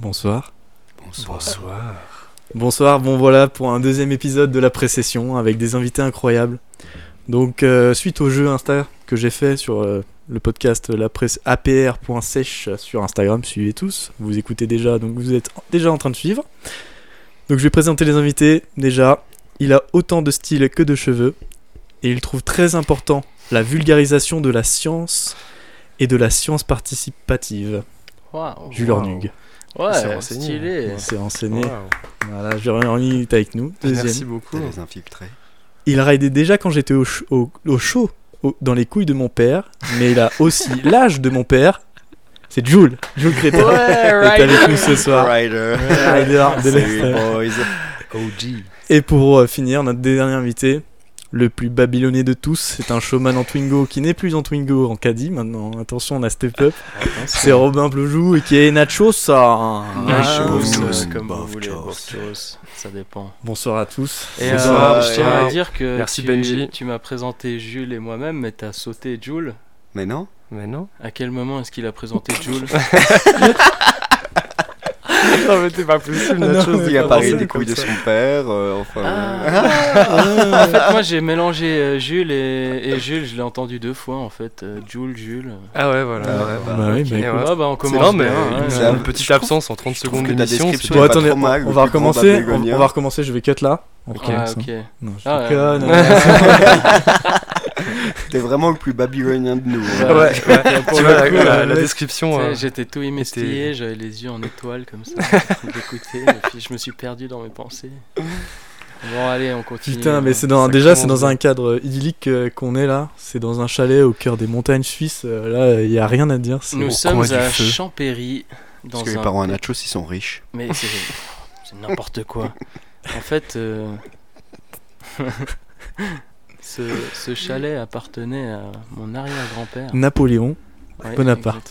Bonsoir. Bonsoir, bon voilà pour un deuxième épisode de la pré-session avec des invités incroyables. Donc suite au jeu Insta que j'ai fait sur le podcast la presse apr.sèche sur Instagram, suivez tous, vous écoutez déjà, donc vous êtes déjà en train de suivre. Donc je vais présenter les invités. Déjà, il a autant de style que de cheveux et il trouve très important la vulgarisation de la science et de la science participative. Wow. Jules Ornug. Ouais, stylé. Il s'est renseigné. Voilà, Jules Ornug est avec nous. Deuxième. Merci beaucoup. Les infiltrés. Il raidait déjà quand j'étais au show dans les couilles de mon père, mais il a aussi l'âge de mon père. C'est Jules Crétin. Ouais, est avec nous ce soir. Rider. Rider de Salut l'extrême. boys. OG. Et pour finir, notre dernier invité, le plus babylonné de tous, c'est un showman en Twingo qui n'est plus en Twingo, en caddie maintenant. Attention, on a step up. C'est Robin Plojou et qui est Nachos. Nachos, comme vous voulez. Nachos, ça dépend. Bonsoir à tous. Et Bonsoir. je tiens à dire que Merci Benji. tu m'as présenté Jules et moi-même, mais t'as sauté Jules. Mais non. Mais non. À quel moment est-ce qu'il a présenté Jules? Non mais t'es pas possible, Nachos. Il a parlé des couilles de son père. Enfin. En fait, moi j'ai mélangé Jules et Jules, je l'ai entendu deux fois en fait. Jules. Ah ouais, voilà. Bah oui, bah Ok, écoute. ouais. Ah bah on commence Non mais bien, hein, c'est une un- petite je trouve- absence en 30 je trouve secondes que ta d'émission. description Bon, est pas attendez, trop mal, on le va plus grand recommencer. babylonien. On va recommencer. Je vais cut là. Ah, ok. Non, je Ah, déconne. T'es vraiment le plus babylonien de nous. Ouais. Ouais, Pour tu le vois coup, la ouais. description. Tu sais, j'étais tout émoustillé, j'avais les yeux en étoile comme ça, d'écouter, et puis je me suis perdu dans mes pensées. Bon allez, on continue. Putain, mais c'est dans un cadre idyllique qu'on est là. C'est dans un chalet au cœur des montagnes suisses. Là, il y a rien à dire. C'est Nous au sommes coin du à feu. Champéry, dans Parce que les un... parents à Nachos, ils sont riches. Mais c'est n'importe quoi. En fait, ce chalet appartenait à mon arrière-grand-père. Napoléon. Ouais, Bonaparte.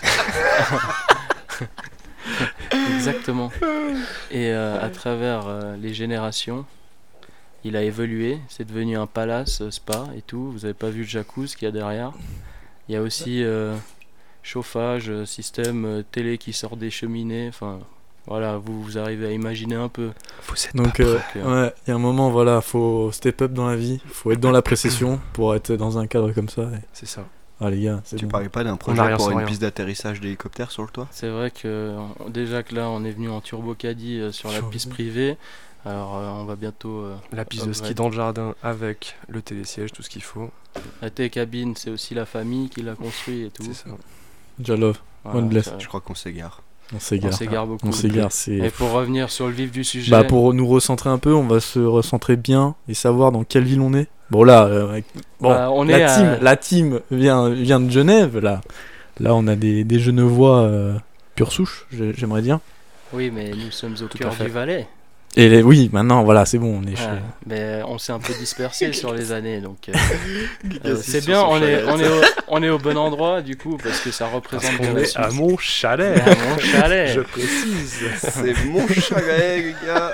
Exactement. Et à travers les générations, il a évolué. C'est devenu un palace spa et tout. Vous avez pas vu le jacuzzi qu'il y a derrière. Il y a aussi chauffage, système télé qui sort des cheminées. Enfin, voilà, vous arrivez à imaginer un peu. Donc, prêt. ouais, il y a un moment, voilà, faut step up dans la vie. Faut être dans la précession pour être dans un cadre comme ça. Et... C'est ça. Ah, les gars, c'est Tu bon. parlais pas d'un a projet rien pour sans une rien. piste d'atterrissage d'hélicoptère sur le toit? C'est vrai que déjà que là, on est venu en turbo caddie sur la piste privée. Alors, on va bientôt. La piste de ski upgrade. dans le jardin avec le télésiège, tout ce qu'il faut. La télécabine, c'est aussi la famille qui l'a construit et tout. C'est ça. Jalove, Voilà, one bless. ça- Je crois qu'on s'égare. On On s'égare. s'égare beaucoup. On s'égare, c'est... Et pour revenir sur le vif du sujet, Bah, pour nous recentrer un peu, on va se recentrer bien et savoir dans quelle ville on est. Bon, là, on est à- la team vient de Genève, là. Là, on a des Genevois pure souche, j'aimerais dire. Oui, mais nous sommes au Tout cœur à fait. du Valais. Et oui, maintenant, voilà, c'est bon, on est chez... Voilà. Mais on s'est un peu dispersé sur les années, donc Qu'est-ce c'est sur bien. son On est au bon endroit du coup parce que ça représente bien la Suisse. à mon chalet. À mon chalet. Je précise. C'est mon chalet, les gars.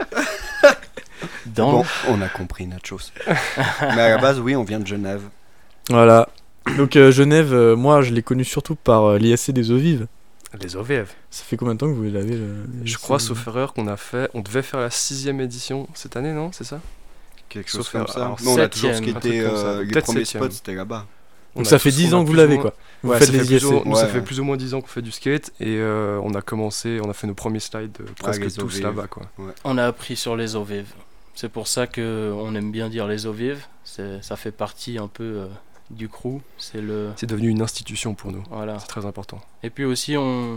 Dans Bon, on a compris Nachos. Mais à la base, oui, on vient de Genève. Voilà. Donc, Genève, moi, je l'ai connu surtout par l'ISC des eaux vives. Les OVF. Ça fait combien de temps que vous l'avez Je crois, sauf erreur, qu'on a fait. On devait faire la 6ème édition cette année, non? C'est ça? Quelque Sauf chose comme ça. alors, Non, on a toujours septième, skaté, un truc comme ça. les Peut-être premiers septième. spots, c'était là-bas. Donc, ça fait 10 ans que vous l'avez, quoi. Vous Ouais, faites ça fait les plus ISC. ou- nous, ça Ouais. fait plus ou moins 10 ans qu'on fait du skate et on a commencé, on a fait nos premiers slides presque les tous OVF. là-bas, quoi. on a appris sur les eaux vives. C'est pour ça que on aime bien dire les eaux vives. Ça fait partie un peu du crew. C'est le C'est devenu une institution pour nous. voilà. C'est très important. Et puis aussi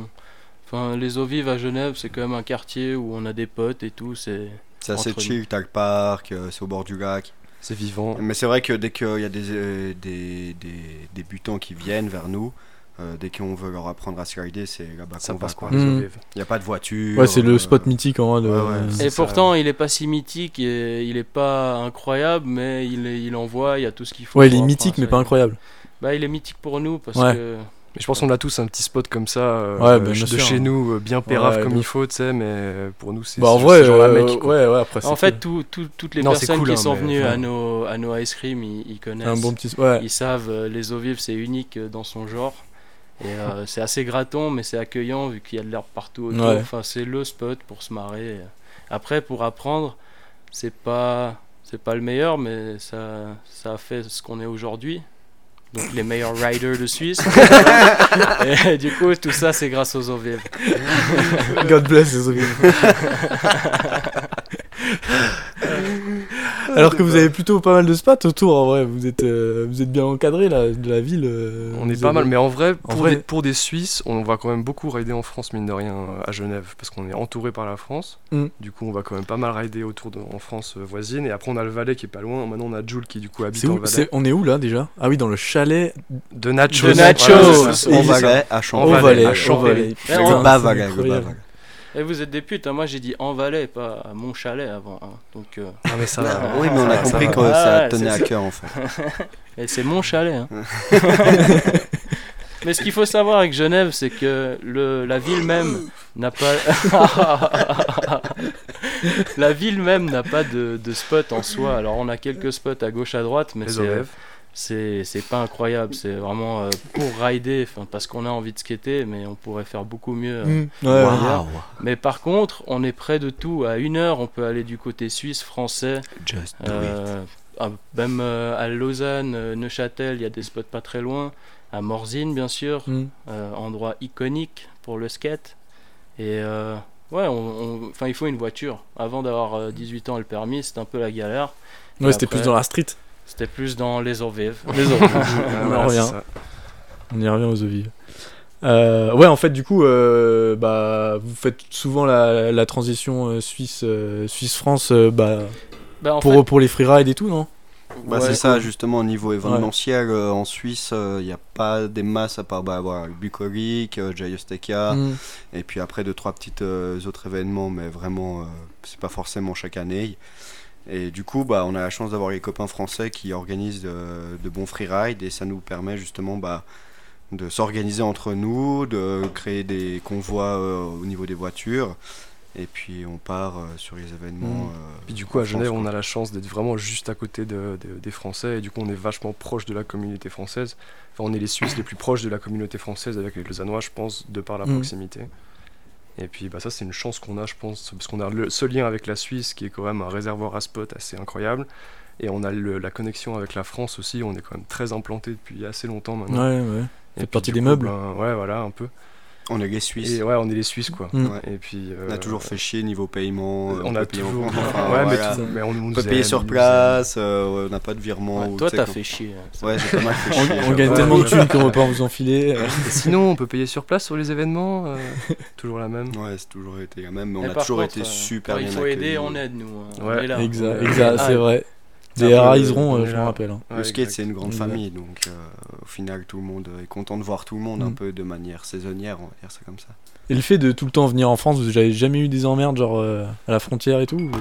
les eaux vives à Genève, c'est quand même un quartier où on a des potes et tout. C'est C'est assez Entre chill, t'as le parc, c'est au bord du lac. C'est vivant. Mais c'est vrai que dès qu'il y a des débutants qui viennent vers nous, dès qu'on veut leur apprendre à slider, c'est là-bas Ça qu'on va. passe Quoi. quoi, les Mm. OVF. Il n'y a pas de voiture. Ouais, c'est le spot mythique en vrai. ouais, ouais. C'est Et ça. pourtant, il est pas si mythique, et il est pas incroyable, mais il envoie, il y a tout ce qu'il faut. Ouais, il est pour mythique, apprendre mais à pas ça. incroyable. Bah, il est mythique pour nous parce Ouais. que Mais je pense qu'on a tous un petit spot comme ça Ouais, bah, de bien sûr, chez hein. nous, bien pérave Ouais, comme de il faut, tu sais, mais pour nous, c'est Bah, en c'est vrai, genre la mec, quoi. ouais, après, en c'est fait, toutes les Non, c'est personnes cool, qui hein, sont mais venues vraiment. à nos ice cream, ils connaissent. un bon petit. Ouais. Ils savent, les eaux vives, c'est unique dans son genre. Et c'est assez graton, mais c'est accueillant vu qu'il y a de l'herbe partout autour. Ouais. Enfin, c'est le spot pour se marrer. Après, pour apprendre, c'est pas le meilleur, mais ça a fait ce qu'on est aujourd'hui. Donc les meilleurs riders de Suisse. Et du coup, tout ça, c'est grâce aux OVF. God bless les OVF. Alors que vous avez plutôt pas mal de spots autour, en vrai. Vous êtes bien encadré là, de la ville. On est vous pas avez- mal, mais en vrai, vrai- pour des Suisses, on va quand même beaucoup rider en France, mine de rien, à Genève, parce qu'on est entouré par la France. Mm. Du coup, on va quand même pas mal rider en France voisine. Et après, on a le Valais qui est pas loin. Maintenant, on a Jules qui, du coup, habite C'est dans où, le Valais. on est où là déjà? Ah oui, dans le chalet De Nachos. De Nachos. Voilà, c'est ça. En Et Valais, à Champs. En Valais, Valais. à Au Champs. Valais. Eh, Putain, le bas c'est Valais, le incroyable. bas Valais. Et vous êtes des putes, hein. Moi j'ai dit en Valais, pas à mon chalet avant. Hein. Donc, Ah, mais ça va. Oui, mais on a Ça compris va. que Ah, ça ouais, tenait à c'est cœur en fait. et c'est mon chalet. Hein. Mais ce qu'il faut savoir avec Genève, c'est que la ville même n'a pas. La ville même n'a pas de spot en soi. Alors on a quelques spots à gauche à droite, mais Les OVF. c'est pas incroyable. C'est vraiment pour rider, parce qu'on a envie de skater, mais on pourrait faire beaucoup mieux. Mm. Ouais, ouais. Waouh. Mais par contre, on est près de tout. À 1 heure, on peut aller du côté suisse, français. Just do it. Même à Lausanne, Neuchâtel, il y a des spots pas très loin. À Morzine, bien sûr, Mm. endroit iconique pour le skate. Et ouais, enfin, il faut une voiture. Avant d'avoir 18 ans et le permis, c'était un peu la galère. Ouais, c'était après- plus dans la street. C'était plus dans les OVF. Les autres. Ah, On voilà, en c'est revient. ça. On y revient aux ovives. Ouais, en fait, du coup, bah, vous faites souvent la transition Suisse-France Bah, en fait, pour les freerides et tout, non? Bah, ouais, c'est ça, justement, au niveau événementiel, en Suisse, il n'y a pas des masses à part avoir Bucolic, Jayosteka, Mm. et puis après 2-3 petites autres événements, mais vraiment, c'est pas forcément chaque année. Et du coup, bah, on a la chance d'avoir les copains français qui organisent de bons freerides, et ça nous permet justement de s'organiser entre nous, de créer des convois au niveau des voitures, et puis on part sur les événements. Puis du coup, à en Genève, France, on quoi. a la chance d'être vraiment juste à côté des Français, et du coup, on est vachement proche de la communauté française. Enfin, on est les Suisses les plus proches de la communauté française avec les Lausannois, je pense, de par la proximité. Et puis, bah, ça, c'est une chance qu'on a, je pense, parce qu'on a ce lien avec la Suisse qui est quand même un réservoir à spot assez incroyable. Et on a la connexion avec la France aussi, on est quand même très implanté depuis assez longtemps maintenant. Ouais, ouais. Et Faites puis, partie du des coup, meubles. ben, ouais, voilà, un peu. On est les Suisses. Et ouais, on est les Suisses, quoi. Mm. Ouais. Et puis, On a toujours fait chier niveau paiement. on a peut payer en toujours. France, enfin, ouais, voilà. mais on On nous peut aime, payer ils sur nous place, on n'a pas de virement. ouais, ou toi, tu sais, t'as quand- fait chier. Ça. Ouais, j'ai pas mal fait chier. On gagne j'avoue. tellement de thunes qu'on va pas vous enfiler. Et sinon, on peut payer sur place sur les événements. Toujours la même. Ouais, c'est toujours été la même, mais on Et a par toujours contre, été super quand bien il faut aider, accueillis. on aide, nous. On Ouais, est là. Exact, On est- exact, Ah, c'est vrai. C'est Des un peu, Hariserons, on est je me là. rappelle. Hein. Le Ouais, skate, exact. c'est une grande Exact. famille, donc au final, tout le monde est content de voir tout le monde un Mm. peu de manière saisonnière, on va dire ça comme ça. Et le fait de tout le temps venir en France, vous avez jamais eu des emmerdes, genre à la frontière et tout ou-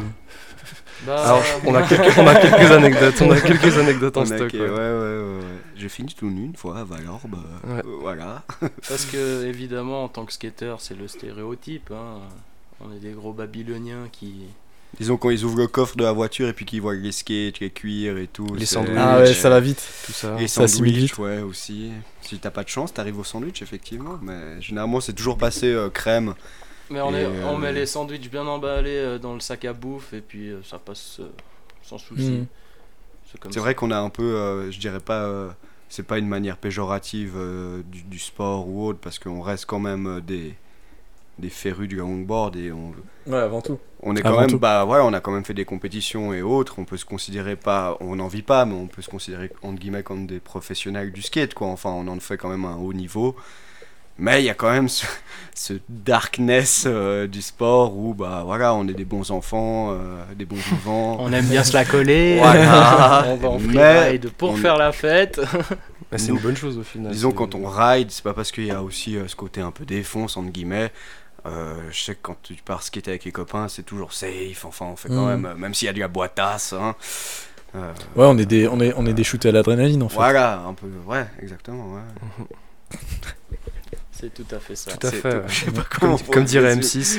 Bah, Alors, on a quelques anecdotes. On a quelques anecdotes en On a stock. que- ouais. ouais. J'ai fini tout nu une fois à Valorbe, Ouais. voilà. Parce que, évidemment, en tant que skater, c'est le stéréotype. Hein. On est des gros babyloniens qui. Disons quand ils ouvrent le coffre de la voiture et puis qu'ils voient les skates, les cuirs et tout. Les c'est- sandwichs. Ah ouais, ça va vite. Tout ça. Les Ça assimile sandwichs, vite. ouais, aussi. Si t'as pas de chance, t'arrives au sandwich, effectivement. Mais généralement, c'est toujours passé crème. Mais Et, on met les sandwichs bien emballés dans le sac à bouffe et puis ça passe sans souci. Mm. comme C'est ça. vrai qu'on a un peu, je dirais pas, c'est pas une manière péjorative du sport ou autre, parce qu'on reste quand même des férus du longboard et Ouais, avant tout. on est Avant quand même, tout. bah ouais, on a quand même fait des compétitions et autres. On peut se considérer pas, on n'en vit pas, mais on peut se considérer entre guillemets comme des professionnels du skate, quoi. Enfin, on en fait quand même un haut niveau. Mais il y a quand même ce darkness du sport où bah voilà, on est des bons enfants, des bons vivants. On aime bien se la coller. Voilà. On va en Mais freeride pour on- faire la fête. Mais c'est Nous- une bonne chose au final. Disons c'est- quand on ride, c'est pas parce qu'il y a aussi ce côté un peu défonce entre guillemets. Je sais que quand tu pars skater avec les copains, c'est toujours safe. Enfin, on fait quand Mm. même s'il y a de la boitasse. Hein, Ouais, on est des shootés à l'adrénaline en fait. voilà, un peu, ouais, exactement. Ouais. C'est tout à fait ça. Tout à C'est fait. tout- ouais. je sais pas comment Comme dirait résumer. M6.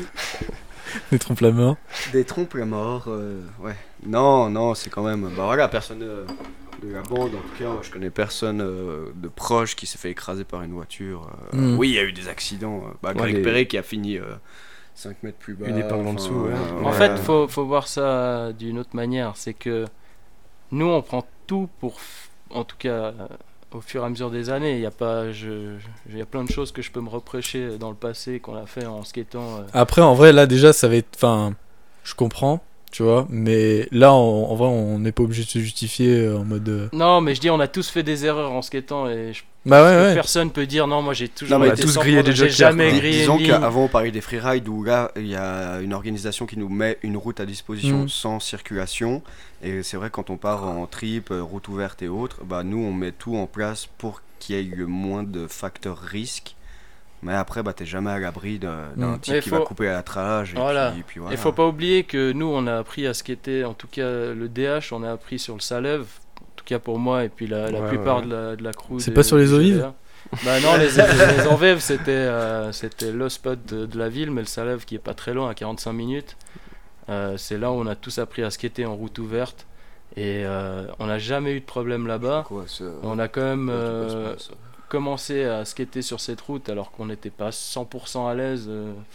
Des trompes la mort. Des trompes la mort, ouais. Non, c'est quand même. Bah voilà, personne ne De la bande, en tout cas, moi, je connais personne de proche qui s'est fait écraser par une voiture. Oui, il y a eu des accidents. Greg Perret qui a fini 5 mètres plus bas. Une épingle en dessous, ouais. En fait, faut voir ça d'une autre manière. C'est que nous, on prend tout pour... En tout cas, au fur et à mesure des années, il y a plein de choses que je peux me reprocher dans le passé qu'on a fait en skatant. Après, en vrai, là, déjà, ça va être... Enfin, je comprends, tu vois, mais là, en vrai, on n'est pas obligé de se justifier en mode... Non, mais je dis, on a tous fait des erreurs en skatant et Bah ouais. personne peut dire non, moi j'ai toujours mais été tous 100%, grillé des j'ai jokers, jamais quoi. grillé Disons une ligne. qu'avant on parlait des freerides où là il y a une organisation qui nous met une route à disposition sans circulation, et c'est vrai quand on part en trip, route ouverte et autres, bah nous on met tout en place pour qu'il y ait le moins de facteurs risques, mais après bah t'es jamais à l'abri d'un type qui va couper à la tralage et voilà. puis voilà. Il faut pas oublier que nous on a appris à skater, en tout cas le DH on a appris sur le Salève, en tout cas pour moi et puis la plupart de la crew. C'est pas sur les eaux vives? Bah non, les envèves c'était le spot de la ville, mais le Salève qui est pas très loin, à 45 minutes, c'est là où on a tous appris à skater en route ouverte, et on n'a jamais eu de problème là-bas. On a quand même commencé à skater sur cette route alors qu'on n'était pas 100% à l'aise.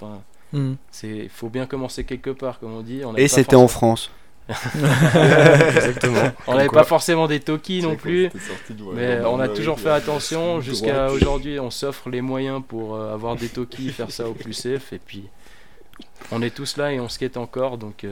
Il faut bien commencer quelque part, comme on dit. Et c'était en France. Exactement. On n'avait pas forcément des Toki non plus, mais on a toujours fait attention. Jusqu'à aujourd'hui, on s'offre les moyens pour avoir des Toki, faire ça au plus safe. Et puis, on est tous là et on skate encore. Donc,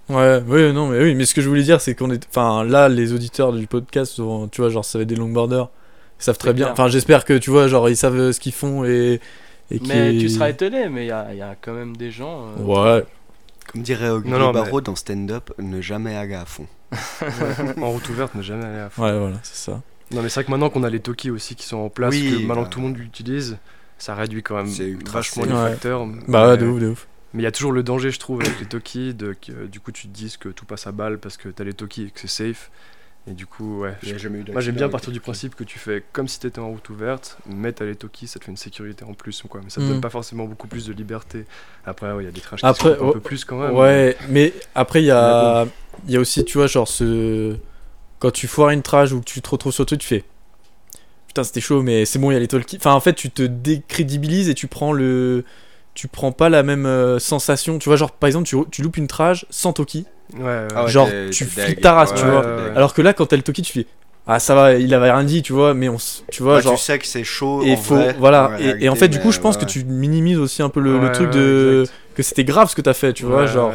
mais ce que je voulais dire, c'est qu'on est. Enfin, là, les auditeurs du podcast, tu vois, genre, ça va être des longboarders, ils savent très bien. Enfin, j'espère que, tu vois, genre, ils savent ce qu'ils font et mais tu seras étonné, mais il y a quand même des gens. Ouais. Comme dirait Olivier Barraud dans stand-up, ne jamais aller à fond. En route ouverte, ne jamais aller à fond. Ouais, voilà, c'est ça. Non, mais c'est vrai que maintenant qu'on a les Toki aussi qui sont en place, que maintenant que tout le monde l'utilise, ça réduit quand même vachement les facteurs. Bah, de ouf. Mais il y a toujours le danger, je trouve, avec les Toki, du coup, tu te dises que tout passe à balle parce que t'as les Toki et que c'est safe. Et du coup, ouais. Moi, j'aime bien partir du principe que tu fais comme si t'étais en route ouverte, mais t'as les Toki, ça te fait une sécurité en plus, quoi. Mais ça te donne pas forcément beaucoup plus de liberté. Après, il y a des trashs qui sont un peu plus quand même. Ouais, mais après, il y a aussi, tu vois, genre, quand tu foires une trash ou que tu te retrouves sur le truc, tu fais putain, c'était chaud, mais c'est bon, il y a les Toki. Enfin, en fait, tu te décrédibilises et tu prends pas la même sensation. Tu vois, genre, par exemple, tu loupes une trash sans Toki. Genre tu flippes ta race, tu vois. Alors que là, quand t'as le Toki, tu fais ah, ça va, il avait rien dit, tu vois, mais tu vois, genre tu sais que c'est chaud et en vrai, voilà, et en fait du coup je pense que tu minimises aussi un peu le truc que c'était grave ce que t'as fait, tu vois, genre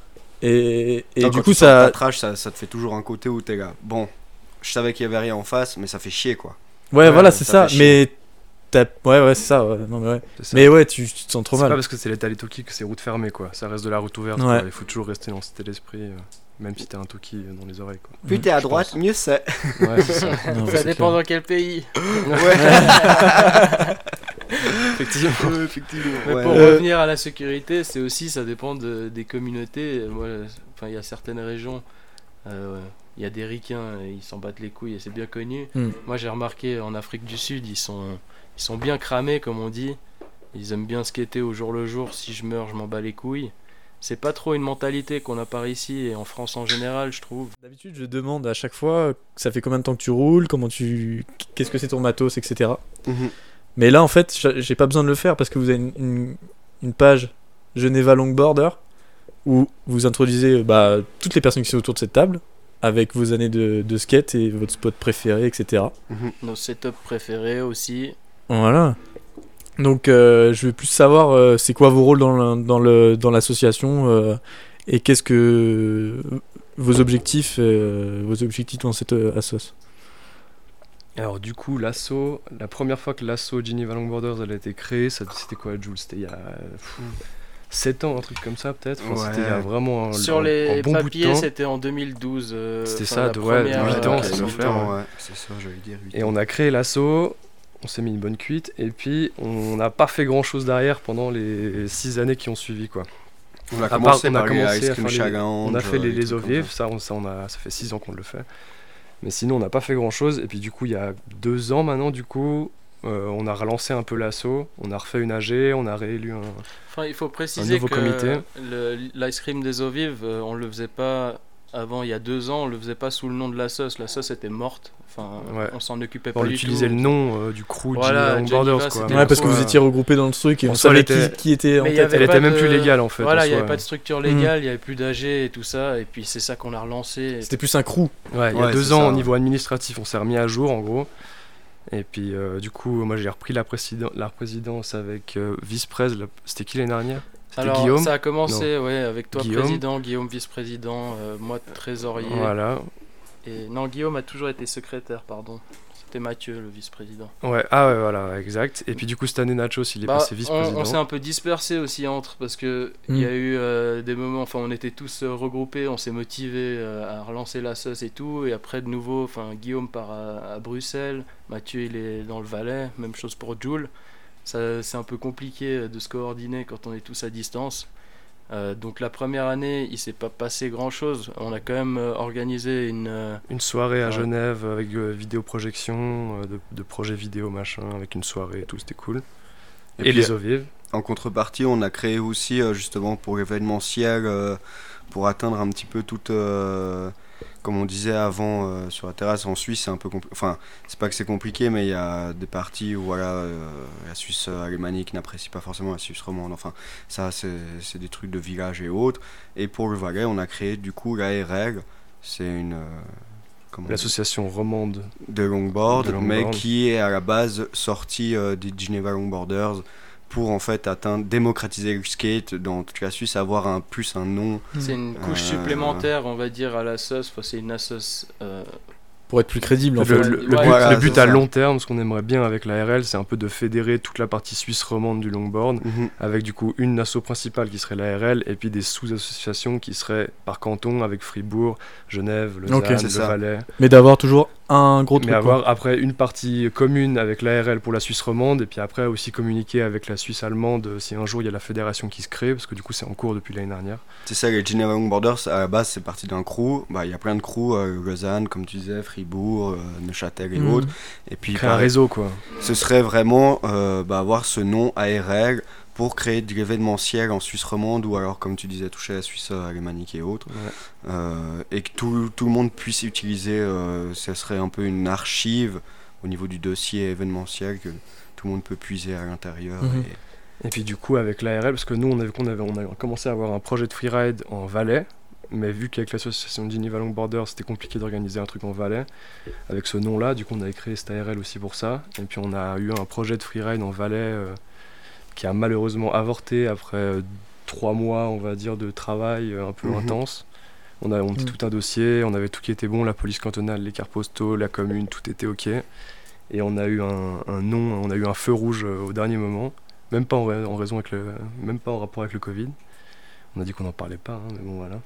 et du coup ça trash, ça te fait toujours un côté où t'es là, bon, je savais qu'il y avait rien en face, mais ça fait chier, quoi. Voilà, c'est ça, mais c'est ça, non mais mais ouais, tu te sens trop mal. C'est pas parce que c'est les Toki que c'est route fermée, quoi. Ça reste de la route ouverte, quoi. Il faut toujours rester dans cet esprit, même si t'as un Toki dans les oreilles, quoi. Plus t'es à droite, mieux c'est. Ouais, c'est ça. Ça dépend dans quel pays. Effectivement. Mais pour revenir à la sécurité, c'est aussi, ça dépend des communautés. Il y a certaines régions, il y a des ricains, ils s'en battent les couilles et c'est bien connu. Moi j'ai remarqué en Afrique du Sud, ils sont bien cramés, comme on dit. Ils aiment bien skater au jour le jour. Si je meurs, je m'en bats les couilles. C'est pas trop une mentalité qu'on a par ici et en France en général, je trouve. D'habitude, je demande à chaque fois, ça fait combien de temps que tu roules, qu'est-ce que c'est ton matos, etc. Mais là, en fait, j'ai pas besoin de le faire parce que vous avez une page Geneva Longboarder où vous introduisez toutes les personnes qui sont autour de cette table avec vos années de skate et votre spot préféré, etc. Nos setups préférés aussi. Voilà. Donc je veux plus savoir c'est quoi vos rôles dans l'association et qu'est-ce que vos objectifs dans cette assoce. Alors du coup la première fois que l'asso Geneva Longboarders elle a été créée, c'était quoi, Jules? C'était il y a 7 ans, un truc comme ça peut-être. C'était il y a vraiment sur les bon papiers bout de temps. C'était en 2012. C'était ça, 8 ans, ça doit faire. C'est ça, j'allais dire 8 ans. Et on a créé l'asso. On s'est mis une bonne cuite et puis on n'a pas fait grand chose derrière pendant les 6 années qui ont suivi, quoi. On a commencé à faire on a fait les eaux vives, ça fait 6 ans qu'on le fait. Mais sinon on n'a pas fait grand chose et puis du coup il y a 2 ans maintenant on a relancé un peu l'asso, on a refait une AG, on a réélu il faut préciser nouveau que comité. l'ice cream des eaux vives, on le faisait pas avant, il y a 2 ans, on le faisait pas sous le nom de la sauce. La sauce était morte. Enfin, Ouais. on s'en occupait pas On du tout. utilisait le nom du crew Voilà, Geneva Long Borders, Geneva, quoi. c'était Ouais, parce que Ouais. vous étiez regroupés dans le truc et En on soi, savait elle était- qui était en Mais il y tête. avait Elle pas était même de- plus légale, en fait. Voilà, en il n'y avait soi. pas de structure légale, il n'y avait plus d'AG et tout ça. Et puis c'est ça qu'on a relancé. C'était plus un crew. Ouais, il y a Ouais, 2 c'est ans, ça, au ouais. niveau administratif, on s'est remis à jour, en gros. Et puis, du coup, moi, j'ai repris la présidence avec vice-presse. C'était qui l'année dernière? C'était Alors, Guillaume. ça a commencé avec toi Guillaume. président, Guillaume vice-président, moi trésorier. Voilà. Et non, Guillaume a toujours été secrétaire, pardon. C'était Mathieu, le vice-président. Ouais, ouais, voilà, exact. Et puis, du coup, cette année, Nachos, il est passé vice-président. on s'est un peu dispersé aussi entre, parce que il y a eu des moments, enfin, on était tous regroupés, on s'est motivés à relancer la sauce et tout. Et après, de nouveau, enfin, Guillaume part à Bruxelles, Mathieu, il est dans le Valais, même chose pour Jules. C'est un peu compliqué de se coordonner quand on est tous à distance. Donc la première année, il s'est pas passé grand chose. On a quand même organisé Une soirée à Ouais. Genève avec vidéoprojection, de projets vidéo, machin, avec une soirée et tout, c'était cool. Et, puis, les eaux vives. En contrepartie, on a créé aussi, justement, pour l'événementiel, pour atteindre un petit peu toute. Comme on disait avant sur la terrasse en Suisse, c'est un peu compliqué. Enfin, c'est pas que c'est compliqué, mais il y a des parties où voilà, la Suisse alémanique n'apprécie pas forcément la Suisse romande. Enfin, ça, c'est des trucs de village et autres. Et pour le Valais, on a créé du coup l'ARL. C'est une. L'association romande. De longboard, De longboard. mais qui est à la base sortie des Geneva Longboarders pour en fait démocratiser le skate dans toute la Suisse, avoir plus un nom. C'est une couche supplémentaire, on va dire, à la sauce. Enfin, c'est une assoce. Pour être plus crédible en Le, fait. le- le Ouais, but, voilà, le but c'est à ça. long terme, ce qu'on aimerait bien avec l'ARL, c'est un peu de fédérer toute la partie suisse romande du longboard, avec du coup une asso principale qui serait l'ARL, et puis des sous-associations qui seraient par canton, avec Fribourg, Genève, Lausanne, Ok, c'est le ça. Valais. Mais d'avoir toujours un gros truc. Mais quoi. avoir après une partie commune avec l'ARL pour la Suisse romande, et puis après aussi communiquer avec la Suisse allemande si un jour il y a la fédération qui se crée, parce que du coup c'est en cours depuis l'année dernière. C'est ça, les Geneva Longboarders, à la base, c'est parti d'un crew. Bah, il y a plein de crews, Lausanne, comme tu disais, Fribourg, Neuchâtel et autres. Et puis, Créer un réseau, quoi. ce serait vraiment avoir ce nom ARL pour créer de l'événementiel en Suisse romande, ou alors, comme tu disais, toucher la Suisse alémanique et autres. Ouais. Et que tout le monde puisse utiliser, ça serait un peu une archive au niveau du dossier événementiel que tout le monde peut puiser à l'intérieur. Mhm. Et puis du coup avec l'ARL, parce que nous on a commencé à avoir un projet de freeride en Valais, mais vu qu'avec l'association Geneva Longboarders c'était compliqué d'organiser un truc en Valais, avec ce nom-là, du coup on avait créé cette ARL aussi pour ça, et puis on a eu un projet de freeride en Valais qui a malheureusement avorté après 3 mois on va dire de travail un peu intense. On a monté tout un dossier, on avait tout qui était bon, la police cantonale, les cartes postaux, la commune, tout était ok, et on a eu un nom, on a eu un feu rouge au dernier moment. Même pas en raison avec même pas en rapport avec le Covid. On a dit qu'on n'en parlait pas, hein, mais bon voilà.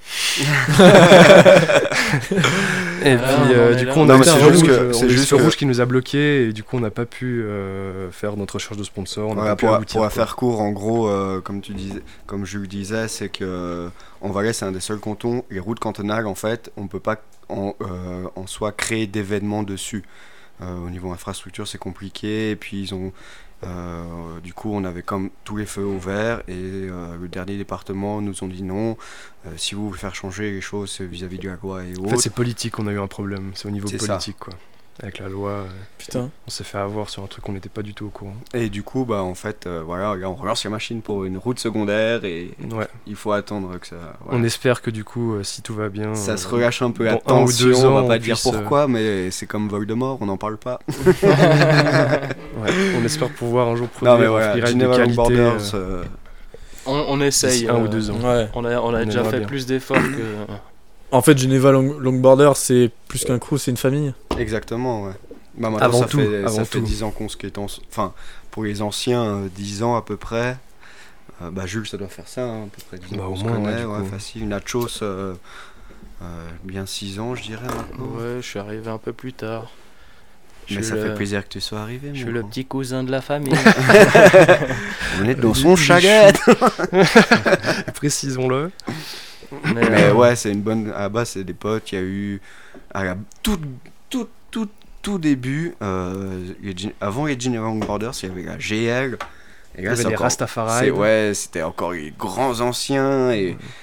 Et puis on est du là. coup on Non, a mais eu c'est un juste rouge, que- on c'est a eu juste ce que- rouge qui nous a bloqué et du coup on n'a pas pu faire notre recherche de sponsor. On n'a Voilà, pas pu pour aboutir, la quoi. faire court, en gros, comme je le disais, c'est que en Valais, c'est un des seuls cantons. Les routes cantonales, en fait, on peut pas en soi créer d'événements dessus. Au niveau infrastructure, c'est compliqué. Et puis ils ont, du coup, on avait comme tous les feux ouverts et le dernier département nous ont dit non. Si vous voulez faire changer les choses vis-à-vis de la loi et En autres. fait c'est politique, on a eu un problème, c'est au niveau C'est ça. politique quoi. Avec la loi, Putain. on s'est fait avoir sur un truc qu'on n'était pas du tout au courant. Et du coup, bah en fait, voilà, là, on relance la machine pour une route secondaire et Ouais. il faut attendre que ça. Voilà. On espère que du coup si tout va bien, Ça se relâche un peu la dans 1 ou 2 tension, on ans, va pas on dire puisse, pourquoi, mais c'est comme Voldemort, on n'en parle pas. ouais, on espère pouvoir un jour produire Non mais un voilà, freeride de Geneva qualité. Longboarders, On essaye. D'ici 1 ou 2 ans. Ouais. On a On déjà aimerait fait bien. plus d'efforts que. En fait, Geneva Longboarder, c'est plus qu'un crew, c'est une famille. exactement, ouais. Bah maintenant, Avant ça tout, fait, avant ça fait tout. 10 ans qu'on skate enfin, pour les anciens, 10 ans à peu près. Bah Jules, ça doit faire ça, hein, à peu près 10 ans Bah, qu'on au se moins, connaît, ouais, du coup. facile. Nachos, bien 6 ans, je dirais maintenant. Ouais, je suis arrivé un peu plus tard. Je Mais suis ça le- fait plaisir que tu sois arrivé. Je mon suis le grand. petit cousin de la famille. On est dans son chaguette. Précisons-le. Mais ouais, c'est une bonne. À la base, c'est des potes. Il y a eu. À la tout début, avant les Geneva Longboarders, il y avait la GL. Et Il y avait c'est les encore- Rastafari. Ouais, c'était encore les grands anciens. Et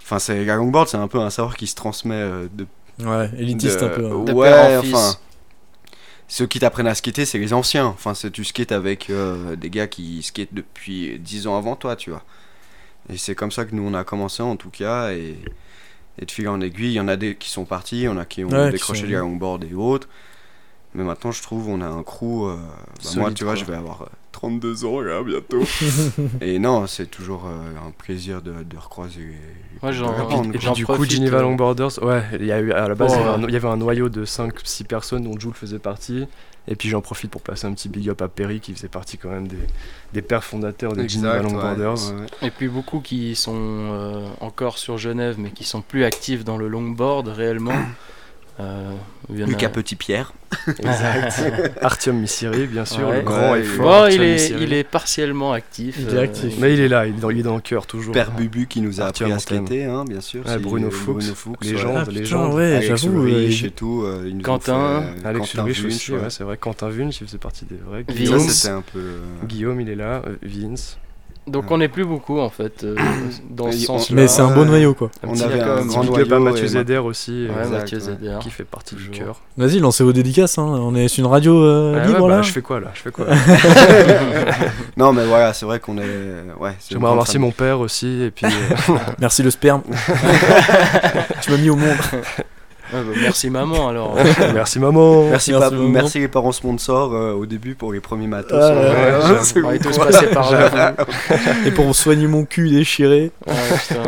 Enfin, la longboard, c'est un peu un savoir qui se transmet Ouais, élitiste un peu. De Ouais, père en fils. enfin. Ceux qui t'apprennent à skater, c'est les anciens. Enfin, tu skates avec des gars qui skatent depuis 10 ans avant toi, tu vois. Et c'est comme ça que nous, on a commencé, en tout cas. Et de fil en aiguille, il y en a des qui sont partis, il y en a qui ont décroché de la longboard et autres. Mais maintenant, je trouve, on a un crew. Solide, moi, tu vois, quoi. je vais avoir 32 ans là, bientôt. Et non, c'est toujours un plaisir de recroiser les Moi, de j'en- la bande, Et quoi. puis J'en du coup, profite, Geneva Longboarders, ouais, il y a eu, à la base, Oh, il y avait un noyau de 5-6 personnes dont Jules faisait partie. Et puis j'en profite pour passer un petit big up à Perry qui faisait partie quand même des pères fondateurs de Geneva Exact, Longboarders. ouais. Et puis beaucoup qui sont encore sur Genève, mais qui sont plus actifs dans le longboard réellement. Il y en a- Lucas Petit-Pierre. Exact. Artyom Missiri, bien sûr, Ouais. le grand Ouais, et fort. Bon, Artyom il Missiri. est partiellement actif. Il est actif. Mais il est là, il est dans le cœur toujours. Père Bubu qui nous a Arthur appris à Montaigne. skater, hein, bien sûr. Ouais, c'est Bruno Fuchs, ouais. légende, Ah, putain, légende. ouais, Alex j'avoue. Ulrich et tout. Ils nous ont Quentin, fait, Alex Quentin Ulrich Wunsch, aussi, ouais. ouais, c'est vrai. Quentin Wunsch, il faisait partie des vrais. Vince. Ça, Guillaume, c'était un peu. Guillaume, il est là. Vince. Donc on n'est plus beaucoup en fait dans ce Mais sens-là. Mais c'est un beau Ouais. noyau, quoi. Un On petit avait quand un même grand big up à noyau. Mathieu et Zeder aussi, Ouais, Exact, Mathieu ouais. Zeder. qui fait partie du Toujours. cœur. Vas-y, lancez vos dédicaces, hein. On est sur une radio Ah libre, ouais, bah, là. je fais quoi là Non, mais voilà, c'est vrai qu'on est. Ouais, c'est J'aimerais remercier mon père aussi, et puis Merci le sperme. Tu m'as mis au monde. Ouais, bah, merci maman alors. merci maman. Merci, Merci, maman. merci les parents sponsors au début pour les premiers matos. Ah, ouais, Ouais, j'avoue. c'est On est bon, tous quoi. passés par là. Et pour soigner mon cul déchiré. Ouais, putain.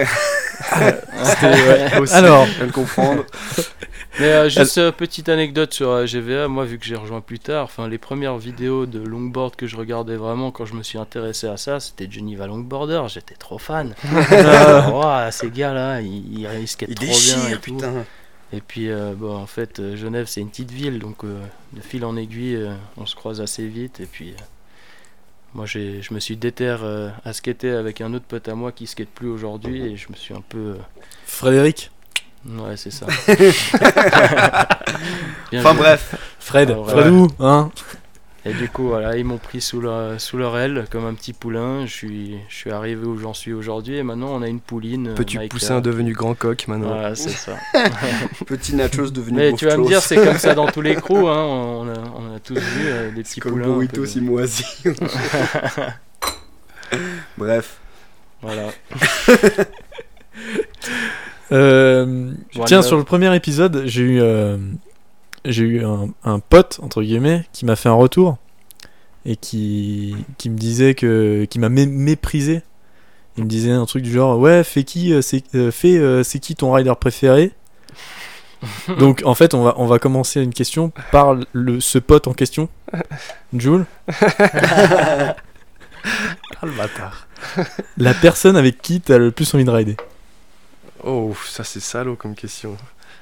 Aussi. Alors, Je viens de comprendre. Mais juste petite anecdote sur GVA, moi vu que j'ai rejoint plus tard, enfin les premières vidéos de longboard que je regardais vraiment quand je me suis intéressé à ça, c'était Geneva Longboarder, j'étais trop fan. Ouah, ces gars là, ils skatent Il trop bien et déchire, tout. putain. Et puis bon, en fait Genève c'est une petite ville, donc de fil en aiguille on se croise assez vite et puis moi je me suis déter à skater avec un autre pote à moi qui skate plus aujourd'hui et je me suis un peu Frédéric. ouais c'est ça. Bien Enfin joué. bref, Fred. Ah, ouais. Fredou, hein. Et du coup, voilà, ils m'ont pris sous leur aile comme un petit poulain. Je suis arrivé où j'en suis aujourd'hui et maintenant on a une pouline. Petit Maïka. poussin devenu grand coq maintenant. Voilà, c'est ça. petit nachos devenu Mais tu vas me Bofchos. dire, c'est comme ça dans tous les crews. Hein. On a tous vu des petits Comme poulains. le un burrito peu. si moisi. Bref. Voilà. Tiens, One sur le premier épisode, j'ai eu un pote, entre guillemets, qui m'a fait un retour et qui me disait qui m'a méprisé. Il me disait un truc du genre, ouais, c'est qui ton rider préféré? Donc en fait, on va commencer une question par ce pote en question, Jules. Ah le bâtard. La personne avec qui t'as le plus envie de rider. Oh, ça c'est salaud comme question.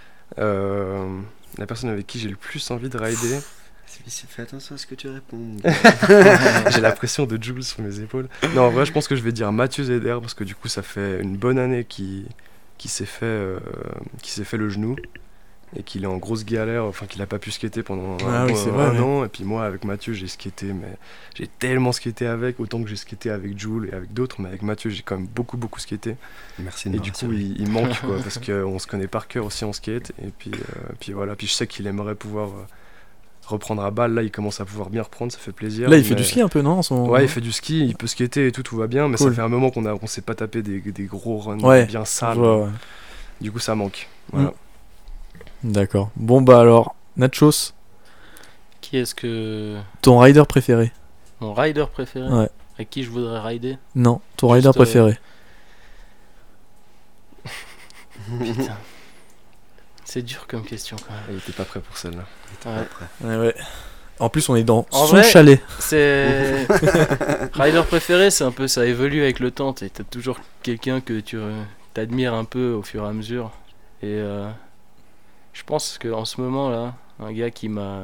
La personne avec qui j'ai le plus envie de rider. Fais attention à ce que tu réponds. J'ai la pression de Jules sur mes épaules. Non, en vrai, je pense que je vais dire Mathieu Zeder parce que du coup, ça fait une bonne année qui s'est fait le genou et qu'il est en grosse galère, enfin qu'il a pas pu skater pendant Ah oui, c'est vrai, un ouais. an. Et puis moi, avec Mathieu, j'ai skaté, mais j'ai tellement skaté avec, autant que j'ai skaté avec Jules et avec d'autres, mais avec Mathieu, j'ai quand même beaucoup skaté. Merci. Et du coup, il manque quoi, parce qu'on se connaît par cœur aussi en skate. Et puis voilà, puis je sais qu'il aimerait pouvoir reprendre à balle. Là, il commence à pouvoir bien reprendre, ça fait plaisir. Là, il fait mais- du ski un peu, non en ce moment. Ouais, il fait du ski, il peut skater et tout va bien, mais Cool. ça fait un moment qu'on s'est pas tapé des gros runs Ouais, bien Je sales. vois, ouais. Du coup, ça manque. Voilà. D'accord. Bon, bah alors, Nachos, Qui est-ce que. ton rider préféré? Mon rider préféré Ouais. Avec qui je voudrais rider Non, ton Juste, rider préféré. Putain. C'est dur comme question quand même. Il était pas prêt pour celle-là. Ouais. Ouais. En plus, on est dans En son vrai- chalet. C'est. Rider préféré, c'est un peu ça évolue avec le temps. T'as toujours quelqu'un que tu t'admires un peu au fur et à mesure. Et je pense qu'en ce moment là, un gars qui m'a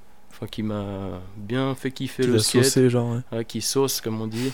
bien fait kiffer Qui le l'a skate, saucé, genre. Ouais. ouais, qui sauce comme on dit.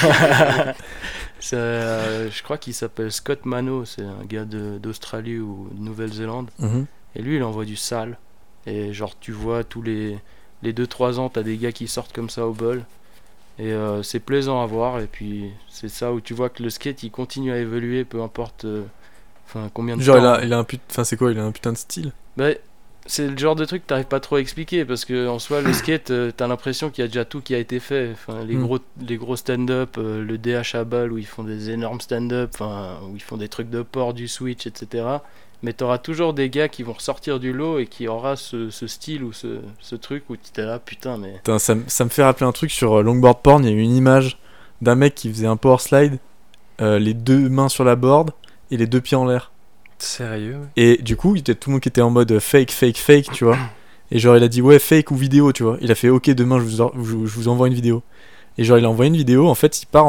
Je crois qu'il s'appelle Scott Mano, c'est un gars d'Australie ou de Nouvelle-Zélande. Mhm. Et lui, il envoie du sale. Et genre, tu vois, tous les 2-3 ans, t'as des gars qui sortent comme ça au bol. Et c'est plaisant à voir. Et puis c'est ça où tu vois que le skate il continue à évoluer, peu importe combien de Genre, temps. il a un putain, c'est quoi? Il a un putain de style. Bah, c'est le genre de truc que t'arrives pas trop à expliquer parce que en soi le skate t'as l'impression qu'il y a déjà tout qui a été fait. Les gros stand-up, le DH à balle où ils font des énormes stand-up, où ils font des trucs de port, du switch, etc. Mais t'auras toujours des gars qui vont ressortir du lot et qui aura ce style ou ce truc où t'es là putain mais... Putain, ça me fait rappeler un truc sur Longboard Porn. Il y a eu une image d'un mec qui faisait un power slide, les 2 mains sur la board et les 2 pieds en l'air. Sérieux? Et du coup, tout le monde qui était en mode fake, tu vois. Et genre, il a dit ouais, fake ou vidéo, tu vois. Il a fait ok, demain je vous envoie une vidéo. Et genre, il a envoyé une vidéo. En fait, il part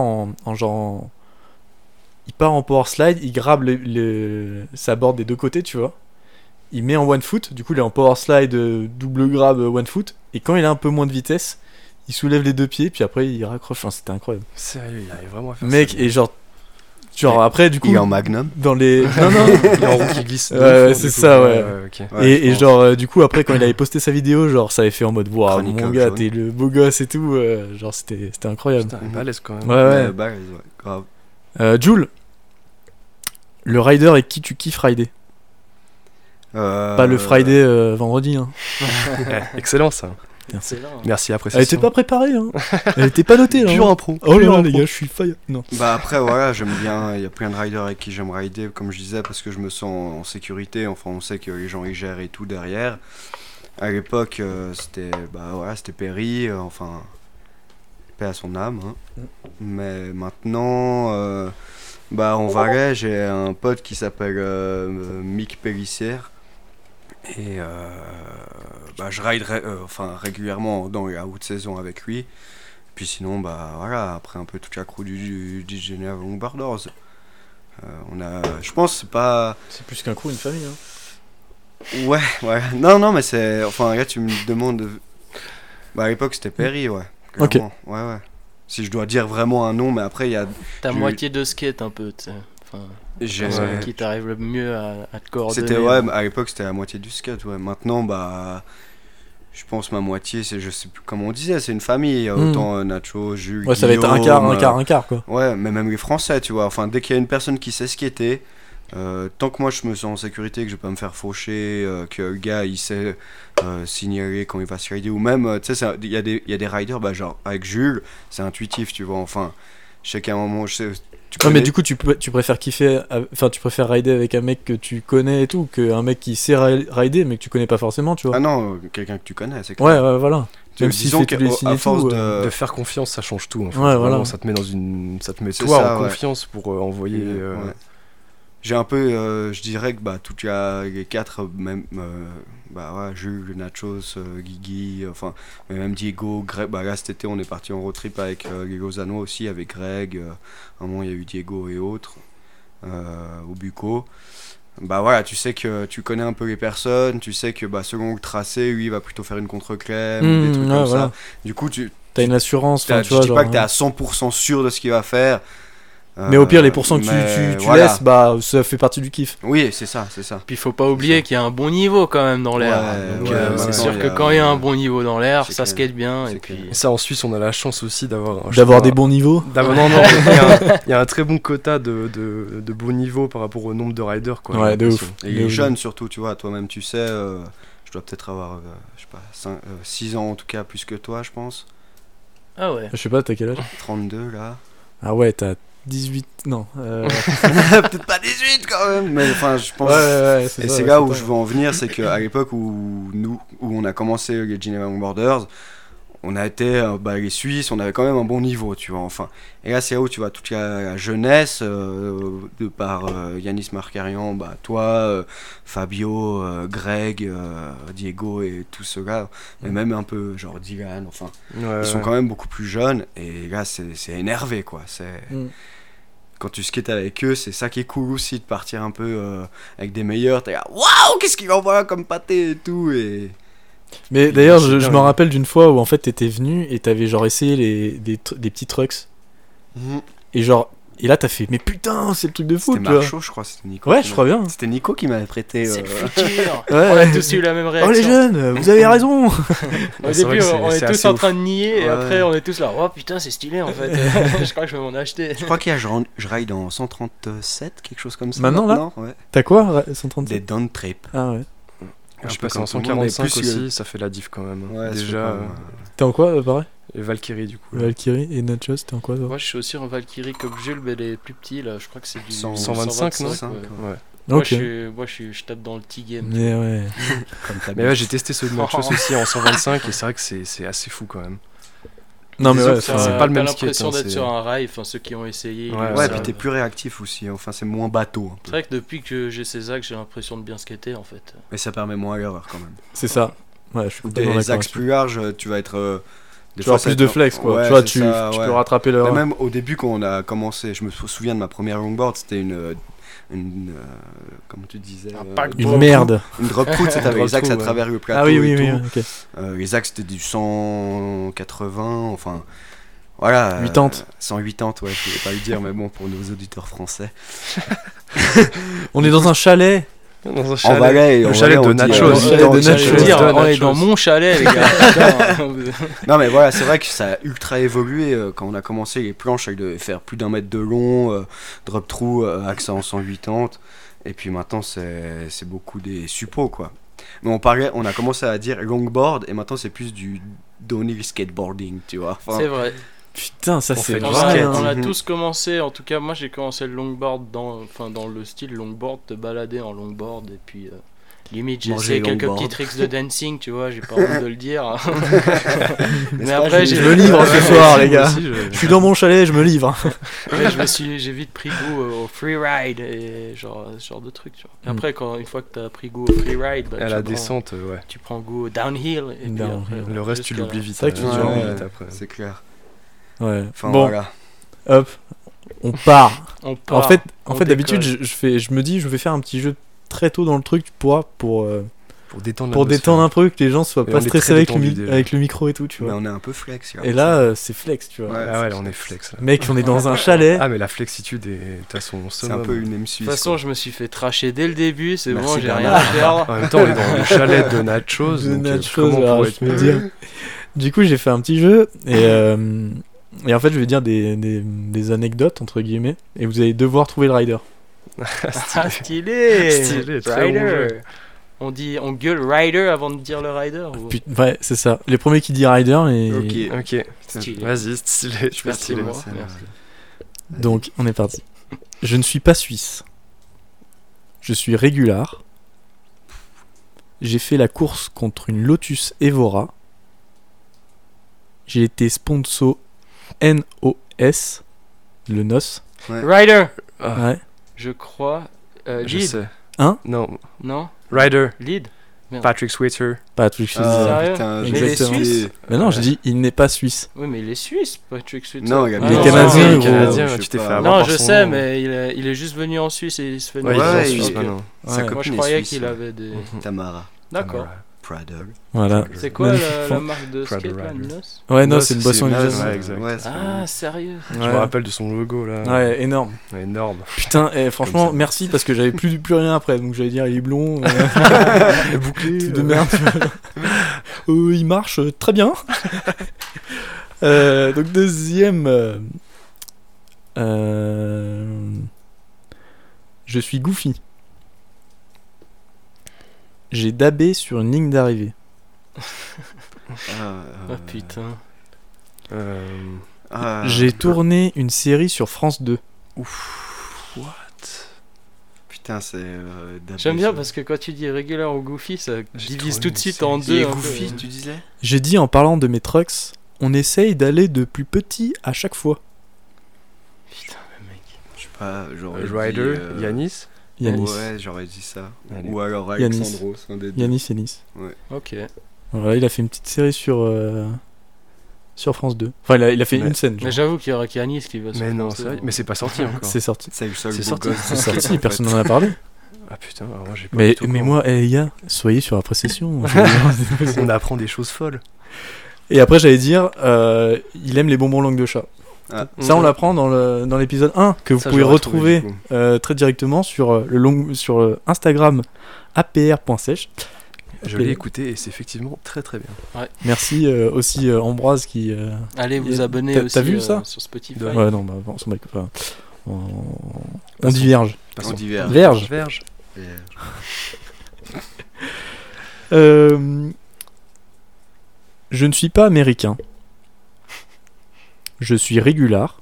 il part en power slide, il grabe sa board des 2 côtés, tu vois. Il met en one foot, du coup, il est en power slide double grab one foot. Et quand il a un peu moins de vitesse, il soulève les 2 pieds, puis après il raccroche. Enfin, c'était incroyable. Sérieux, il arrive vraiment à faire Mec, ça. et genre après, du coup, Il est en magnum. dans les. Non, Il est en roue qui glisse. C'est ça, ouais. Ok. Ouais, et je pense. genre, du coup, après, quand il avait posté sa vidéo, genre, ça avait fait en mode waouh, Chronicle mon gars, jaune. t'es le beau gosse et tout. Genre, c'était incroyable. Putain, il est balèze quand même. Ouais. Ouais, grave. Jules, le rider avec qui tu kiffes rider? Pas le Friday vendredi, hein. Excellent ça. Excellent. Merci, Elle appréciation. était pas préparée, hein. Elle était pas notée, là. Pur hein. impro. Oh là Pur là, impro. les gars, je suis fire. Non. Bah après voilà, j'aime bien, il y a plein de riders avec qui j'aime rider comme je disais parce que je me sens en sécurité, enfin on sait que les gens ils gèrent et tout derrière. À l'époque c'était Perry, enfin paix à son âme hein. Mais maintenant en Valais, j'ai un pote qui s'appelle Mick Pélissière et je ride régulièrement dans la haute saison avec lui. Puis sinon, après un peu toute la crew du Geneva Longboarders. Je pense, c'est pas... C'est plus qu'un coup, une famille, hein. Ouais. Non, mais c'est... Enfin, là, tu me demandes... à l'époque, c'était Perry, ouais. Clairement. Ouais. Si je dois dire vraiment un nom, mais après, il y a... T'as moitié de skate un peu, tu sais. Qui t'arrive le mieux à te coordonner. C'était, à l'époque, c'était la moitié du skate, ouais. Maintenant, je pense ma moitié, je sais plus comment on disait, c'est une famille. Autant Nacho, Jules, Ouais, ça va être un quart, quoi. Ouais, mais même les Français, tu vois. Enfin, dès qu'il y a une personne qui sait skater, tant que moi je me sens en sécurité, que je vais pas me faire faucher, que le gars il sait signaler quand il va se rider, ou même, tu sais, il y a des riders, genre avec Jules, c'est intuitif, tu vois. Enfin, je sais qu'à un moment, je sais. Ouais, mais du coup, tu préfères tu préfères rider avec un mec que tu connais et tout, qu'un mec qui sait rider mais que tu connais pas forcément, tu vois. Ah non, quelqu'un que tu connais, c'est clair. Ouais, voilà. Même s'il fait tous les signes et tout. De faire confiance, ça change tout. En fait. Ouais, voilà. Ça te met ça te met C'est toi ça, en ouais. confiance pour envoyer. Ouais. J'ai un peu, je dirais que toutes les 4, même, Jules, Nachos, Guigui, mais même Diego, Greg. Là cet été on est parti en road trip avec les Lausannois aussi, avec Greg. À un moment il y a eu Diego et autres au Bucco. Tu sais que tu connais un peu les personnes, tu sais que selon le tracé, lui il va plutôt faire une contre-clème, des trucs comme ça. Du coup t'as une assurance. Je dis pas que t'es à 100% sûr de ce qu'il va faire. Mais au pire, les pourcents que tu laisses, ça fait partie du kiff. Oui, c'est ça. Puis il faut pas oublier qu'il y a un bon niveau quand même dans l'air. C'est sûr que quand il y a un bon niveau dans l'air, ça skate bien. Et puis... ça, en Suisse, on a la chance aussi d'avoir des bons niveaux. Non, il y a un très bon quota de bons niveaux par rapport au nombre de riders, quoi. Ouais, de ouf. Et les jeunes surtout, tu vois, toi-même tu sais, je dois peut-être avoir, 6 ans en tout cas, plus que toi, je pense. Ah ouais. Je sais pas, t'as quel âge? 32 là. Ah ouais, t'as 18, non. Peut-être pas 18 quand même, mais je pense. Ouais, et c'est là où je veux en venir, c'est qu'à l'époque où on a commencé les Geneva Longboarders, on a été les Suisses, on avait quand même un bon niveau, tu vois. Et là c'est là où tu vois toute la jeunesse de par Yanis Markarian, toi, Fabio, Greg, Diego et tout cela, mais même un peu genre Dylan, ils sont quand même beaucoup plus jeunes, et là c'est énervé, quoi. Quand tu skates avec eux, c'est ça qui est cool aussi, de partir un peu avec des meilleurs. T'es là, waouh, qu'est-ce qu'il envoie comme pâté et tout. Mais d'ailleurs, je me rappelle d'une fois où en fait t'étais venu et t'avais genre essayé des petits trucks. Et genre, Et là, t'as fait, mais putain, c'est le truc de fou, C'était tu vois. Marchaud, je crois, c'était Nico. Ouais, qui je crois bien. C'était Nico qui m'avait prêté. C'est le futur. Ouais. On a tous eu la même réaction. Oh les jeunes, vous avez raison. Au C'est vrai début, que on est c'est tous assez en ouf. train de nier et Ouais. après on est tous là. Oh putain, c'est stylé en fait. Je crois que je vais m'en acheter. Je crois qu'il y a, je ride en 137, quelque chose comme ça. Maintenant, là Non, ouais. T'as quoi 137 Des down trip. Ah ouais. Je suis peu passé en comme tout le monde, mais 145 plus, aussi, ça fait la diff quand même. Ouais, c'est Déjà, pas, T'es en quoi, pareil et Valkyrie du coup. Valkyrie et Nachos, t'es en quoi, toi? Moi je suis aussi en Valkyrie comme Jules, mais les plus petits là. Je crois que c'est du 125, non 125, ouais. Ouais. Moi, Ok. je tape dans le T-game. Mais ouais. Comme ta Mais ouais, j'ai testé ceux de Nachos aussi en 125 et c'est vrai que c'est assez fou quand même. Non, mais Les ouais, autres, c'est c'est pas le même T'as skate, l'impression hein, d'être c'est- sur un rail, enfin ceux qui ont essayé. Ouais, ils Ouais, le ça, puis savent. t'es plus réactif aussi. Enfin, c'est moins bateau. Un C'est peu. vrai que depuis que j'ai ces axes, j'ai l'impression de bien skater en fait. Mais ça permet moins l'erreur quand même. c'est ça. Ouais, je suis complètement Des d'accord. axes plus larges, tu vas être. Des Tu vas avoir ça plus va de être- flex, quoi. Ouais, tu vois, c'est tu ça, peux ouais. rattraper Mais leur. même au début, quand on a commencé, je me souviens de ma première longboard, c'était comment tu disais Un pack Une merde. Une drop foot, c'était avec Drop les axes à through, ouais. travers le plateau Ah oui, oui, et oui, tout. ok. Les axes c'était du 180, enfin voilà. 80. 180, ouais, je voulais pas le dire, mais bon, pour nos auditeurs français. On est dans un chalet. Dans un En Valais, Le chalet de Nachos. Le chalet de Je Nachos. veux dire, on est Nachos. dans mon chalet, les gars. Putain. Non mais voilà, c'est vrai que ça a ultra évolué quand on a commencé les planches, elles devaient faire plus d'1 mètre de long, drop through, axe en 180, et puis maintenant c'est beaucoup des suppos quoi. Mais on a commencé à dire longboard et maintenant c'est plus du downhill skateboarding, tu vois. Enfin, C'est vrai. Putain, ça On c'est fait du On vrai. skate. a, on a Mhm. tous commencé, en tout cas moi j'ai commencé le longboard dans le style longboard, te balader en longboard et puis limite j'ai Manger essayé quelques longboard. petits tricks de dancing, tu vois, j'ai pas envie de le dire. Mais pas, après Je me livre ce soir, les gars. Je suis dans mon chalet, je me livre. j'ai vite pris goût au freeride et genre ce genre de trucs, tu vois. Et Mm. après une fois que t'as pris goût au freeride, bah, À tu la prends- descente, ouais. tu prends goût au downhill et puis Downhill. après, Le reste, tu jusqu'à l'oublies la- vite. C'est vrai que tu tu dis, l'oublies ouais, vite après. c'est clair. Ouais. Enfin Bon, voilà. hop, on part. On part, En fait on d'habitude, décolle. je me dis, je vais faire un petit jeu très tôt dans le truc pour Pour détendre détendre un peu, que les gens soient Et pas on est stressés très avec le, détendu déjà. avec le micro et tout, tu Mais vois. on est un peu flex. Et là, c'est flex, tu vois. Ouais. Ah ouais, là on est flex. Là. Mec, on est dans un chalet. Ah mais la flexitude est à son c'est summum. un peu une M De Suisse. toute façon, je me suis fait tracher dès le début, c'est Merci, bon, j'ai Bernard. rien à perdre. En même temps, on est dans le chalet de Nachos. De donc, Nachos, comment on alors, pourrait je peux dire. Du coup, j'ai fait un petit jeu et en fait, je vais dire des anecdotes entre guillemets et vous allez devoir trouver le rider. Ah, stylé, Stylé, très bon Rider. jeu. On gueule Rider avant de dire le Rider ou... Ouais, c'est ça. Les premiers qui disent rider et Ok. Ok, Stylé. vas-y, stylé. Je fais Merci, stylé. moi. c'est- Merci. donc on est parti. Je ne suis pas suisse. Je suis régular. J'ai fait la course contre une Lotus Evora. J'ai été sponsor NOS, le NOS. Rider, Ah, Ouais. je crois. je Lead, sais. Hein Non, non Ryder, Lead. Patrick Switzer. Patrick Switzer. Sérieux putain, Mais j'ai les Exactement. Suisses Mais non, je dis il n'est pas suisse. Oui, mais il est suisse, Patrick Switzer. Non, il y a Ah, les non, Canadiens, non, gros. Canadien, je tu sais t'es pas. fait avoir Non, par je son sais, nom. mais il est juste venu en Suisse et il se fait Ouais, il est Ouais, en il Suisse est- maintenant. Sa Ouais. Moi, copine je est croyais suisse, qu'il ouais. avait des. Tamara. D'accord. Prada. Voilà. C'est quoi Magnifique. la marque de Prada skate là, Rider. Nos Ouais, non, Nos, c'est une c'est boisson une indienne. Ouais, exact. Ouais, c'est Ah, sérieux Je me rappelle de son logo là. Ouais, énorme. Énorme. Putain, franchement, ça. merci parce que j'avais plus rien après. Donc j'allais dire, il est blond, Bouclé. truc de merde. Il marche très bien. Donc deuxième. Je suis Goofy. J'ai dabé sur une ligne d'arrivée. Ah putain. J'ai tourné une série sur France 2. What? Putain, c'est. J'aime bien parce que quand tu dis regular ou goofy, ça J'ai divise trouvé tout de une suite en série. deux. Et un peu. Goofy, tu disais J'ai dit en parlant de mes trucks, on essaye d'aller de plus petit à chaque fois. Putain, mais mec. Je sais pas, j'aurais Ryder, dit, Yanis. Yanis. Ouais, j'aurais dit ça. Allez. Ou alors Yanis. Alexandros, un des deux. Yanis Yanis. Ok. Voilà, il a fait une petite série sur France 2. Enfin, il a fait Mais- une scène. genre. Mais j'avoue qu'il y aura Yanis qui va se Mais non, lancer. c'est vrai. Mais c'est pas sorti encore. C'est sorti. C'est le seul C'est beau sorti. gosse. C'est sorti, personne n'en a parlé. Ah putain, alors moi j'ai pas Mais, du tout mais au moi, les gars, soyez sur la précession. On apprend des choses folles. Et après, j'allais dire, il aime les bonbons langue de chat. Ah. Ça, on l'apprend dans l'épisode 1, que vous Ça, pouvez je l'ai retrouvé, retrouver très directement sur Instagram apr.sèche. Je l'ai écouté et c'est effectivement très très bien. Merci aussi Ambroise qui... Allez vous abonner T'as aussi vu ça sur Spotify. Ouais, non, bah, on s'en bat pas. On diverge. On diverge. Verge. Verge. Je ne suis pas américain. Je suis régular.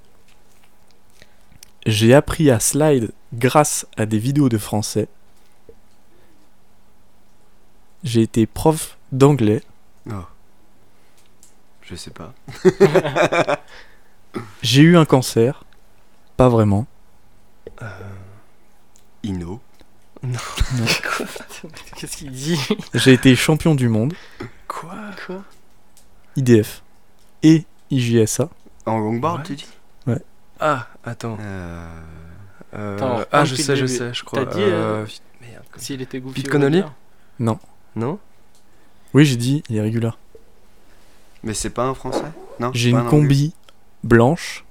J'ai appris à slide grâce à des vidéos de français. J'ai été prof d'anglais. Oh. Je sais pas. J'ai eu un cancer. Pas vraiment. Inno. Qu'est-ce qu'il dit? J'ai été champion du monde. Quoi? IDF. Et IJSA. En longboard, What? tu dis? Ah, attends. Attends, Ah, depuis le je début. sais, je crois. T'as dit, Merde. S'il était goofy. Pete au Connolly? départ. Non. Non? Oui, j'ai dit, il est régular. Mais c'est pas un français? Non? J'ai pas une un anglais. combi blanche.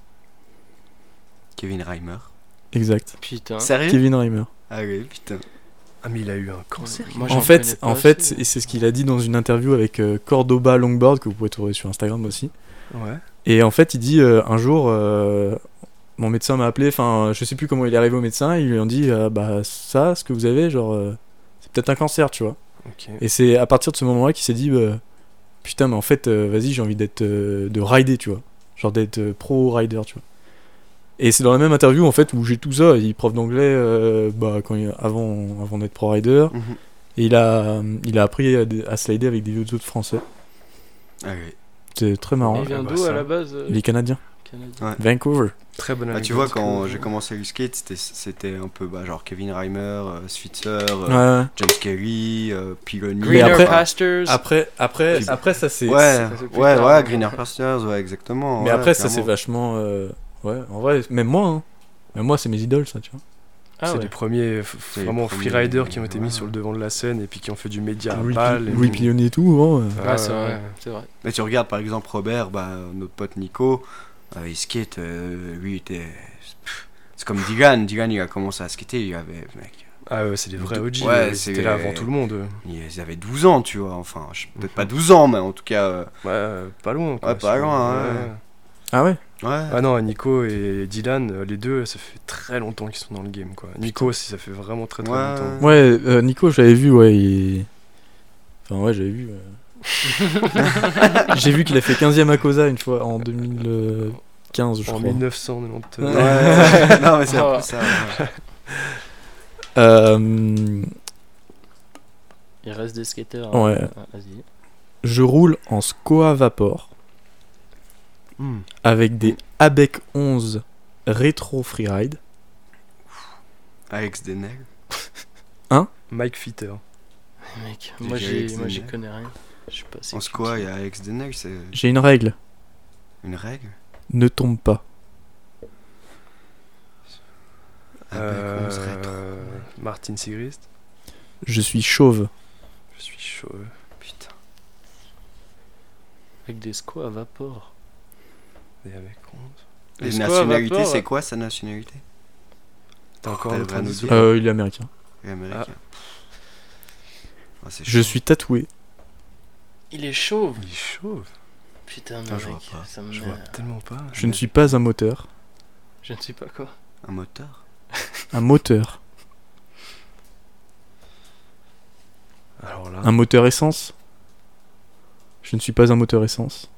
Kevin Reimer. Exact. Putain. Sérieux? Kevin Reimer. Ah oui, putain. Ah, mais il a eu un cancer. Moi, En j'en fait, connais pas en fait, assez. et c'est ce qu'il a dit dans une interview avec Cordoba Longboard, que vous pouvez trouver sur Instagram aussi. Ouais. Et en fait, il dit un jour, mon médecin m'a appelé, enfin, je sais plus comment il est arrivé au médecin, ils lui ont dit, bah, ça, ce que vous avez, genre, c'est peut-être un cancer, tu vois. Ok. Et c'est à partir de ce moment-là qu'il s'est dit, putain, mais en fait, vas-y, j'ai envie d'être, de rider, tu vois. Genre d'être pro rider, tu vois. Et c'est dans la même interview, en fait, où j'ai tout ça. Il est prof d'anglais, bah, avant d'être pro rider. Mhm. Et il a appris à slider avec des vidéos de français. Ah oui. C'est très marrant. Il vient bah, d'où ça. à la base? Il est canadien. Canadien. Ouais. Vancouver. Très bonne Ah, tu anecdote. vois, quand j'ai commencé le skate, c'était un peu genre Kevin Reimer, Switzer, Ouais. James Kelly, Piloni. Mais Greener après- Pastures. Après, ça c'est. Ouais, ça, c'est plus ouais, tard, ouais, hein. Greener Pastures, ouais, exactement. Mais ouais, après, ça c'est clairement. vachement. Ouais, en vrai, même moi, hein. Même moi, c'est mes idoles, ça, tu vois. Ah C'est ouais. les premiers C'est les vraiment premiers, freeriders qui ont été mis ouais. sur le devant de la scène et puis qui ont fait du média à Louis balle. et Louis puis- Pillonnier et tout, hein. Ah, Ouais, c'est vrai. ouais. C'est vrai. Mais tu regardes par exemple Robert, bah, notre pote Nico, il skate, lui était. C'est comme Dylan, il a commencé à skater, il avait. Mec, Ah ouais, c'est des vrais OG. Ouais, Ils c'est- étaient là avant tout le monde. ils avaient 12 ans, tu vois, enfin, peut-être pas 12 ans, mais en tout cas. Ouais, pas loin. quoi. Ouais, pas loin, ouais. Ah ouais. Ouais. Ah non, Nico et Dylan, les deux, ça fait très longtemps qu'ils sont dans le game, quoi. Nico aussi, ça fait vraiment très très Ouais. longtemps. Ouais, Nico, j'avais vu, ouais, Enfin, ouais, j'avais vu. J'ai vu qu'il a fait 15ème à Cosa une fois en 2015, je En crois. 1990. Ouais. Non, mais c'est un Ah. peu ça. Ouais. Il reste des skateurs. Ouais. Vas-y. Je roule en Skoa Vapor Hmm. avec des ABEC 11 rétro freeride. Alex Denel. Mike Fitter. Mec, J'ai moi dit j'y Alex Denel. connais rien. Je sais pas. En squat, il y a Alex Denel, c'est J'ai une règle, une règle. ne tombe pas. Avec 11 rétro. Martin Sigrist. Je suis chauve. Je suis chaud. Putain. Avec des squats à vapeur. Et avec 11. Les Les squats à nationalités, vapeur, c'est quoi sa nationalité? T'as encore T'as un le autre vrai indice nous ou dire pas Il est américain. Les Américains. Ah, c'est Je chaud. suis tatoué. Il est chauve. Il est chaud. Putain, Putain, mec, je vois pas. ça me. Je vois tellement pas. Je ne suis pas un moteur. Je ne sais pas quoi. Un moteur. Un moteur. Alors là. Un moteur essence. Je ne suis pas un moteur essence.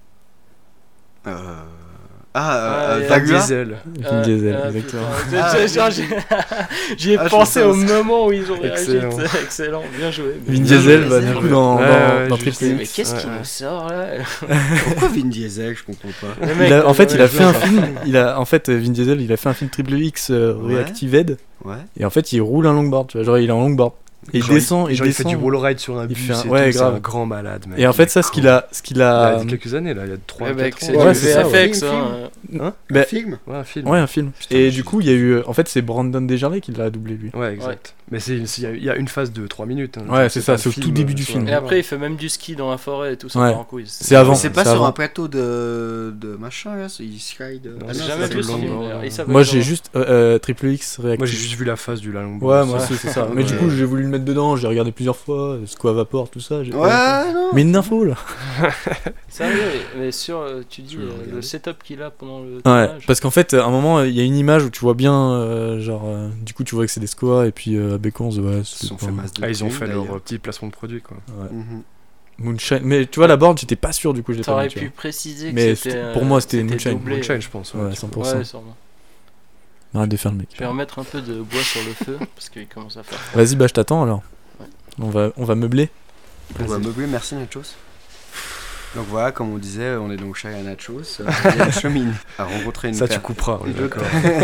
Ah, Vin Dagula. Diesel. Vin Diesel, exactement. J'y ai Ah, je pensé pensais au aussi. moment où ils ont réagi. Excellent. Excellent, bien joué. Vin Bien Diesel joué, va Diesel. du coup dans Ouais, Triple je sais, Mais X. qu'est-ce qu'il Ouais. nous sort là? Pourquoi Vin Diesel? Je comprends pas. Le mec, En fait, il a ouais, fait un je- film. Vin Diesel, il a fait un film Triple X Ouais. Reactived. Ouais. Et en fait, il roule un longboard. Tu vois, genre, il est en longboard. Et il Genre, descend, il fait du wall ride sur un il bus. fait un- et ouais, tout, grave. C'est un grand malade, mec. Et en fait, ça, ce qu'il a. Il y a quelques années, là, il y a 3 Ouais, mec, 4 c'est ans. Ouais, du c'est ça, VFX. ouais. hein. Hein Bah, Un film. Ouais, un film. Ouais, un film. Putain, Et je du sais. coup, il y a eu. En fait, c'est Brandon Desjardins qui l'a doublé, lui. Ouais, exact. Mais il y a une phase de 3 minutes. hein. Ouais, c'est ça, pas c'est le au tout début du soit- film. Et après, il fait même du ski dans la forêt et tout ça. Ouais. part en couille. C'est avant. C'est pas c'est sur avant. un plateau de machin là, il slide. Non, J'ai c'est jamais ça, vu c'est ce le film. long, d'ailleurs. ouais. Il s'appelle Moi, j'ai comment juste Triple X réactif. Moi, j'ai juste vu la phase du Lalong. Ouais, moi aussi, c'est ça. Mais du Ouais. coup, j'ai voulu le mettre dedans, j'ai regardé plusieurs fois, Square Vapor, tout ça. j'ai pas- Ouais, non. Mais une info là. Sérieux, mais sur, tu dis Tu veux le le regarder setup qu'il a pendant le Ouais, tournage. parce qu'en fait, à un moment, il y a une image où tu vois bien, du coup, tu vois que c'est des Square, et puis à Bécon, ouais, Ils se sont fait masse de Ah, ils ont thunes, fait leur d'ailleurs. petit placement de produit, quoi. Ouais. Mhm. Moonshine. Mais tu vois, la board, j'étais pas sûr, du coup, je l'ai pas T'aurais mis, tu pu vois. préciser que Mais c'était. pour moi, c'était Moonshine. doublé. Moonshine, je pense. Ouais, du coup. 100%. Ouais, sûrement. Arrête de faire le mec. Je vais remettre un peu de bois sur le feu parce qu'il commence à faire. Vas-y, bah, je t'attends alors. Ouais. On va meubler. On va meubler, merci Nachos. Donc voilà, comme on disait, on est donc chez Nachos. Il y a une chemine à rencontrer une Ça, tu paire. couperas, on est d'accord.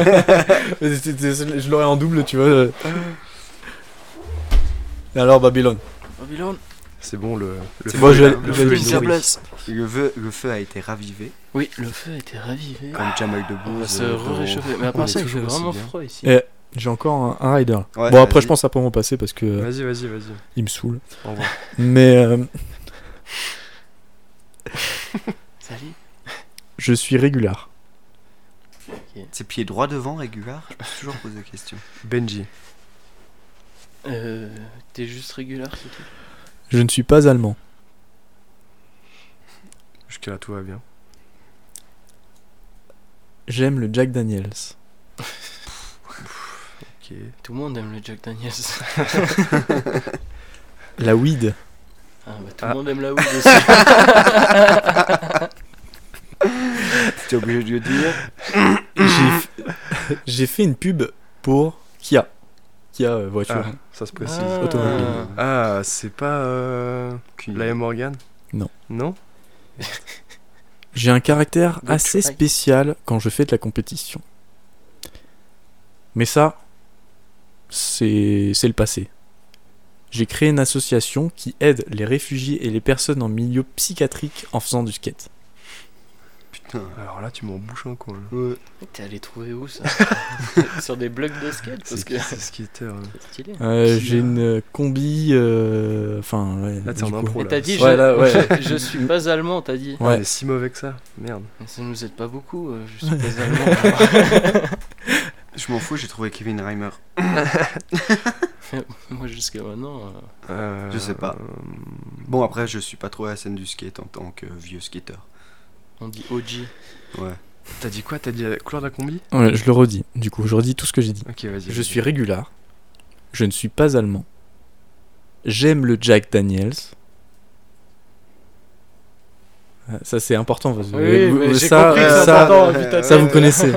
Je l'aurais en double, tu vois. Et alors, Babylone. Babylone. C'est bon, le C'est Moi, bon, je le vais feu le est dire. nourri. Le feu a été ravivé, Oui, le feu a été ravivé. comme Jamel On va Debbouze. se réchauffer. Mais à on part est ça, il fait toujours aussi vraiment bien. froid ici. Et j'ai encore un rider. Ouais, Bon, après, vas-y. je pense après mon passé parce que Vas-y, vas-y. il me saoule. Au revoir. Mais Salut. je suis régulier. C'est pied droit devant, régulier. Je me suis toujours posé la question. Benji. T'es juste régulier, c'est tout. Je ne suis pas allemand. Jusqu'à là, tout va bien. J'aime le Jack Daniels. Ok. Tout le monde aime le Jack Daniels. La weed. Ah, bah, tout le Ah. monde aime la weed aussi. T'es obligé de le dire. J'ai fait une pub pour Kia. Kia voiture. Ah, ça se précise. Ah. Automobile. Ah, c'est pas Liam Morgan Non. Non. J'ai un caractère Good assez try. spécial quand je fais de la compétition. Mais ça, c'est le passé. J'ai créé une association qui aide les réfugiés et les personnes en milieu psychiatrique en faisant du skate. Putain. Alors là, tu m'en bouches un coin. là. Ouais. T'es allé trouver où ça? Sur des blocs de skate parce que C'est skater. hein. c'est stylé. J'ai une combi. Enfin, ouais. Là, t'es du en coup. impro. Et t'as dit Ouais, là, ouais. je suis pas allemand, t'as dit. Ouais. Mais si mauvais que ça. Merde. Mais ça nous aide pas beaucoup, je suis pas allemand. Je m'en fous, j'ai trouvé Kevin Reimer. Moi jusqu'à maintenant. Je sais pas. Bon, après, je suis pas trop à la scène du skate en tant que vieux skater. On dit OG. Ouais. T'as dit quoi? T'as dit la couleur de la combi? Ouais, je le redis. Du coup, je redis tout ce que j'ai dit. Ok, vas-y. Je suis régulier. Je ne suis pas allemand. J'aime le Jack Daniels. Ça, c'est important. Parce que Oui, mais j'ai ça, compris que c'est ça, important, putain. ça, vous connaissez.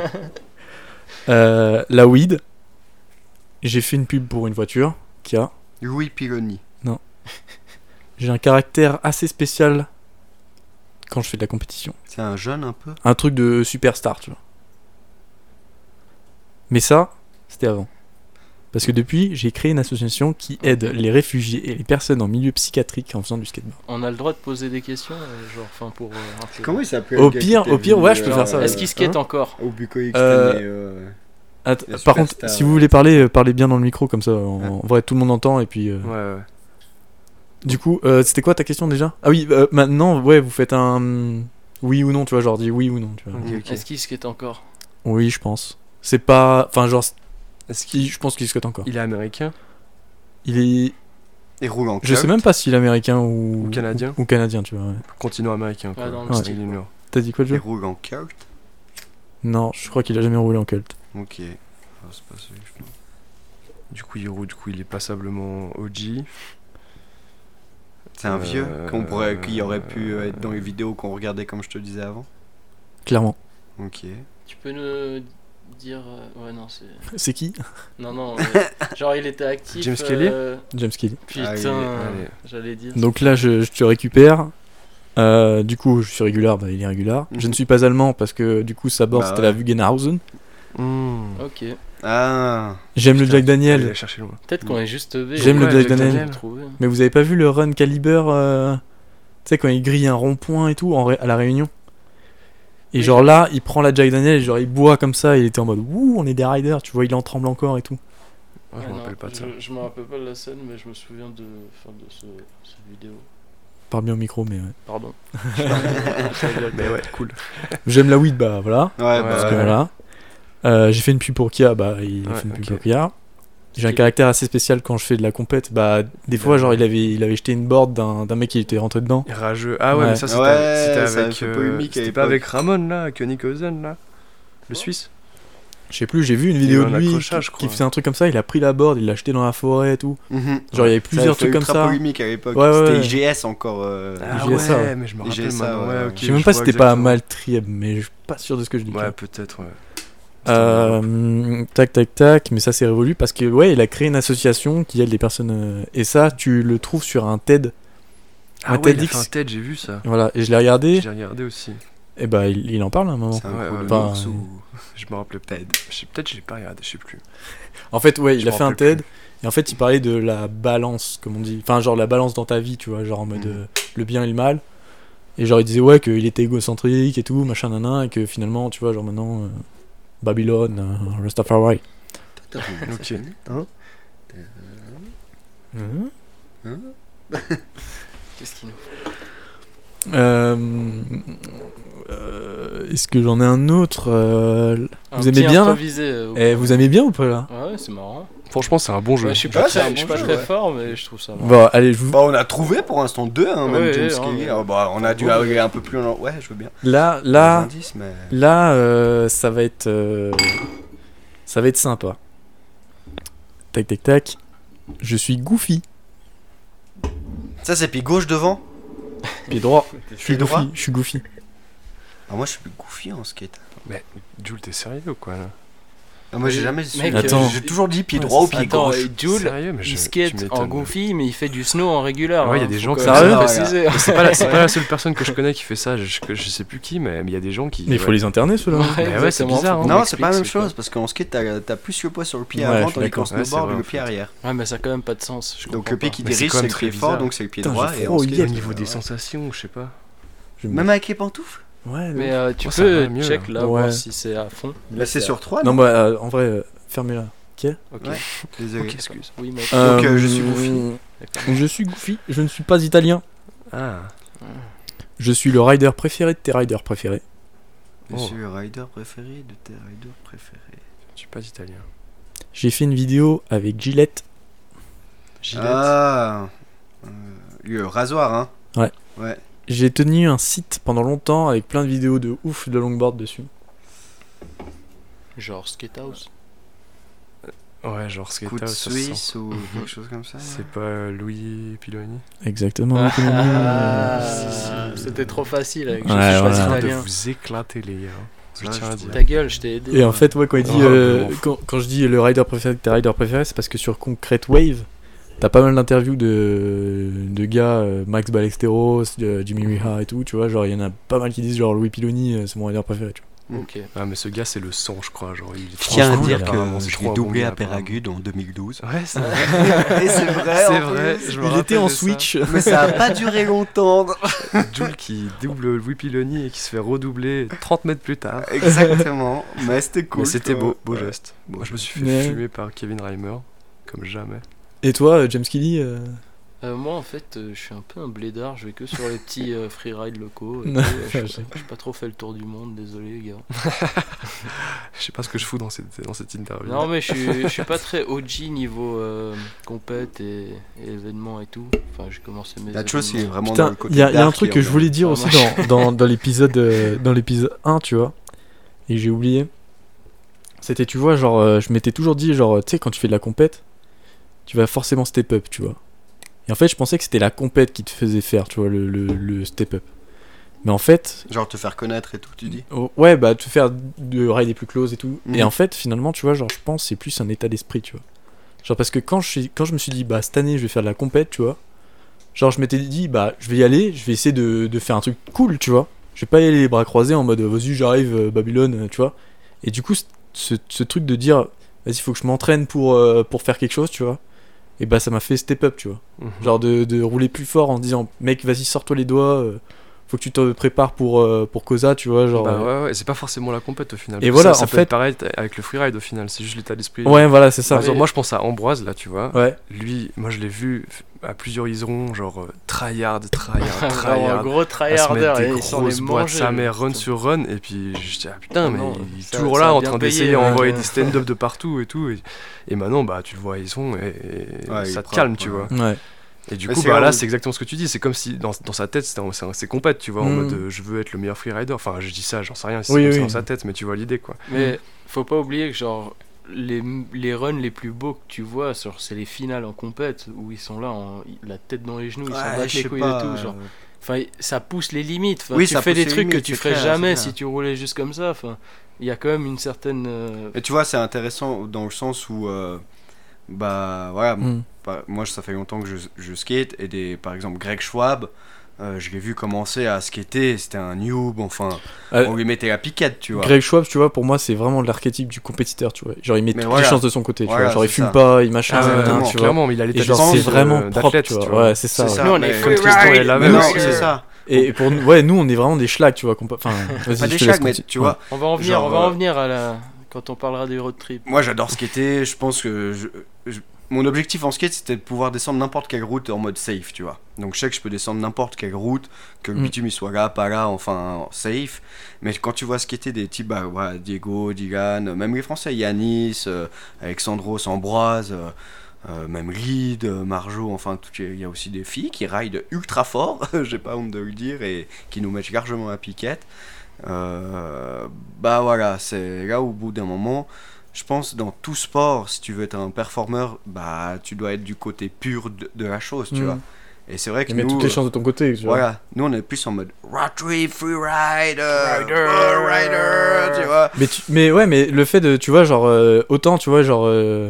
La weed. J'ai fait une pub pour une voiture. Kia. Louis Piloni. J'ai un caractère assez spécial quand je fais de la compétition. C'est un jeune un peu. Un truc de superstar, tu vois. Mais ça, c'était avant. Parce que depuis, j'ai créé une association qui aide les réfugiés et les personnes en milieu psychiatrique en faisant du skateboard. On a le droit de poser des questions, genre, enfin pour. un peu- Comment il s'appelle Au pire, ouais, je peux faire ça. Est-ce qu'il skate encore? Au bucolique La Par contre, superstar, si vous voulez parler, parlez bien dans le micro, comme ça, en vrai, tout le monde entend. Et puis, Ouais, ouais. du coup, c'était quoi ta question déjà? Ah oui, maintenant, ouais, vous faites un oui ou non, tu vois, genre dis oui ou non, tu vois. Ok, ok. Est-ce qu'il skate encore? Oui, je pense. C'est pas, enfin, genre, Est-ce qu'il je pense qu'il skate encore. il est américain Il est, Et roule en je sais même pas s'il est américain ou canadien ou canadien, tu vois. Ouais. Continent américain, quoi. Ouais, dans le Ouais. Style du Nord. T'as dit quoi, Il Joe? roule en cult. Non, je crois qu'il a jamais roulé en cult. Ok. Ah, c'est pas celui que je pense. Du coup, il est passablement OG. C'est un vieux qui aurait pu être dans les vidéos qu'on regardait comme je te disais avant. Clairement. Ok. Tu peux nous dire. Ouais, non, c'est. C'est qui? Non, non, genre il était actif. James Kelly James Kelly. Putain, Ah, il est- allez. j'allais dire. Donc là, je te récupère. Du coup, je suis régulier, bah, il est régulier. Je ne suis pas allemand parce que du coup, sa board Bah c'était ouais. la Wugenhausen. Hmm. Ok. Ah, J'aime le Putain, Jack allez Daniel. la chercher loin. Peut-être qu'on est juste B. J'aime le Ouais, Jack Jack Daniel. Daniel. Mais vous avez pas vu le run Caliber tu sais, quand il grille un rond-point et tout à la Réunion. Et Oui, genre là, il prend la Jack Daniel et genre il boit comme ça. Il était en mode ouh, on est des riders. Tu vois, il en tremble encore et tout. Ouais, je me rappelle pas de ça. Je me rappelle pas de la scène, mais je me souviens de cette vidéo. Parle bien au micro, mais ouais. Pardon. Mais ouais, cool. J'aime la weed, bah voilà. ouais, Parce Ouais. que voilà. J'ai fait une pub pour Kia, bah il a Ouais, fait une pub ok. pour Kia. J'ai un Stylé. caractère assez spécial quand je fais de la compète. Bah des fois, genre il avait jeté une board d'un mec qui était rentré dedans. Rageux. Ah ouais, Ouais. mais ça c'était Ouais, c'était ça a avec. fait polémique à C'était l'époque. pas avec Ramon là, Koenighausen là Le Suisse. Je sais plus, j'ai vu une y a vidéo eu de un lui accrochage, je qui crois. faisait un truc comme ça. Il a pris la board, il l'a jeté dans la forêt et tout. Mhm. Genre il y avait Ça plusieurs avait fait trucs comme ultra ça. polémique à l'époque. Ouais, ouais, C'était ouais. IGS encore. Ah IGSA, ouais. ouais, mais je me rappelle IGSA, maintenant. ouais, Ouais, ouais. ok. Je sais même pas si vois c'était pas exactement. mal triable, mais je suis pas sûr de ce que je dis. Ouais, peut-être, ouais. Tac tac tac, mais ça c'est révolu parce que ouais, il a créé une association qui aide les personnes et ça tu le trouves sur un TED. Ah Un ouais, il a TEDx. fait un TED, j'ai vu ça. Voilà, et je l'ai regardé J'ai regardé aussi. et bah il en parle à un moment. C'est un Ouais, gros ouais, ours ouais. ou- Je me rappelais peut-être. Peut-être j'ai pas regardé, je sais plus. En fait, ouais, il Je a me fait un rappelle TED et en fait, il parlait de la balance, comme on dit. Enfin, genre la balance dans ta vie, tu vois, genre en mode Mhm. le bien et le mal. Et genre il disait ouais qu'il était égocentrique et tout, machin nanan, et que finalement, tu vois, genre maintenant Babylone, Rastafari. Ok. Qu'est-ce qu'il nous Est-ce que j'en ai un autre Un Vous aimez petit bien là improvisé, Vous aimez bien ou pas là? Ouais, c'est marrant. Franchement, c'est un bon jeu. Ouais, je suis Ouais, pas c'est un très, je suis bon pas jeu, très ouais. fort, mais je trouve ça marrant. Bon, allez, je vous... Bah, on a trouvé pour l'instant 2, hein, même Ouais, James ouais, Kelly. ouais. Alors, bah, on a dû aller un peu plus loin. Ouais, je veux bien. Là, Des là, indices, mais... là, ça va être sympa. Tac, tac, tac. Je suis Goofy. Ça, c'est pied gauche devant. Pied droit. Je suis Pied droit. Goofy. Je suis Goofy. Ah, moi, je suis plus goofy en skate. Mais Jules, t'es sérieux ou quoi là Ah, moi, j'ai Mais- jamais su. mec, Attends. J'ai toujours dit pied Ouais, droit ou c'est pied Attends, gauche. Jules, Sérieux, mais il tu skate m'étonnes. en goofy, mais il fait du snow en régulier. Ouais, il y a des gens faut qui- quand même Sérieux préciser. C'est pas la seule personne que je connais qui fait ça. Je sais plus qui, mais il y a des gens qui. Mais il faut ouais. les interner, ceux-là. Ouais, ouais, c'est exactement, bizarre, faut hein. qu'on Non, c'est pas la même m'explique, chose parce qu'en skate, t'as plus le poids sur le pied Ouais, je avant, suis tandis qu'en d'accord. Ouais, c'est snowboard, vrai, le en pied fait. arrière. Ouais, mais ça a quand même pas de sens. je Donc comprends le pied pas. qui Mais c'est dirige, quand c'est même le très pied fort, bizarre. donc c'est le pied Putain, droit. j'ai Et trop en Au skate, niveau des ouais. sensations, je sais pas. Même... Même avec les pantoufles. Ouais, Mais tu Oh, ça peux va mieux, check là. là, Ouais. voir si c'est à fond. Là, c'est sur 3, Non, bah, en vrai, fermez-la. Ok. Ouais. Désolé. Ok, excuse. Oui, mec. Donc, je suis Goofy. D'accord. Je suis Goofy. Je ne suis pas italien. Ah. Je suis le rider préféré de tes riders préférés. Je Oh. suis le rider préféré de tes riders préférés. Je suis pas italien. J'ai fait une vidéo avec Gillette. Gillette. Ah, le rasoir, hein. Ouais. Ouais. J'ai tenu un site pendant longtemps avec plein de vidéos de ouf de longboard dessus. Genre Skate House. Ouais, genre Coup Skate de House, ça se sent. Suisse ou quelque chose comme ça. C'est pas Louis Piloni. Exactement. C'était trop facile avec Ouais, je suis voilà. pas En train de italien. vous éclater, les gars. Je Ouais, tiens à je dire. Ta gueule, je t'ai aidé. Et en fait, ouais, quand il dit, Oh, quand je dis le rider préféré de tes riders préférés, c'est parce que sur Concrete Wave, t'as pas mal d'interviews de gars, Max Ballesteros, Jimmy Riha et tout, tu vois, genre il y en a pas mal qui disent genre Louis Piloni, c'est mon rider préféré, tu vois. Ok. Ah, mais ce gars, c'est le sang, je crois. Genre, il est Je trop tiens à cool, dire apparemment, que c'est je trop l'ai un doublé bon à gars, apparemment. Péragude en 2012. Ouais, c'est vrai. Et c'est vrai. C'est en vrai. plus. Je me Il était rappelle en de ça. Switch. Mais ça a pas duré longtemps. Jules qui double Louis Piloni et qui se fait redoubler 30 mètres plus tard. Exactement. Mais c'était cool. Mais c'était quoi. beau, beau Ouais. geste. Moi, je me suis fait Ouais. fumer par Kevin Reimer, comme jamais. Et toi, James Kelly Moi en fait je suis un peu un blédard, je vais que sur les petits freerides locaux. Non, Je je sais. j'ai pas trop fait le tour du monde, désolé les gars. Je sais pas ce que je fous dans cette interview. Non mais je suis pas très OG niveau compète et événements et tout. Enfin j'ai commencé mes La chose, c'est événements. vraiment dans Putain, le côté il y a un dark truc et que je voulais dire Ah, aussi moi, dans l'épisode 1, tu vois, et j'ai oublié. C'était, tu vois, genre, je m'étais toujours dit, genre, tu sais, quand tu fais de la compète, tu vas forcément step up, tu vois. Et en fait, je pensais que c'était la compète qui te faisait faire, tu vois, le step up. Mais en fait, Genre te faire connaître et tout, tu dis. ouais, bah, te faire de rider plus close et tout. Mhm. Et en fait, finalement, tu vois, genre, je pense que c'est plus un état d'esprit, tu vois. Genre, parce que quand je me suis dit, bah, cette année, je vais faire de la compète, tu vois, genre, je m'étais dit, bah, je vais y aller, je vais essayer de faire un truc cool, tu vois. Je vais pas y aller les bras croisés en mode, vas-y, j'arrive, Babylone, tu vois. Et du coup, ce truc de dire, vas-y, faut que je m'entraîne pour faire quelque chose, tu vois. Et bah ça m'a fait step up, tu vois. Genre de rouler plus fort en disant, mec, vas-y, sors-toi les doigts. Faut que tu te prépares pour Cosa, tu vois, genre. Bah ouais, c'est pas forcément la compète au final. Et voilà, ça en peut fait, être pareil avec le freeride au final, c'est juste l'état d'esprit. Ouais, voilà, c'est ça. Par exemple, moi je pense à Ambroise là, tu vois. Ouais. Lui, moi je l'ai vu à plusieurs iserons, genre tryhard, Un gros à se tryharder, mettre des et ils sont les grosses boîtes manger. sa mère, run sur run, et puis je dis ah putain, mais Non, il est ça- toujours ça là a en bien train payé, d'essayer ouais. d'envoyer des stand-up de partout et tout, et maintenant bah tu le vois à Ison et Ouais, il ça est te propre, calme, tu ouais. vois. Ouais. Et du Mais coup, c'est bah là là, où- c'est exactement ce que tu dis. C'est comme si dans sa tête, c'est compète, tu vois, en Mm. mode je veux être le meilleur freerider. Enfin, je dis ça, j'en sais rien, c'est Oui, comme ça oui. dans sa tête, mais tu vois l'idée, quoi. Mais faut pas oublier que genre les runs les plus beaux que tu vois, c'est les finales en compète où ils sont là, la tête dans les genoux, ils s'en Ouais, battent je les sais couilles pas, et tout. Genre. Enfin, ça pousse les limites. Enfin, Oui, tu ça fais pousse des les trucs que limites, tu c'est ferais clair, jamais c'est si clair. tu roulais juste comme ça. Enfin, il y a quand même une certaine. Et tu vois, c'est intéressant dans le sens où, bah voilà, Mm. moi ça fait longtemps que je skate, et par exemple Greg Schwab, je l'ai vu commencer à skater, c'était un noob, enfin, Euh, on lui mettait la piquette, tu vois. Greg Schwab, tu vois, pour moi, c'est vraiment l'archétype du compétiteur, tu vois. Genre, il met Mais toutes voilà. les chances de son côté, tu Voilà, vois. Genre, il c'est fume ça. pas, il machin, Ah ouais, nanana, clairement, tu vois. clairement, mais il a Et l'état genre, d'esprit c'est vraiment propre, d'athlète, tu vois. Ouais, c'est ça. C'est ouais. Nous, on est mais- Comme Tristan et la Mais même. non, Ouais. c'est ça. Et pour nous, ouais, nous, on est vraiment des schlags, tu vois. Enfin, vas-y, Pas je des te laisse chags, mais continuer. tu vois, On va en venir, Genre, on va en venir à la quand on parlera des road trips. moi j'adore skater, je pense que mon objectif en skate c'était de pouvoir descendre n'importe quelle route en mode safe, tu vois. Donc je sais que je peux descendre n'importe quelle route, que le Mm. bitume il soit là, pas là, enfin safe. Mais quand tu vois skater des types, bah voilà, Diego, Dylan, même les Français, Yanis, Alexandros, Ambroise, même Reed, Marjo, enfin il y a aussi des filles qui rident ultra fort, j'ai pas honte de le dire, et qui nous mettent largement à piquette. Bah voilà, c'est là où, au bout d'un moment, je pense dans tout sport, si tu veux être un performeur, bah tu dois être du côté pur de la chose, tu Mm. vois. Et c'est vrai que Et mettre nous, toutes les chances de ton côté, tu vois. voilà, nous on est plus en mode road trip, rider, tu vois. Mais ouais, mais le fait de, tu vois, genre, autant, tu vois, genre,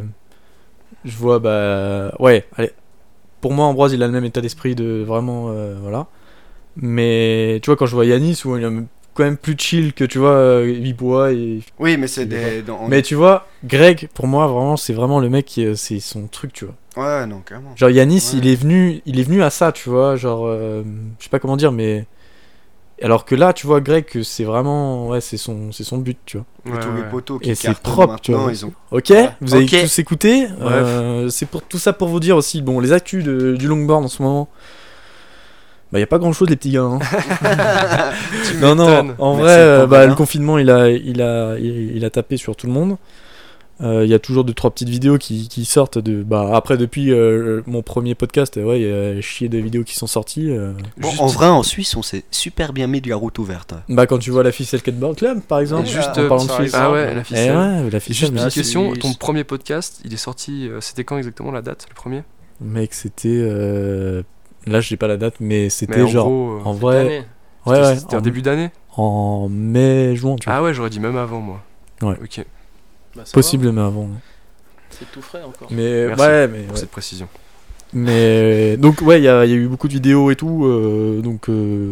je vois, bah, ouais, allez, pour moi, Ambroise, il a le même état d'esprit de vraiment, voilà. Mais, tu vois, quand je vois Yanis, où il est quand même plus chill que, tu vois, il boit et... Oui, mais c'est Je sais des. Mais tu vois, Greg, pour moi, vraiment, c'est vraiment le mec qui, c'est son truc, tu vois. Ouais, non, clairement. Genre, Yanis, Ouais. il est venu à ça, tu vois, genre, je sais pas comment dire, mais... Alors que là, tu vois, Greg, que c'est vraiment, ouais, c'est son but, tu vois. Et Ouais, tous les ouais. poteaux qui Et c'est cartonnent propre, tu maintenant, vois. ils ont. Ok, Ouais. vous avez Ok. tous écouté. Bref. C'est pour tout ça pour vous dire aussi, bon, les actus du longboard en ce moment. Bah, y a pas grand chose, les petits gars. Hein. Tu Non, m'étonnes. en Merci vrai, pour bah, bien. le confinement, il a tapé sur tout le monde. Il y a toujours 2-3 petites vidéos qui sortent de. Bah, après, depuis mon premier podcast, ouais, il y a chier de vidéos qui sont sorties. Bon, Juste- en vrai, en Suisse, on s'est super bien mis de la route ouverte. Bah, quand tu vois la ficelle Skateboard Club, par exemple, Juste, en parlant de par Suisse. exemple. Ah ouais, la Eh ficelle. ouais, la ficelle. Juste une mais- petite question, Suisse. ton premier podcast, il est sorti, c'était quand exactement la date, le premier? Mec, c'était. Là, j'ai pas la date, mais c'était Mais en genre. gros, En Cette vrai. année. Ouais, ouais. c'était en début d'année? En mai, juin, tu vois. Ah ouais, j'aurais dit même avant moi. Ouais. Ok, Bah, ça Possible, va, mais avant. c'est tout frais encore. Mais Merci ouais, mais. pour Ouais. cette précision. Mais donc, ouais, il y a eu beaucoup de vidéos et tout. Donc,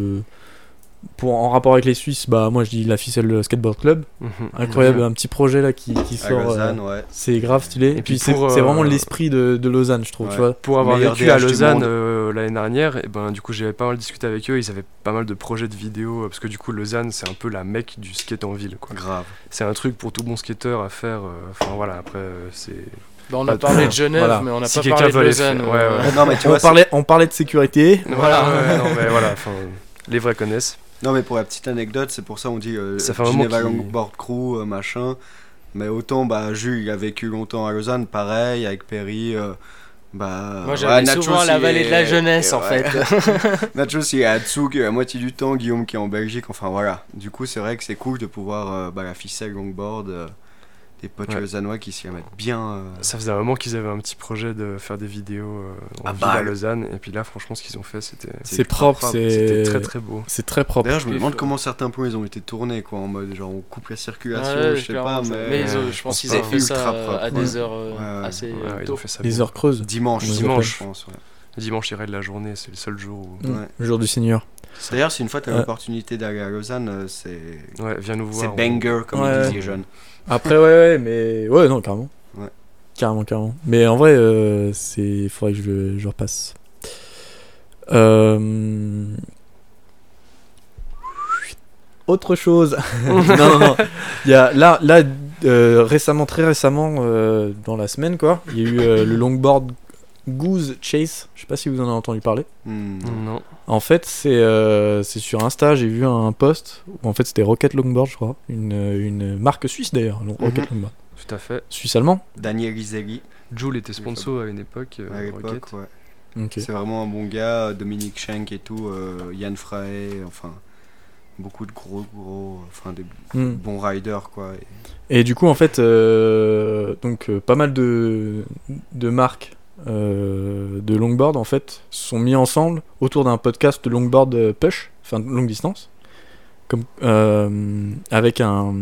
en rapport avec les Suisses, bah, moi je dis la ficelle Skateboard Club. Mhm. Incroyable, un petit projet là qui À sort. Lausanne, ouais. C'est grave stylé. Et puis, puis c'est pour, vraiment euh, l'esprit de Lausanne, je trouve, Ouais. tu vois. Pour avoir Meilleur vécu à DH du Lausanne monde. l'année dernière, et ben du coup j'avais pas mal discuté avec eux, ils avaient pas mal de projets de vidéos parce que du coup Lausanne c'est un peu la mecque du skate en ville quoi. Grave. C'est un truc pour tout bon skater à faire. Enfin voilà après c'est. Bah, on Pas a de- parlé de Genève, Voilà. mais on n'a Si pas quelqu'un parlé de veut aller Lausanne. faire- ouais, ouais. Non, mais tu vois, On parlait de sécurité. Voilà ouais, non mais voilà enfin les vrais connaissent. non, mais pour la petite anecdote, c'est pour ça on dit Ça fait un moment Geneva qu'il- Longboard Crew, machin. Mais autant, bah, Jules, il a vécu longtemps à Lausanne, pareil, avec Perry. Bah, Moi j'avais Nachos, souvent la il vallée est- de la jeunesse en ouais. fait. Nachos, il est à Zug la moitié du temps, Guillaume qui est en Belgique, enfin voilà. Du coup, c'est vrai que c'est cool de pouvoir bah, la ficelle longboard, des potes Ouais. lausannois qui s'y remettent bien. Ça faisait un moment qu'ils avaient un petit projet de faire des vidéos en Ah ville bah, à le- Lausanne et puis là franchement ce qu'ils ont fait c'était C'est propre, c'était c'est. très très beau. C'est très propre. D'ailleurs, je me Puis, demande faut- comment certains points ils ont été tournés, quoi, en mode genre on coupe la circulation, Ouais, je sais clairement, pas, ça- mais. ils ont- je je pense pense qu'ils pas. ont fait ça Ultra propre, à ouais. des heures Ouais, assez Ouais, ils tôt. ont fait ça. Les bien. heures creuses. Dimanche, Ouais, dimanche. je pense, ouais. Dimanche il de la journée, c'est le seul jour où. Mm. Ouais. Le jour du Seigneur. D'ailleurs, si une fois tu as Ouais. l'opportunité d'aller à Lausanne, c'est Ouais, viens nous voir. c'est on- banger, comme Ouais. ils disent les jeunes. Après, ouais, mais. Ouais, non, carrément. Carrément. Mais en vrai, il faudrait que je repasse. Autre chose. non. Il y a là, très récemment, dans la semaine, quoi, il y a eu le longboard Goose Chase. Je sais pas si vous en avez entendu parler. Non. En fait, c'est sur Insta, j'ai vu un post où en fait c'était Rocket Longboard, je crois, une marque suisse d'ailleurs, Rocket Longboard. Tout à fait. Suisse-allemand. Daniel Rizelli, Joule était sponsor à une époque. à l'époque, Rocket. ouais. Ok. C'est vraiment un bon gars, Dominique Schenk et tout, Yann Frahe, enfin, beaucoup de enfin des bons riders, quoi. Et du coup, en fait, pas mal de marques de longboard en fait sont mis ensemble autour d'un podcast de longboard push, enfin longue distance, comme avec un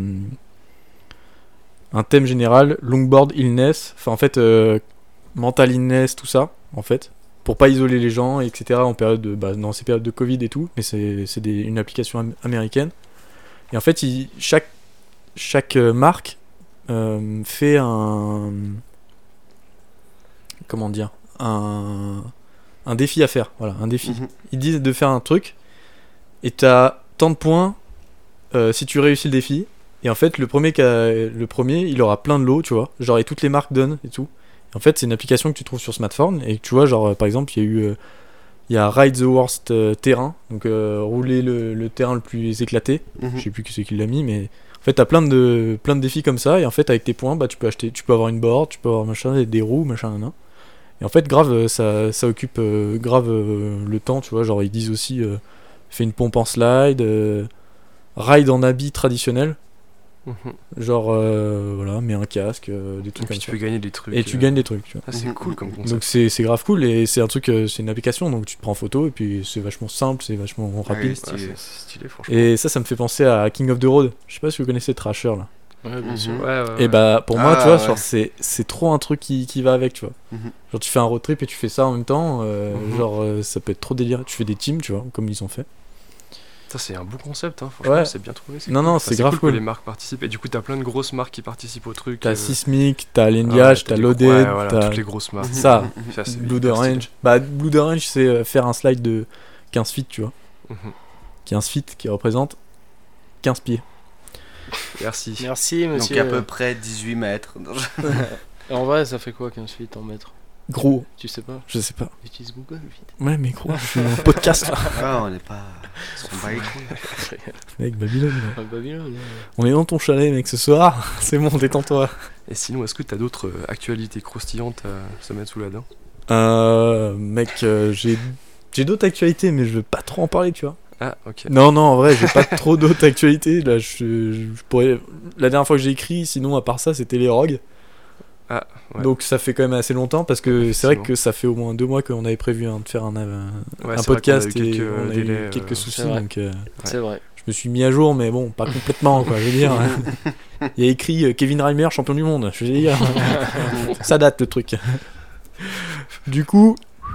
thème général, longboard illness, enfin en fait mental illness, tout ça en fait, pour pas isoler les gens, etc. en période dans ces périodes de Covid et tout, mais c'est une application américaine. Et en fait, chaque marque fait un défi à faire, voilà, un défi. Ils disent de faire un truc et t'as tant de points si tu réussis le défi. Et en fait, le premier, il aura plein de lots, tu vois, genre, et toutes les marques donnent et tout. Et en fait, c'est une application que tu trouves sur smartphone et tu vois, genre, par exemple, il y a Ride the Worst terrain, donc rouler le terrain le plus éclaté. Je sais plus qui c'est qui l'a mis, mais en fait, t'as plein de défis comme ça, et en fait, avec tes points, tu peux avoir une board, tu peux avoir machin, des roues, machin, nan. Et en fait, grave, ça occupe grave le temps, tu vois. Genre, ils disent aussi, fais une pompe en slide, ride en habit traditionnel. Genre, voilà, mets un casque, des trucs Et puis comme tu ça. peux gagner des trucs. Et tu gagnes des trucs, tu vois. Ah, c'est cool comme concept. Donc c'est grave cool, et c'est un truc, c'est une application, donc tu te prends en photo, et puis c'est vachement simple, c'est vachement rapide. Ouais, c'est stylé, franchement. Et ça me fait penser à King of the Road. Je sais pas si vous connaissez Thrasher là. Ouais, bien sûr. Ouais. Et bah pour moi, Ah, tu vois, ouais. genre, c'est trop un truc qui va avec, tu vois. Genre tu fais un road trip et tu fais ça en même temps, genre ça peut être trop délire. Tu fais des teams, tu vois, comme ils ont fait. Ça, c'est un beau concept, hein. Franchement, Ouais. c'est bien trouvé. Non, cool. non, Enfin, c'est grave cool. que les marques participent. Et du coup, t'as plein de grosses marques qui participent au truc. T'as Sismic, t'as Lendiage, t'as les- Loaded, ouais, voilà, t'as toutes les grosses marques. ça, Ça, c'est Blue hyper stylé. Range. Bah Blue Range, c'est faire un slide de 15 feet, tu vois. Mhm. 15 feet qui représente 15 pieds. Merci. Merci, Donc monsieur. à peu près 18 mètres. Et en vrai, ça fait quoi 15 feet en mètres? Gros, Tu sais pas? je sais pas. Utilise Google vite. Ouais, mais gros, je suis en podcast là. Ah, on n'est pas. On bat les couilles. Mec, Babylone, là. Babylone. On est dans ton chalet, mec, ce soir. C'est bon, détends-toi. Et sinon, est-ce que t'as d'autres actualités croustillantes à se mettre sous la dent? Mec, j'ai d'autres actualités, mais je veux pas trop en parler, tu vois. Ah, ok. Non, en vrai, j'ai pas trop d'autres actualités. Là, je pourrais. La dernière fois que j'ai écrit, sinon, à part ça, c'était les rogues. Ah, ouais. Donc, ça fait quand même assez longtemps parce que c'est vrai Effectivement. que ça fait au moins 2 mois qu'on avait prévu de faire un Ouais, c'est vrai podcast qu'on a eu et quelques on a délais, eu quelques soucis. c'est vrai. Donc, C'est vrai. je me suis mis à jour, mais bon, pas complètement, quoi. Je veux dire, il y a écrit Kevin Reimer, champion du monde. Je veux dire, ça date le truc. Du coup,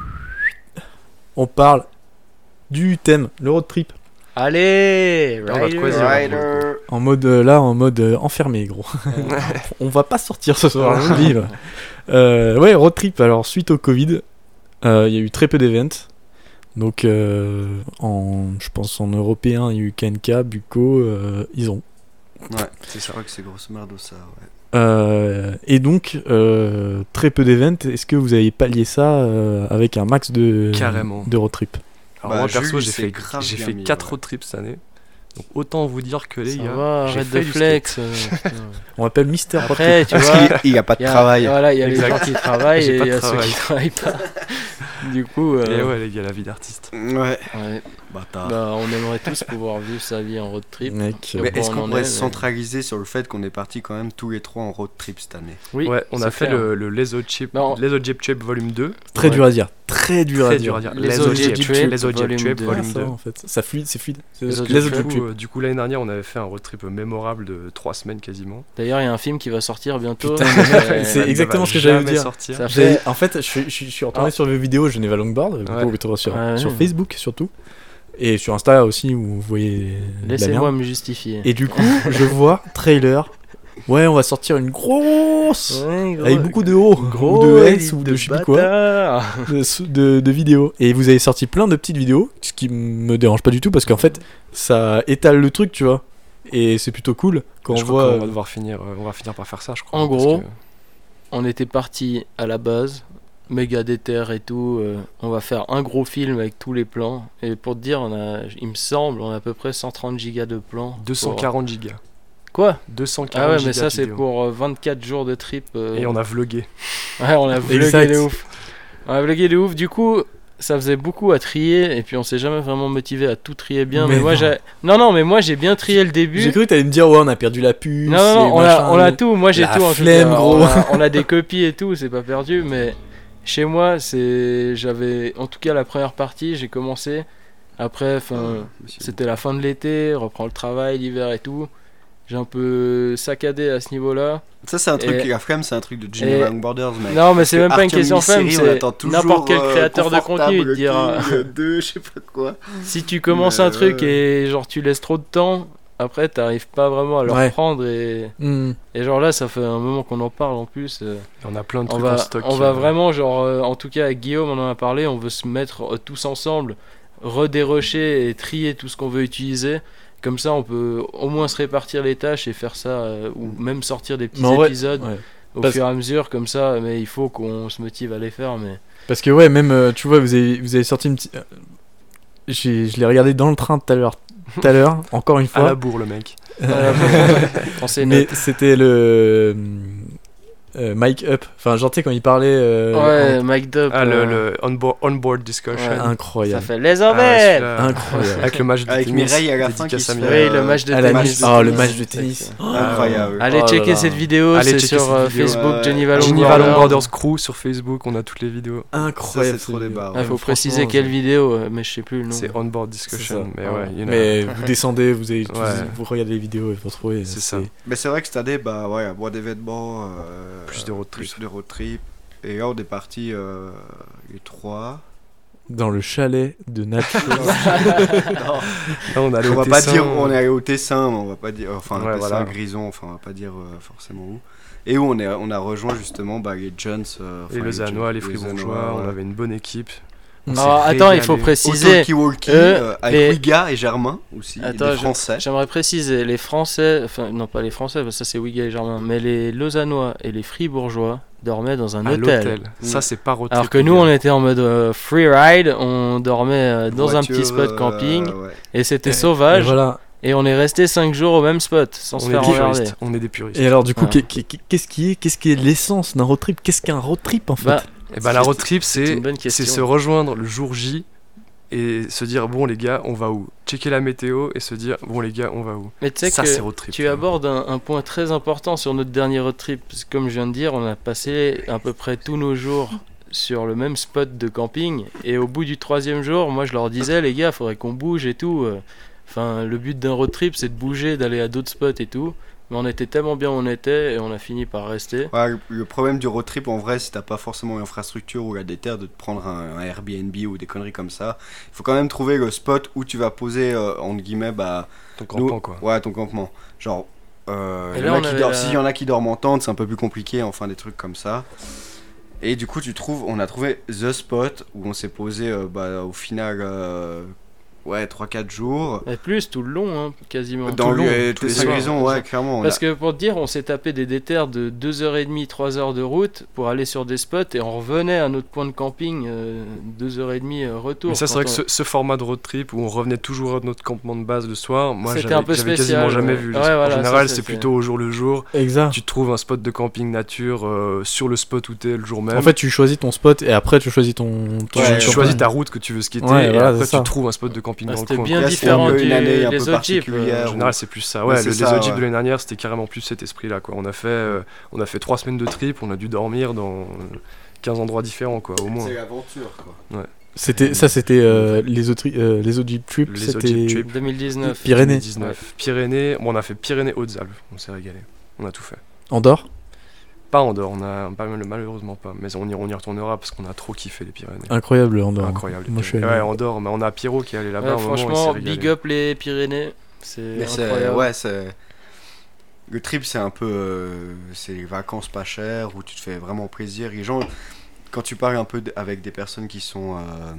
on parle du thème, le road trip. Allez, On va de quoi dire. Rider. En mode enfermé, gros. On va pas sortir ce soir, je vous le dis, là. Ouais, road trip. Alors, suite au Covid, il y a eu très peu d'events. Donc, je pense en européen, il y a eu KNK, Bucco, Ison. Ouais, c'est vrai que c'est grosso merdo ça, ouais. Et donc, très peu d'events. Est-ce que vous avez pallié ça avec un max de road trip? Alors, Bah, moi, perso, Jules, j'ai c'est fait, grave j'ai bien fait mis, 4 ouais. road trips cette année. Donc, autant vous dire que les Ça gars, va, j'ai arrête fait de du flex. putain. On m'appelle Mister Road Trip. Après, tu Parce vois, qu'il n'y a pas de y a- travail. Voilà, il y a les Exact. gens qui travaillent J'ai et pas il de y a ceux travail. qui travaillent pas. Du coup, Et ouais, les gars, la vie d'artiste. Ouais, ouais. bâtard. Bah, on aimerait tous pouvoir vivre sa vie en road trip. Mec, Mais bon, est-ce on qu'on en pourrait est, se mais- centraliser sur le fait qu'on est partis quand même tous les trois en road trip cette année? Oui, Ouais, on a c'est fait clair. le Leso Chip, Non. Leso Jeep Chip volume 2. très Ouais. dur à dire. Très dur à Très dire. dur à dire. Les Leso Jeep Jeep Trip, Leso Jeep volume Chip 2. volume Ah, ça, 2. en fait. Ça fluide, c'est fluide. Les autres Les Jeep autres Trip, Jeep. Du coup, l'année dernière, on avait fait un road trip mémorable de 3 semaines quasiment. D'ailleurs, il y a un film qui va sortir bientôt. Putain, mais- c'est Il ne exactement va ce que j'allais vous jamais dire. sortir. Ça J'ai- fait... En fait, je suis retourné Ah. sur vos vidéos Geneva Longboard, Ouais. vous trouvez sur, Ouais, sur ouais. Facebook surtout, et sur Insta aussi où vous voyez la Laissez-moi merde. me justifier. Et du coup, je vois trailer ouais, on va sortir une grosse Ouais, gros, avec beaucoup de O gros ou de S ou de de je sais plus quoi bâtard. de vidéos. Et vous avez sorti plein de petites vidéos, ce qui me dérange pas du tout parce qu'en fait ça étale le truc, tu vois. Et c'est plutôt cool quand Je on crois voit. qu'on va devoir finir, on va finir par faire ça, je crois. En parce gros, que- On était parti à la base, méga déter et tout. On va faire un gros film avec tous les plans. Et pour te dire, il me semble, on a à peu près 130 gigas de plans. 240 gigas. Quoi 240 Ah ouais, gigas mais ça de c'est vidéo. pour 24 jours de trip. Et on a vlogué. Ouais, on a vlogué Exact. de ouf. On a vlogué de ouf. Du coup, ça faisait beaucoup à trier. Et puis on s'est jamais vraiment motivé à tout trier bien. Mais Mais moi, non. j'ai. Non, mais moi j'ai bien trié le début. J'ai cru que t'allais me dire ouais, on a perdu la puce. Non, et on machin, a mais- tout. Moi j'ai La tout. En tout flemme, cas. gros. On a des copies et tout, c'est pas perdu. Mais chez moi, j'avais. En tout cas, la première partie, j'ai commencé. Après, c'était la fin de l'été, reprend le travail, l'hiver et tout. J'ai un peu saccadé à ce niveau-là. Ça, c'est un truc, Et- la flemme, c'est un truc de Jimmy Young Borders, mec. Non, mais c'est même pas une Arkham question flemme, mini-série, on c'est attend toujours, n'importe quel créateur de contenu il te dira. Confortable King 2, je sais pas quoi. Si tu commences Mais un truc ouais. et genre tu laisses trop de temps, après t'arrives pas vraiment à le Ouais. reprendre et genre là ça fait un moment qu'on en parle en plus. Et on a plein de On trucs va, en stock. on va vraiment genre en tout cas avec Guillaume on en a parlé, on veut se mettre tous ensemble, redérocher et trier tout ce qu'on veut utiliser. Comme ça on peut au moins se répartir les tâches et faire ça ou même sortir des petits Mais en vrai, épisodes ouais. au Parce- fur et à mesure comme ça, mais il faut qu'on se motive à les faire. Mais Parce que ouais, même tu vois, vous avez sorti une petite. Je l'ai regardé dans le train tout à l'heure, encore une à la fois. bourre, le mec. on s'est Mais c'était le mic up. Enfin, genre tu sais quand il parlait. ouais, Mike Dup. Ah, le on-board discussion. Ouais. Ah, Ça Incroyable. fait les ouais, envers. celui-là, Incroyable. avec le match de Avec tennis. Mireille à la fin dédicace qui à se Mireille. Oui, le match de À la tennis. mi- oh, le match de tennis. Incroyable. Allez Oh là checker là. cette vidéo, Allez c'est checker sur cette vidéo. Facebook Ouais. Geneva Geneva Long Longboarders Crew sur Facebook, on a toutes les vidéos. Incroyable. Ça, c'est trop ce des barres. Il faut Ouais, préciser franchement, quelle c'est- vidéo, mais je sais plus le nom. C'est on-board C'est discussion. ça. Mais ouais, il y en a- Mais vous descendez, vous Ouais. regardez les vidéos et vous retrouvez. C'est ça. Mais c'est vrai que cette année, bah ouais, bois d'événements, Plus de road trip. plus de road trip. Et là, on est parti les 3. Dans le chalet de nature. Là, on a allé On au va pas Tessin. dire où on est allé au Tessin, mais on va pas dire. Enfin, Ouais, Tessin, voilà. Grison, enfin, on va pas dire forcément où. Et où on a rejoint justement les Jones. Les Lausannois, les Fribourgeois, on avait une bonne équipe. Alors attends, il faut régalé. préciser. Walkie avec les- Wiga et Germain aussi, et Attends, des Français. J'aimerais préciser, les Français, enfin non pas les Français, parce que ça c'est Wiga et Germain, mais les Lausannois et les Fribourgeois dormaient dans un À hôtel. l'hôtel. Ça, c'est pas road Alors trip, que les nous gars. on était en mode free ride, on dormait dans un Voiture, petit spot camping ouais. et c'était Et sauvage. voilà. Et on est resté 5 jours au même spot sans se On est faire des emmerder. puristes. On est des puristes. Et alors du coup, Voilà. qu'est-ce qui est l'essence d'un road trip? Qu'est-ce qu'un road trip en fait? Bah, Et bah, la road trip, c'est c'est une bonne question. se rejoindre le jour J et se dire bon les gars, on va où? Checker la météo et se dire bon les gars, on va où? Mais tu sais Ça, que c'est road trip. tu abordes un point très important sur notre dernier road trip. Parce que comme je viens de dire, on a passé à peu près tous nos jours sur le même spot de camping. Et au bout du 3e jour, moi je leur disais, les gars, faudrait qu'on bouge et tout. Enfin, le but d'un road trip, c'est de bouger, d'aller à d'autres spots et tout. Mais on était tellement bien où on était et on a fini par rester. Ouais, le problème du road trip en vrai, si t'as pas forcément l'infrastructure ou la déterre de te prendre un Airbnb ou des conneries comme ça, il faut quand même trouver le spot où tu vas poser entre guillemets Ton campement, quoi. Ouais, ton campement. Genre, Et y là, en a on qui avait dorment- la- s'il y en a qui dorment en tente, c'est un peu plus compliqué, enfin des trucs comme ça. Et du coup, on a trouvé the spot où on s'est posé au final 3-4 jours. Et plus, tout le long, hein, quasiment. Dans le long, tous les soirs. raisons, ouais, clairement. Parce que pour te dire, on s'est tapé des déterres de 2h30, 3h de route pour aller sur des spots et on revenait à notre point de camping 2h30 retour. Mais ça, c'est Quand vrai que ce format de road trip où on revenait toujours à notre campement de base le soir, moi C'était j'avais un peu j'avais spécial, quasiment jamais ouais. vu. Ouais, voilà, En ça, général, c'est c'était- plutôt au jour le jour. Exact. Tu trouves un spot de camping nature sur le spot où t'es le jour même. En fait, tu choisis ton spot et après tu choisis ton. tu, Ouais, tu ouais. choisis ta route que tu veux skater Ouais, et voilà, après c'est ça. tu trouves un spot de camping dans le c'était coin. bien Là, c'est différent un peu du, une année un des peu autres jeeps. particulière. En général, c'est plus ça. Ouais, Ouais, c'est les ça, autres jeeps ouais. de l'année dernière, c'était carrément plus cet esprit-là, quoi. On a fait 3 semaines de trip, on a dû dormir dans 15 endroits différents, quoi, au moins. C'est l'aventure, quoi. C'était les autres Jeep trips. Les autres C'était Jeep trips. 2019. Pyrénées. 2019. Pyrénées, bon, on a fait Pyrénées-Hautes-Alpes, on s'est régalé. On a tout fait. Andorre. Pas Andorre, malheureusement pas, mais on y retournera parce qu'on a trop kiffé les Pyrénées. Incroyable Andorre. Incroyable. les Moi, je suis Pyrénées. allé. Ouais, Andorre, mais on a Pierrot qui est allé là-bas. Ouais, à un moment, il s'est franchement, régalé. big up les Pyrénées. C'est Mais incroyable. c'est Le trip, c'est un peu. C'est les vacances pas chères où tu te fais vraiment plaisir. Les gens, quand tu parles un peu avec des personnes qui sont.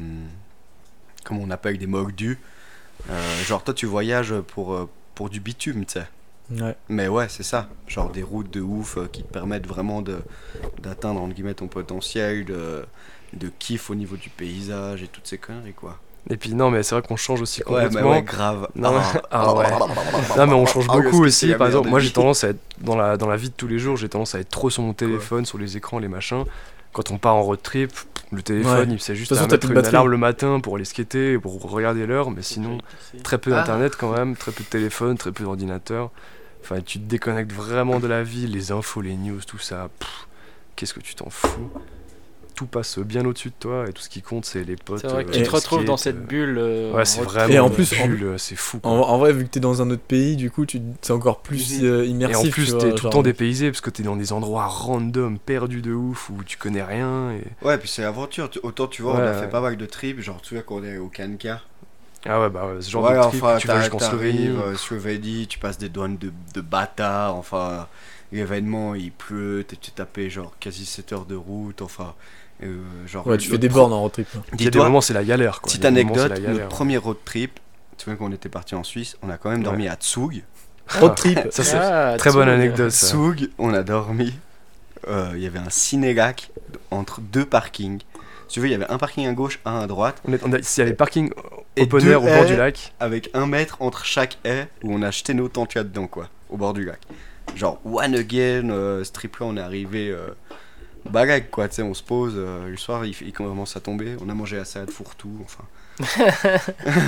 Comme on appelle des moldus, genre toi, tu voyages pour du bitume, tu sais. Ouais. Mais ouais, c'est ça. Genre des routes de ouf qui te permettent vraiment d'atteindre, entre guillemets, ton potentiel, de kiff au niveau du paysage et toutes ces conneries, quoi. Et puis non, mais c'est vrai qu'on change aussi Ouais, mais complètement. ouais, grave. Non, ouais. Non, mais on change beaucoup qu'est-ce que aussi. c'est la Par exemple, merde moi de j'ai vie. tendance à être dans la vie de tous les jours, j'ai tendance à être trop sur mon téléphone, sur les écrans, les machins. Quand on part en road trip, le téléphone, Ouais. il sait juste De toute façon, à t'as mettre plus de une batterie. alarme le matin pour aller skater, pour regarder l'heure, mais sinon, très peu d'internet quand même, très peu de téléphone, très peu d'ordinateur. Enfin, tu te déconnectes vraiment de la vie, les infos, les news, tout ça. Qu'est-ce que tu t'en fous? Tout passe bien au-dessus de toi et tout ce qui compte, c'est les potes. C'est vrai que tu tu te te retrouves skate, dans cette bulle. Ouais, c'est road vraiment. trip. Et en une plus, bulle, c'est fou. quoi. En vrai, vu que t'es dans un autre pays, du coup, c'est encore plus immersif. Et en plus, tu vois, t'es tout le genre, temps dépaysé parce que t'es dans des endroits random, perdus de ouf, où tu connais rien. Et... Ouais, puis c'est l'aventure. Autant tu vois, on Ouais, a fait ouais. pas mal de trips. Genre, tu vois, quand on est au Kanka. Ah ouais, bah ouais, ce genre Ouais, de trip, enfin, tu vas jusqu'en Slovénie. Slovénie, tu passes des douanes de bâtards. Enfin, l'événement, il pleut. Tu tapé genre quasi 7 heures de route. Enfin, genre. Ouais, tu fais des bornes. bornes en road trip. Il y a des Dis-toi, moments, c'est la galère. Quoi. petite Il y a des moments, anecdote, c'est la le galère. premier road trip, tu vois qu'on était parti en Suisse, on a quand même dormi à Tsug. Road trip. Ça, c'est Ah, très bonne Tsug. anecdote. Ça. Tsug, on a dormi. Il y avait un ciné-lac entre deux parkings. Si tu veux, il y avait un parking à gauche, un à droite, S'il y avait parking Et open deux air au bord haies. du lac, avec 1 mètre entre chaque haie où on a jeté nos tentes là-dedans, quoi, au bord du lac. Genre, one again, ce trip-là, on est arrivé baraque, quoi, tu sais, on se pose, le soir, il commence à tomber, on a mangé la salade fourre-tout, enfin.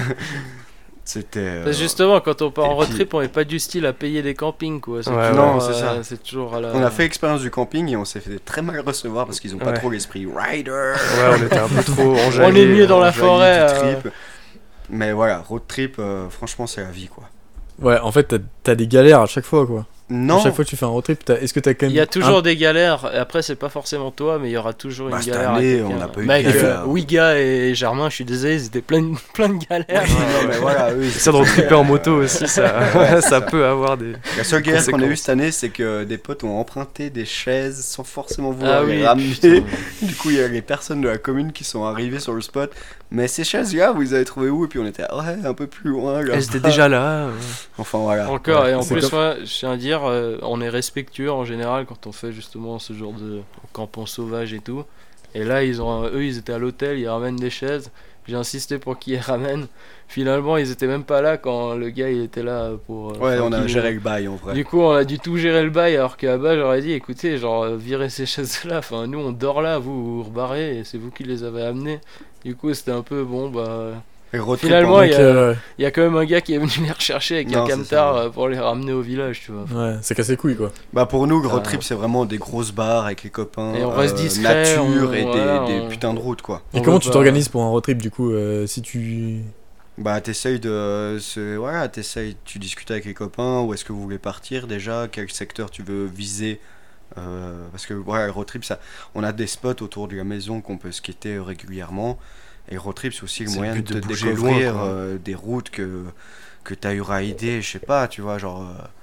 C'était. Parce que justement, quand on part et en road puis- trip, on n'est pas du style à payer des campings, quoi. C'est Ouais, toujours, non, c'est ça. C'est toujours à la. On a fait l'expérience du camping et on s'est fait très mal recevoir parce qu'ils ont pas Ouais. trop l'esprit rider. ouais, on était un peu trop enjaillés. On est mieux dans la enjailli forêt. du trip. Mais voilà, road trip, franchement, c'est la vie, quoi. Ouais, en fait, t'as des galères à chaque fois, quoi. Non, À chaque fois que tu fais un road trip, est-ce que t'as quand même. Il y a toujours des galères. Et après, c'est pas forcément toi, mais il y aura toujours Bah, une cette galère. année, à quelqu'un. on n'a pas eu de Mec, galère. Ouiga et Germain, je suis désolé, ils étaient plein de galères. non, mais voilà, eux, Ça de retripper en moto aussi, ça peut avoir des. la seule galère qu'on a eue conséquences. cette année, c'est que des potes ont emprunté des chaises sans forcément vouloir Ah les oui, ramener. putain. Du coup, il y a les personnes de la commune qui sont arrivées sur le spot. Mais ces chaises-là, vous les avez trouvées où? Et puis on était, ouais, un peu plus loin. là. Elles étaient déjà là. Enfin, voilà. Encore, Ouais, et en c'est plus, top. moi, je tiens à dire, on est respectueux en général quand on fait justement ce genre de campement sauvage et tout. Et là, eux, ils étaient à l'hôtel, ils ramènent des chaises. J'ai insisté pour qu'ils les ramènent. Finalement, ils étaient même pas là quand le gars il était là pour. Ouais, enfin, on a qu'il- géré le bail en vrai. Du coup, on a dû tout gérer le bail, alors qu'à bas, j'aurais dit, écoutez, genre, virez ces chaises-là. Enfin, nous, on dort là, vous rebarrez, et c'est vous qui les avez amenées. Du coup, c'était un peu bon, bah. Et road trip, Finalement, en- il y a- ouais, Il y a quand même un gars qui est venu les rechercher avec Non, un c'est camtar ça. pour les ramener au village, tu vois. ouais, c'est cassé les couilles, quoi. Bah pour nous, le road Ah. trip, c'est vraiment des grosses bars avec les copains, Et on reste discret, nature on- et voilà, des on- putains de routes, quoi. Et On comment veut tu pas- t'organises pour un road trip, du coup, si tu. Bah t'essayes voilà, tu discutes avec les copains, où est-ce que vous voulez partir déjà, quel secteur tu veux viser, parce que voilà, le road trip, ça, on a des spots autour de la maison qu'on peut skater régulièrement, et le road trip c'est aussi le C'est le moyen but de de bouger découvrir loin, quoi. des routes que t'as eu ridé, je sais pas, tu vois, genre...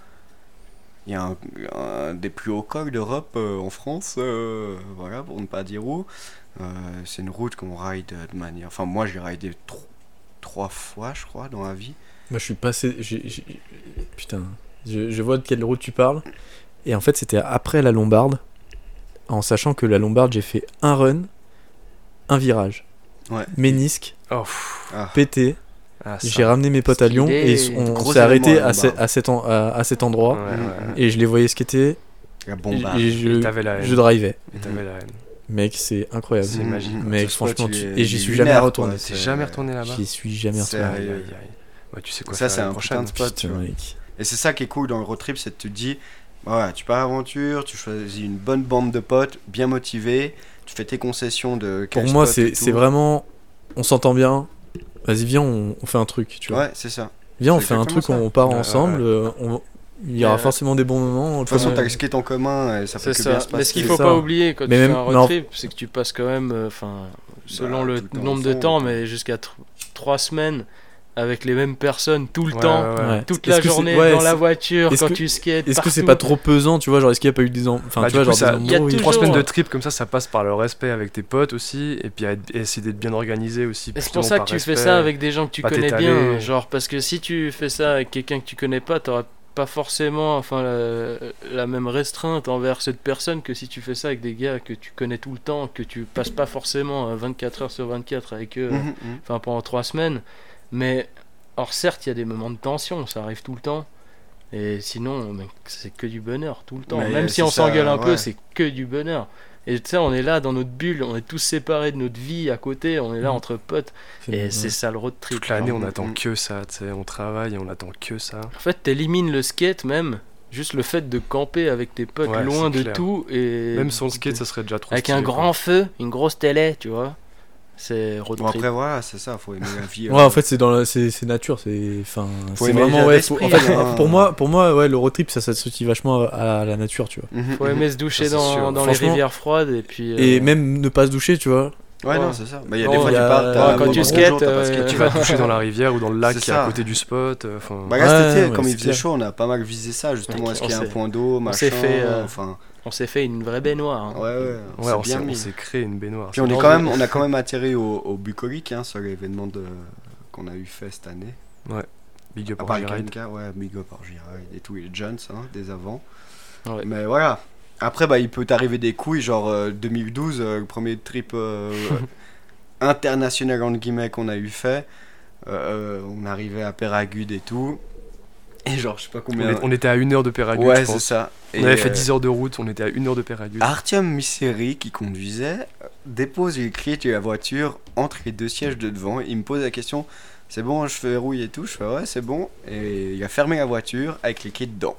Il y a un des plus hauts cols d'Europe en France, voilà, pour ne pas dire où. C'est une route qu'on ride de manière... Enfin, moi, j'ai ridé 3 fois, je crois, dans la vie. Moi, je suis passé. Putain. Je vois de quelle route tu parles. Et en fait, c'était après la Lombarde. En sachant que la Lombarde, j'ai fait un run, un virage. Ouais. Ménisque, Oh, pff, Ah. pété. ah, ça. J'ai ramené mes potes à Lyon et Stylé. on Gros s'est arrêté événement, à, la à cet endroit. Ouais, ouais, ouais. Et je les voyais skater. La bombarde. Et Et t'avais la haine. je drivais. Et t'avais la haine. Mec, c'est incroyable. C'est magique. Mec, Ce spot, franchement, il est- et j'y il est suis lunaire, jamais quoi. retourné. T'es jamais retourné là-bas? J'y suis jamais C'est- retourné. Aïe, aïe, aïe. Ouais, tu sais quoi Ça, faire c'est l'année un putain prochaine. de spot, tu Putain, vois. mec. Et c'est ça qui est cool dans le road trip, c'est que tu te dis, voilà, tu pars à l'aventure, tu choisis une bonne bande de potes, bien motivés, tu fais tes concessions de Pour quel moi, spot et c'est tout. vraiment. On s'entend bien. Vas-y, viens, on fait un truc. Tu vois. Ouais, c'est ça. Viens, on c'est fait un exactement truc, ça. on part Ouais, ensemble. Il y aura Mais, forcément des bons moments. De toute façon, comme- t'as le skate en commun et ça peut C'est que bien ça. se Mais passer. ce qu'il C'est faut ça. pas oublier quand Mais tu même- fais un non. road trip, c'est que tu passes quand même, selon Bah, le tout le temps nombre de ensemble, temps, quoi. mais jusqu'à 3 semaines avec les mêmes personnes tout le Ouais, temps, ouais, ouais. Ouais. toute Est-ce la que c'est- journée ouais, dans la c'est- voiture, est-ce quand que- tu skates. Est-ce que c'est partout. pas trop pesant, tu vois, genre est-ce qu'il y a pas eu des enfin Bah, tu du vois coup, genre ça- des il y a embrouilles. toujours- 3 semaines de trip comme ça passe par le respect avec tes potes aussi, et puis essayer d'être bien organisé aussi. Et c'est justement pour ça que par tu fais respect. ça avec des gens que tu Pas connais t'étaler. bien, genre parce que si tu fais ça avec quelqu'un que tu connais pas, t'auras pas forcément la même restreinte envers cette personne que si tu fais ça avec des gars que tu connais tout le temps, que tu passes pas forcément 24 heures sur 24 avec eux, pendant 3 semaines. Mais, or certes, il y a des moments de tension, ça arrive tout le temps. Et sinon, mec, c'est que du bonheur tout le temps. Mais Même si c'est on ça, s'engueule un peu, ouais. c'est que du bonheur. Et tu sais, on est là dans notre bulle, on est tous séparés de notre vie à côté, on est là entre potes. Et c'est ça le road trip. Toute l'année, on Mhm. attend que ça, tu sais, on travaille et on attend que ça. En fait, t'élimines le skate même, juste le fait de camper avec tes potes Ouais, loin c'est de clair. tout. Et Même sans le skate, ça serait déjà trop avec stylé, un quoi. grand feu, une grosse télé, tu vois. C'est road Bon, trip. après, voilà, c'est ça, faut aimer la vie. Ouais, en fait, c'est dans c'est nature, c'est enfin Faut c'est aimer vraiment l'état ouais, d'esprit, en fait hein. pour moi ouais, le road trip ça s'associe vachement à la nature, tu vois. Faut aimer se doucher Ça, c'est sûr. dans les Franchement, rivières froides et puis. Et même ne pas se doucher, tu vois. Ouais, Ouais. non, c'est ça. Bah, il y a Non, des fois, il y tu a- pars, ouais, t'as quand un tu bon skates, jour, t'as pas skaté. Tu vas te coucher dans la rivière ou dans le lac C'est qui est à ça. côté du spot. Enfin, Bah là, cet été, Ouais, comme ouais, il c'est faisait clair. chaud, on a pas mal visé ça, justement. Ok, Est-ce qu'il y a on un s'est- point d'eau, machin. s'est fait, Enfin, on s'est fait une vraie baignoire. hein. ouais, ouais. ouais, on s'est bien s'est- on mis. s'est créé une baignoire. Puis on, est quand même, on a quand même atterri au bucolique, hein, sur l'événement qu'on a eu fait cette année. Big up À pour part Gérard. ouais, big up par Gérard et tous les Jones, hein, des avant. Ouais. Mais voilà. Après, bah, il peut t'arriver des couilles, genre 2012, le premier trip international, entre guillemets, qu'on a eu fait. On arrivait à Péragude et tout. Et genre, je sais pas combien. On était à 1 heure de Péragude, Ouais, je c'est pense. ça. On avait fait 10 heures de route, on était à 1 heure de Péragude. Artyom Miseri, qui conduisait, dépose les clés de la voiture entre les deux sièges de devant. Il me pose la question, c'est bon, je fais rouille et tout. Je fais ouais, c'est bon. Et il a fermé la voiture avec les clés dedans.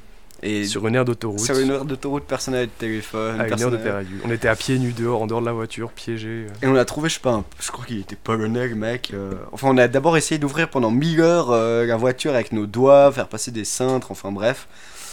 Et Sur une aire d'autoroute. sur une heure d'autoroute, personne n'avait de téléphone. À 1 heure personne de n'avait- Péragude. On était à pieds nus dehors, en dehors de la voiture, piégés. Et on a trouvé, je sais pas, je crois qu'il était polonais, le mec. Enfin, on a d'abord essayé d'ouvrir pendant 1000 heures la voiture avec nos doigts, faire passer des cintres, enfin bref.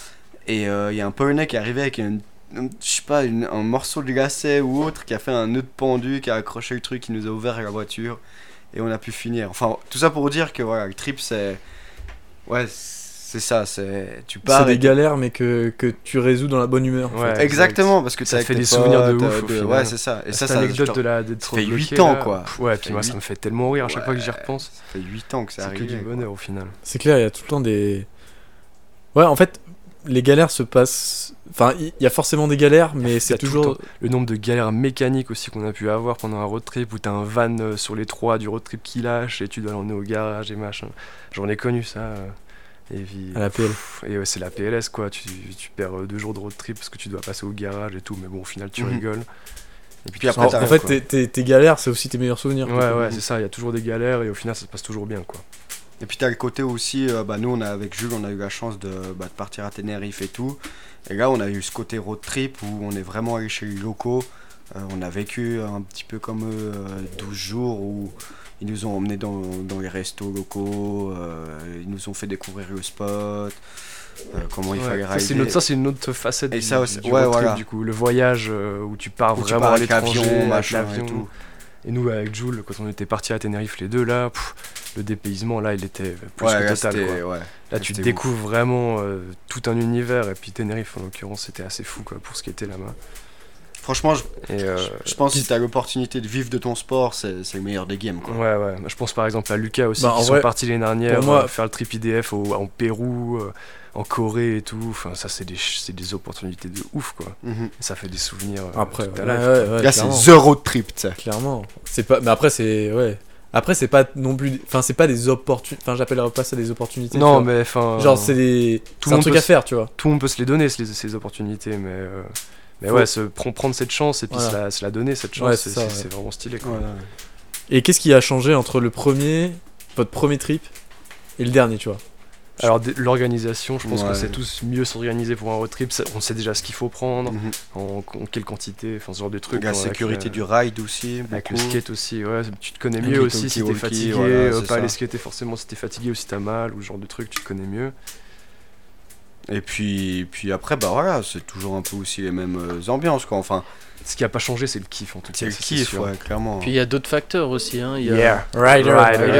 Et il y a un polonais qui est arrivé avec je sais pas, un morceau de lacet ou autre, qui a fait un nœud de pendu, qui a accroché le truc, qui nous a ouvert la voiture. Et on a pu finir. Enfin, tout ça pour dire que voilà, le trip, c'est. Ouais, c'est ça, tu pars. C'est des et- galères mais que tu résous dans la bonne humeur. en Ouais. fait. Exactement, parce que Ça t'es fait avec des tes souvenirs de potes, ouf, au final. Ouais, c'est ça. Et Cette ça, anecdote genre, d'être ça fait bloqué, 8 ans, là. quoi. Ouais, Ça puis fait moi, 8 ça me fait tellement rire à chaque fois que j'y Ouais, repense. Ça fait 8 ans que c'est C'est que arrivé. du quoi. bonheur au final. C'est clair, il y a tout le temps des ouais, en fait, les galères se passent enfin, il y a forcément des galères mais Il y c'est a tout le toujours temps. Le nombre de galères mécaniques aussi qu'on a pu avoir pendant un road trip où t'as un van sur les 3 du road trip qui lâche et tu dois l'emmener au garage et machin. J'en ai connu ça. Et puis, à la PL. et ouais, c'est la PLS quoi. Tu perds 2 jours de road trip parce que tu dois passer au garage et tout. Mais bon, au final, tu Mhm. rigoles. Et puis, Puis après, En, t'arrêtes, en fait, quoi. tes galères, c'est aussi tes meilleurs souvenirs. ouais, ouais, c'est ça. Il y a toujours des galères et au final, ça se passe toujours bien quoi. Et puis t'as le côté aussi, bah, nous avec Jules on a eu la chance de partir à Tenerife et tout. Et là on a eu ce côté road trip où on est vraiment allé chez les locaux. On a vécu un petit peu comme eux 12 jours où ils nous ont emmenés dans les restos locaux, ils nous ont fait découvrir le spot, comment il Ouais, fallait ça, c'est rider. une autre facette Et du, ça aussi, du ouais, road trip, voilà. du coup. Le voyage où tu pars Où tu vraiment pars à avec l'étranger, l'avion, avec machin l'avion. et tout. Et nous, avec Jules, quand on était partis à Tenerife les deux, là, le dépaysement, là, il était plus Ouais, que là, total. c'était- Quoi. ouais. Là, tu c'était découvres vraiment tout un univers. Et puis Tenerife, en l'occurrence, c'était assez fou quoi, pour ce qui était là-bas. Franchement, Et, je pense que si t'as l'opportunité de vivre de ton sport, c'est le meilleur des games, quoi. ouais, ouais. Je pense par exemple à Lucas aussi, Bah, en qui sont vrai, partis l'année dernière pour moi- faire le trip IDF en Pérou, en Corée et tout. Enfin, ça, c'est des opportunités de ouf, quoi. Mhm. Et ça fait des souvenirs Après, toute ta ouais, life. ouais, Là c'est clairement. the road trip, tu sais. Clairement. C'est pas mais après c'est ouais. Après c'est pas non plus enfin c'est pas des opportunités enfin j'appellerais pas ça des opportunités. Non, tu vois. mais enfin. genre c'est des tout c'est le un monde truc peut à faire, tu vois. Tout le monde peut se les donner, ces opportunités, mais Faut- ouais, prendre cette chance et puis Voilà. se la donner, cette chance, Ouais, c'est c'est ça, c'est vraiment stylé, quoi. Voilà. Et qu'est-ce qui a changé entre votre premier trip et le dernier, tu vois? Alors l'organisation, je pense Ouais. qu'on sait tous mieux s'organiser pour un road trip, on sait déjà ce qu'il faut prendre, Mhm. en quelle quantité, enfin ce genre de trucs. La avec, sécurité du ride aussi, avec le beaucoup. skate aussi, ouais, tu te connais Avec mieux les aussi si t'es talkie-walkie, fatigué, voilà, c'est pas ça. aller skater forcément si t'es fatigué ou si t'as mal, ou ce genre de trucs, tu te connais mieux. Et puis après, bah voilà, c'est toujours un peu aussi les mêmes ambiances, quoi. Enfin, Ce qui a pas changé, c'est le kiff en tout cas. c'est le ça, kiff, sûr. ouais, clairement. Puis il y a d'autres facteurs aussi. Hein. Il y a, Yeah, rider.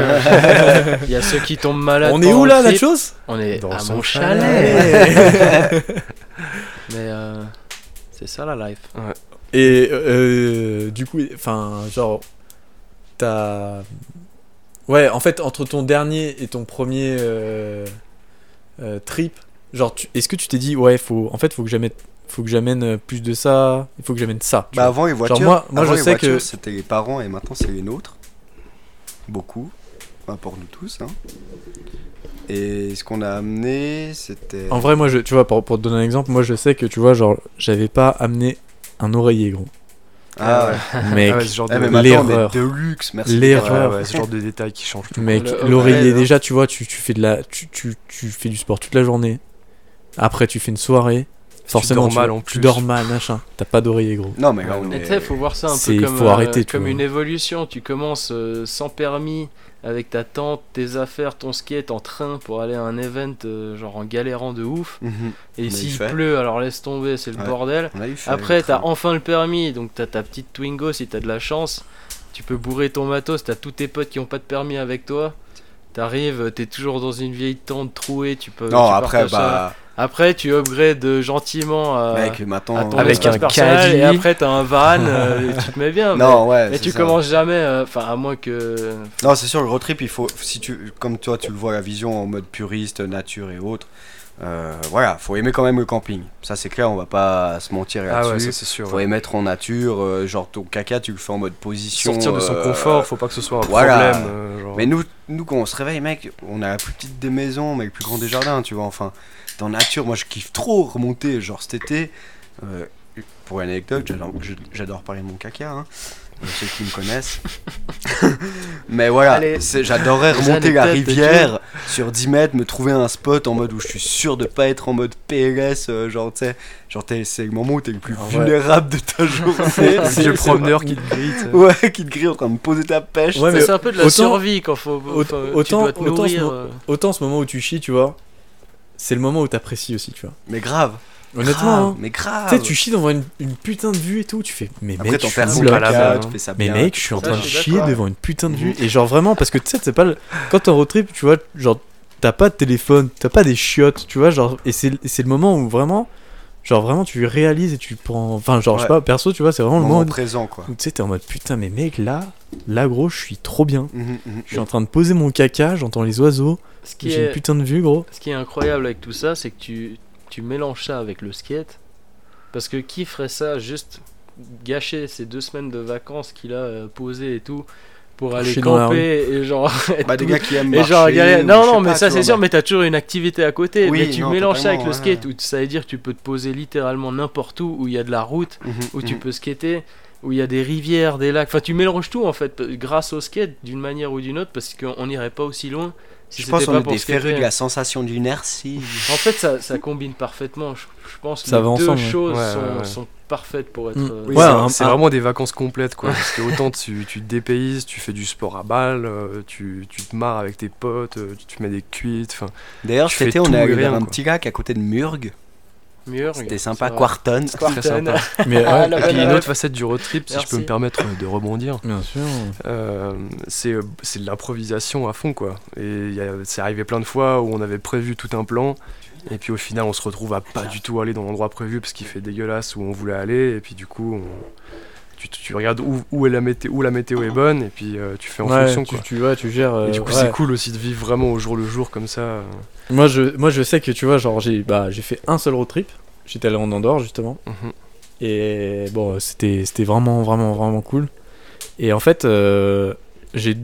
il y a ceux qui tombent malades. On est pendant où le là, trip. Nachos? On est Dans à son mon chalet. chalet. Mais c'est ça la life. Et du coup, enfin, genre, t'as. Ouais, en fait, entre ton dernier et ton premier trip, genre, est-ce que tu t'es dit, ouais, faut que j'amène plus de ça, il faut que j'amène ça. tu Bah vois. avant les voitures, moi, avant, je les sais voitures, que- c'était les parents et maintenant c'est les nôtres. Beaucoup. Enfin, pour nous tous. Hein. Et ce qu'on a amené, c'était. En vrai, moi, tu vois, pour te donner un exemple, moi, je sais que, tu vois, genre, j'avais pas amené un oreiller, gros. Ah ouais. Mec, Ah ouais, ce genre Eh, de... mais maintenant on l'erreur. est de luxe, merci. L'erreur. Ouais, ce genre de détails qui changent tout. Mec, Le l'oreiller, overhead, hein. déjà, tu vois, tu fais tu fais du sport toute la journée. Après, tu fais une soirée. Forcément, dors mal vois, en tu plus. dors mal, machin. T'as pas d'oreiller, gros. Non, mais là Ah, on non. Et est. tu sais, faut voir ça un C'est- peu comme, faut arrêter, tu comme vois. une évolution. Tu commences sans permis, avec ta tente, tes affaires, ton skate en train pour aller à un event, genre en galérant de ouf. Mhm. Et On a s'il eu fait. pleut, alors laisse tomber, c'est le Ouais. bordel. On a eu fait Après, le t'as train. enfin le permis, donc t'as ta petite Twingo si t'as de la chance. Tu peux bourrer ton matos, t'as tous tes potes qui ont pas de permis avec toi. T'arrives, t'es toujours dans une vieille tente trouée, tu peux. Non, tu après, partages ça. bah. Après, tu upgrades gentiment à Mec, maintenant. ton avec espace un personnel caddie. et après t'as un van, et tu te mets bien. Non, ouais. mais c'est tu ça. commences jamais, enfin à moins que. Non, c'est sûr, le road trip, il faut. Si tu, comme toi, tu le vois, la vision en mode puriste, nature et autres. Voilà, faut aimer quand même le camping. Ça, c'est clair, on va pas se mentir Ah ouais, là-dessus. ça c'est sûr. Faut ouais. aimer être en nature, genre ton caca, tu le fais en mode position. Sortir de son confort, faut pas que ce soit un voilà. problème. Genre... Mais nous, quand on se réveille, mec, on a la plus petite des maisons, mais le plus grand des jardins, tu vois. Enfin, dans nature, moi je kiffe trop remonter. Genre cet été, pour une anecdote, j'adore parler de mon caca, hein, ceux qui me connaissent. Mais voilà, Allez, j'adorerais les remonter la anecdotes de rivière sur 10 mètres, me trouver un spot en mode où je suis sûr de pas être en mode PLS, genre tu sais, c'est le moment où t'es le plus Ah ouais. vulnérable de ta journée. Le vieux promeneur qui te grille. tu sais. Ouais, qui te grille en train de poser ta pêche. Ouais, Ça, mais c'est un peu de la autant- survie quand faut. autant- tu dois te autant nourrir. Autant ce moment où tu chies, tu vois, c'est le moment où t'apprécies aussi, tu vois. Mais grave. Honnêtement, hein. Mais grave. Tu sais, tu chies devant une putain de vue et tout, tu fais, mais Après, mec, t'en je suis perds où, son là pas la caca, balle, tu hein. fais ça Mais bien. mec, je suis en Ça, train je de suis chier d'accord. devant une putain de vue. Et genre vraiment, parce que tu sais, c'est pas quand t'es en road trip, tu vois, genre t'as pas de téléphone, t'as pas des chiottes, tu vois, genre, et c'est le moment où vraiment, genre vraiment tu réalises et tu prends. Enfin, genre, je sais Ouais. pas, perso, tu vois, c'est vraiment le Moment moment présent, quoi. où tu sais, t'es en mode putain, mais mec, là gros, je suis trop bien. Mhm. Je suis en train de poser mon caca, j'entends les oiseaux, Ce qui j'ai une est, putain de vue, gros. ce qui est incroyable avec tout ça, c'est que tu mélanges ça avec le skate. Parce que qui ferait ça juste gâcher ces 2 semaines de vacances qu'il a posées et tout pour aller Chier dans la camper et genre. être Bah, des tout- gars qui aiment et marcher. genre galérer. ou Non, je sais non, mais pas, ça tu c'est vois, sûr, bah. mais t'as toujours une activité à côté. Oui, mais tu non, mélanges ça avec le totalement, skate ouais. où ça veut dire que tu peux te poser littéralement n'importe où il y a de la route, Mhm, où tu mhm. peux skater, où il y a des rivières, des lacs. Enfin, tu mélanges tout en fait grâce au skate d'une manière ou d'une autre parce qu'on n'irait pas aussi loin si Je c'était pense pas qu'on est pour des férus skater. de la sensation d'inertie. En fait, ça combine parfaitement. Je pense que Ça les va deux ensemble, ouais. choses Ouais, sont, ouais, ouais. sont parfaites pour être. Oui, Ouais, c'est vraiment des vacances complètes quoi. Parce que autant tu te dépayses, tu fais du sport à balle, tu te marres avec tes potes, tu mets des cuites. Enfin, D'ailleurs, Tu cet fais été, on tout est et allé rien, vers un quoi. petit lac à côté de Murg. Mieux. C'était sympa, c'est vrai. Quarton. c'est très Quarton. sympa. Mais Ah, ouais, la Et puis bonne une ref. autre facette du road trip, si je peux Merci. me permettre de rebondir, bien sûr. c'est de l'improvisation à fond quoi. Et c'est arrivé plein de fois où on avait prévu tout un plan et puis au final on se retrouve à pas du tout aller dans l'endroit prévu parce qu'il fait dégueulasse où on voulait aller et puis du coup tu regardes où la météo est bonne et puis tu fais en Ouais, fonction quoi. tu gères. Et du coup ouais. c'est cool aussi de vivre vraiment au jour le jour comme ça. Moi je sais que tu vois, genre j'ai fait un seul road trip. J'étais allé en Andorre justement. Mhm. Et bon, c'était vraiment cool. Et en fait, j'ai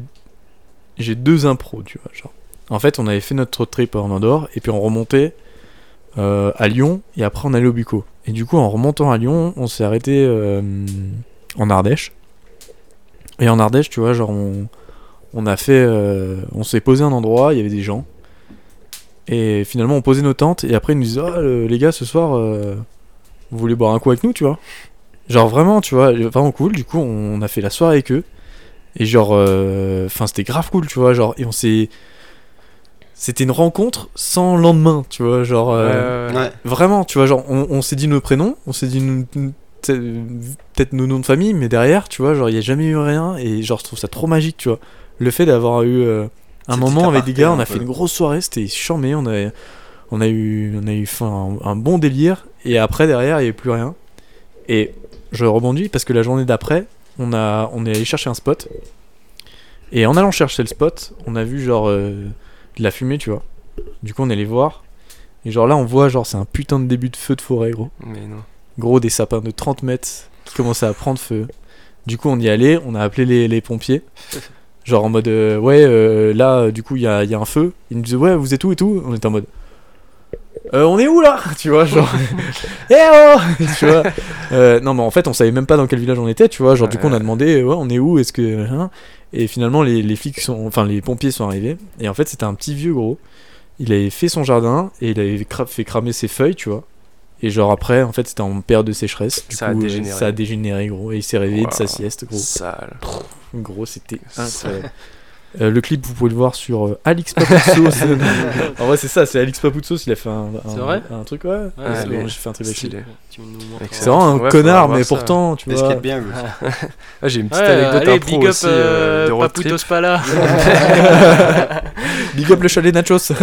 2 impros, tu vois. Genre. En fait, on avait fait notre trip en Andorre et puis on remontait à Lyon et après on allait au Bucco. Et du coup, en remontant à Lyon, on s'est arrêté en Ardèche. Et en Ardèche, tu vois, genre on a fait, on s'est posé à un endroit, il y avait des gens. Et finalement, on posait nos tentes et après ils nous disaient oh, les gars, ce soir. Vous voulez boire un coup avec nous, tu vois? Genre vraiment, tu vois, vraiment cool. Du coup, on a fait la soirée avec eux. Et genre, enfin, c'était grave cool, tu vois. Genre, et on s'est. c'était une rencontre sans lendemain, tu vois, genre Ouais. vraiment, tu vois, genre on s'est dit nos prénoms, on s'est dit peut-être nos noms de famille, mais derrière, tu vois, genre il y a jamais eu rien et genre je trouve ça trop magique, tu vois, le fait d'avoir eu un Cette moment avec des petite gars, on a aparté, fait un une peu. grosse soirée, c'était charmé, on a eu fait un bon délire et après derrière il y avait plus rien et je rebondis parce que la journée d'après on est allé chercher un spot et en allant chercher le spot on a vu genre de la fumée, tu vois, du coup on est allé voir et genre là on voit genre c'est un putain de début de feu de forêt, Mais non. gros des sapins de 30 mètres qui commençaient à prendre feu. Du coup on y allait, on a appelé les pompiers. Genre en mode là du coup il y a un feu. Ils nous disaient ouais vous êtes où et tout. On était en mode on est où là, tu vois, genre eh oh tu vois. Non mais en fait on savait même pas dans quel village on était, tu vois, genre du coup on a demandé ouais on est où, est-ce que hein. Et finalement les flics les pompiers sont arrivés et en fait c'était un petit vieux gros. Il avait fait son jardin et il avait fait cramer ses feuilles, tu vois. Et genre après en fait c'était en période de sécheresse. Du Ça a coup, dégénéré. ça a dégénéré gros et il s'est réveillé de Wow. sa sieste gros. Sale. Gros, c'était Sale. incroyable. Le clip, vous pouvez le voir sur Alix Papoutsos. En vrai, c'est ça, c'est Alix Papoutsos. Il a fait C'est vrai un truc, ouais. Ouais, c'est allez. bon, j'ai fait un truc avec lui. Stylé. Tu nous montreras. C'est vraiment un Ouais, connard, faudra mais voir ça. pourtant, tu Mais vois. ce qui est bien, lui. Ah, j'ai une petite Ouais, anecdote allez, impro big up aussi de road trip. Paputos Pala. Big up le chalet Nachos.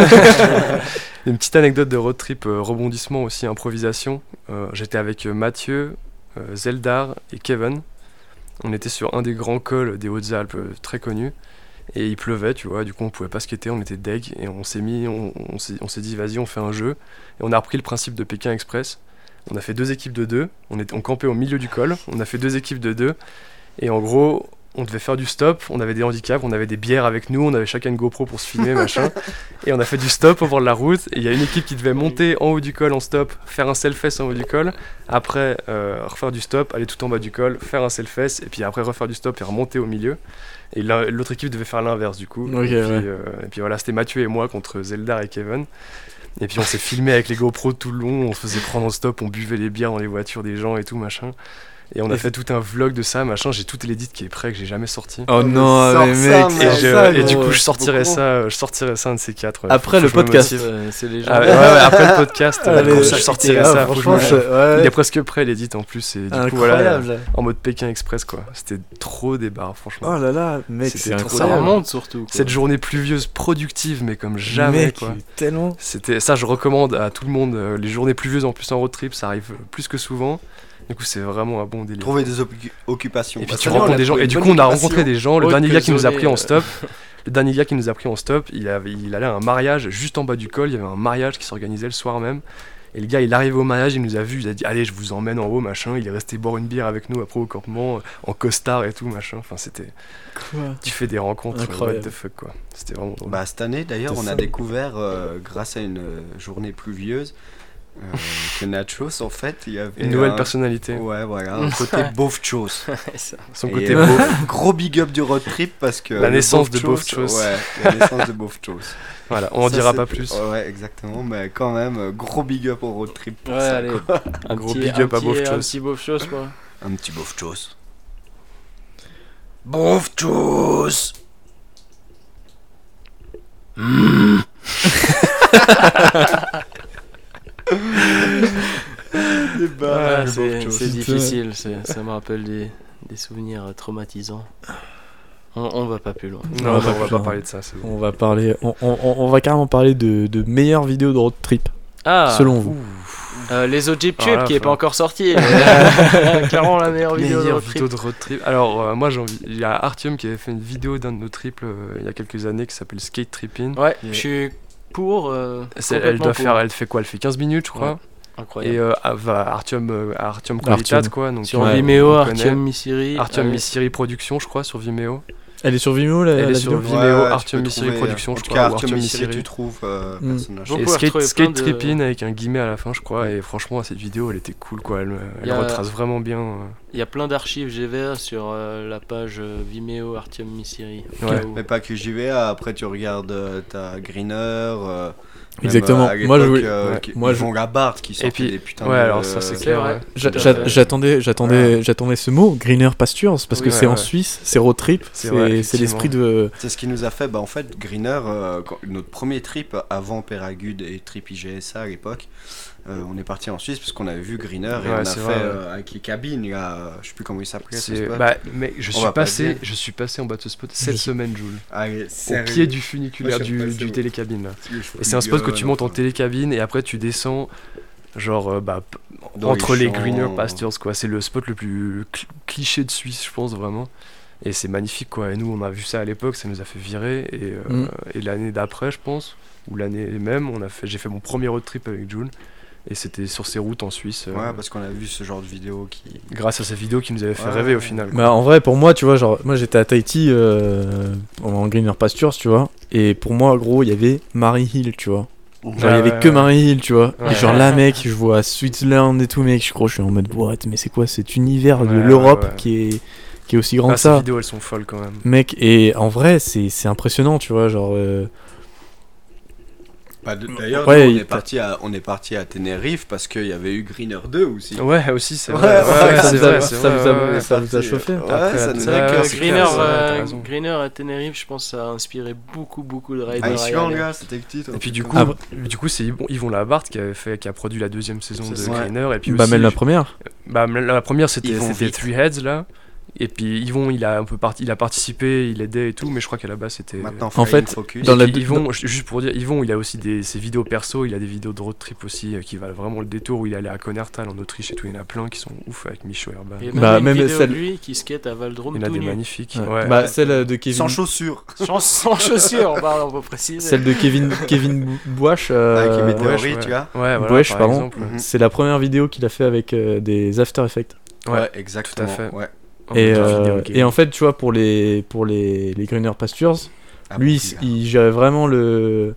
Une petite anecdote de road trip, rebondissement aussi, improvisation. J'étais avec Mathieu, Zeldar et Kevin. On était sur un des grands cols des Hautes-Alpes très connus. Et il pleuvait, tu vois, du coup on pouvait pas skater, on était deg. Et on s'est dit vas-y on fait un jeu. Et on a repris le principe de Pékin Express. On a fait 2 équipes de 2. On campait au milieu du col. On a fait 2 équipes de 2. Et en gros, on devait faire du stop. On avait des handicaps, on avait des bières avec nous. On avait chacun une GoPro pour se filmer, machin. Et on a fait du stop au bord de la route. Et il y a une équipe qui devait monter en haut du col en stop, faire un self-face en haut du col. Après, refaire du stop, aller tout en bas du col, faire un self-face. Et puis après, refaire du stop et remonter au milieu. Et l'autre équipe devait faire l'inverse du coup. Ok, Et puis voilà, c'était Mathieu et moi contre Zeldar et Kevin. Et puis on s'est filmé avec les GoPro tout le long, on se faisait prendre en stop, on buvait les bières dans les voitures des gens et tout machin. Et on a fait tout un vlog de ça, machin. J'ai tout l'édit qui est prêt, que j'ai jamais sorti. Oh non, Sors mais ça, mec. mec. Et du gros. coup, je sortirai ça un de ces 4. Après le podcast. C'est les gens. Ouais, après le podcast, Allez, je sortirai ça. faut que je franchement, me- Il ouais. est presque prêt l'édit en plus. Et du coup, voilà, Incroyable. en mode Pékin Express quoi. C'était trop des barres, franchement. Oh là là, mec, C'était c'est trop Ça incroyable. remonte surtout. quoi. Cette journée pluvieuse productive, mais comme jamais Mec, quoi. tellement. C'était ça, je recommande à tout le monde. Les journées pluvieuses en plus en road trip, ça arrive plus que souvent. Du coup, c'est vraiment un bon délire. Trouver des occupations. Et puis Parce tu que nous, on rencontres a des gens. trouvé Et une du bonne coup, on a occupation. rencontré des gens. Le Autre dernier que gars qui nous a zoné, pris en stop, le dernier gars qui nous a pris en stop, il allait à un mariage juste en bas du col. Il y avait un mariage qui s'organisait le soir même. Et le gars, il arrive au mariage, il nous a vus, il a dit allez, je vous emmène en haut, machin. Il est resté boire une bière avec nous après au campement, en costard et tout, machin. Enfin, c'était. Quoi. Tu fais des rencontres, Incroyable. what the fuck quoi. C'était vraiment drôle. Bah, cette année, d'ailleurs, C'est on ça. a découvert, grâce à une journée pluvieuse, que Nachos, en fait, il y avait Une nouvelle un- personnalité. Ouais, voilà, un côté beauf chose. Son Et, côté beau. Gros big up du road trip parce que. La le naissance de beauf beauf chose. Ouais, la naissance de beauf chose. Voilà, on en Ça, dira c'est- pas plus. Ouais, exactement, mais quand même, gros big up au road trip. pour Ouais, ça, allez. quoi. Un Gros petit- big un up à petit- Beauf Un Chose. petit beauf chose, quoi. Un petit beauf chose. Beauf chose. Ouais, le c'est beauf chose. c'est difficile, ça me rappelle des souvenirs traumatisants. On va pas plus loin. Non, Ouais, on va putain. pas parler de ça, c'est bon. On va parler, on va carrément parler de meilleures vidéos de road trip, Ah, selon vous. les autres Jeep Ah, Tube là, qui est faut- pas encore sorti. Clairement la meilleure vidéo de Meilleure road vidéo trip. de road trip. Alors, moi, il y a Artyom qui avait fait une vidéo d'un de nos triples il y a quelques années qui s'appelle Skate Tripping. Ouais, Yeah. je suis pour. Elle fait quoi? Elle fait 15 minutes, je crois. Incroyable. Et Artyom Qualitat, quoi. Donc, Sur Ouais, Vimeo, on connaît. Artyom Misiri. Artyom Misiri Production, je crois, sur Vimeo. Elle est sur Vimeo la, Elle est la sur vidéo. Vimeo, tu Artyom peux Misiri trouver, Production, en je tout crois. cas, ou Artyom Misiri, Misiri. tu trouves Mm. personnage. Donc, Et pouvez retrouver Skate plein de- Tripping avec un guillemet à la fin, je crois. Et franchement, cette vidéo, elle était cool, quoi. Elle Y a- retrace vraiment bien. Il y a plein d'archives GVA sur la page Vimeo Artyom Misiri. Ouais. Où- Mais pas que j'y vais, après tu regardes ta Greener, Exactement. À Moi, je l'époque, voulais- moi, Jean Gabard qui sortait puis- des putains ouais, de... alors ça, c'est clair, ouais. J'attendais ce mot, Greener Pastures, parce que Oui, c'est en ouais. Suisse, c'est road trip, C'est vrai, c'est l'esprit de. C'est ce qui nous a fait, en fait, Greener, notre premier trip avant Péragude et trip IGSA à l'époque, on est parti en Suisse parce qu'on avait vu Greener et Ouais, on a c'est fait vrai, ouais. avec les cabines, là, je sais plus comment il s'appelait ce spot. Mec, je On suis va pas passé, dire. je suis passé en bas de ce spot cette Je- semaine, Jules. Allez, Au pied du funiculaire Moi, je suis du repassé au- télécabine là. Et c'est un spot que tu montes en télécabine et après tu descends genre Dans entre les les champs. Greener Pastures quoi. C'est le spot le plus cliché de Suisse, je pense vraiment. Et c'est magnifique quoi. Et nous on a vu ça à l'époque, ça nous a fait virer et l'année d'après je pense ou l'année même, j'ai fait mon premier road trip avec Jules et c'était sur ces routes en Suisse. Ouais, parce qu'on a vu ce genre de vidéo qui... Grâce à ces vidéos qui nous avaient fait Ouais. rêver au final. quoi. Bah, en vrai, pour moi, tu vois, genre, moi j'étais à Tahiti en Greener Pastures, tu vois, et pour moi, gros, il y avait Mary Hill, tu vois. Genre, il y avait que Mary Hill, tu vois. Ouais. Et genre là, mec, je vois Switzerland et tout, mec, je suis en mode, what, mais c'est quoi cet univers de Ouais, l'Europe ouais. qui est aussi grand Ah, que ces ça, vidéos elles sont folles quand même. mec. Et en vrai, c'est impressionnant, tu vois, genre. D'ailleurs, Ouais, nous, il- on est parti à Tenerife parce qu'il y avait eu Greener 2 aussi. Ouais, aussi c'est Ouais, vrai. ouais, ça c'est vous a- vrai, ça c'est vous vrai, a- ouais, ouais. ça vous a chauffé. Ouais, Après, ça la nous C'est a vrai que c'est Greener, clair, t'as raison. Greener à Tenerife, je pense que ça a inspiré beaucoup de riders. Iceland, à y aller. gars, c'était le titre. Et puis du coup, Ah, bah. c'est Yvon Labarthe qui a produit la deuxième saison C'est de ça. Greener et puis Bah, aussi, même la première. la première c'était Yvon Three Vitre. Heads là. Et puis Yvon il a il a participé, il aidait et tout, mais je crois qu'à la base c'était. Maintenant, En fait, Focus. dans Et la puis deux- Yvon, juste pour dire, Yvon il a aussi ses vidéos perso, il a des vidéos de road trip aussi qui valent vraiment le détour où il est allé à Connertal en Autriche et tout, il y en a plein qui sont ouf avec Micho Herban. Il y a Il même Bah, une même vidéo celle- de lui qui skate à Valdrome y en a tout des nu. magnifiques. Ouais. Ouais. Bah, celle de Kevin. Sans chaussures. Sans chaussures, on peut préciser. Celle de Kevin Bouache. Avec les Ouais, météorites, ouais. tu vois. Ouais, voilà, Wesh, par pardon. exemple. Mhm. C'est la première vidéo qu'il a fait avec des After Effects. Ouais, exactement. tout à fait. Ouais. Et en fait, tu vois, pour les Greener Pastures, Ah, lui, bon, il gérait vraiment le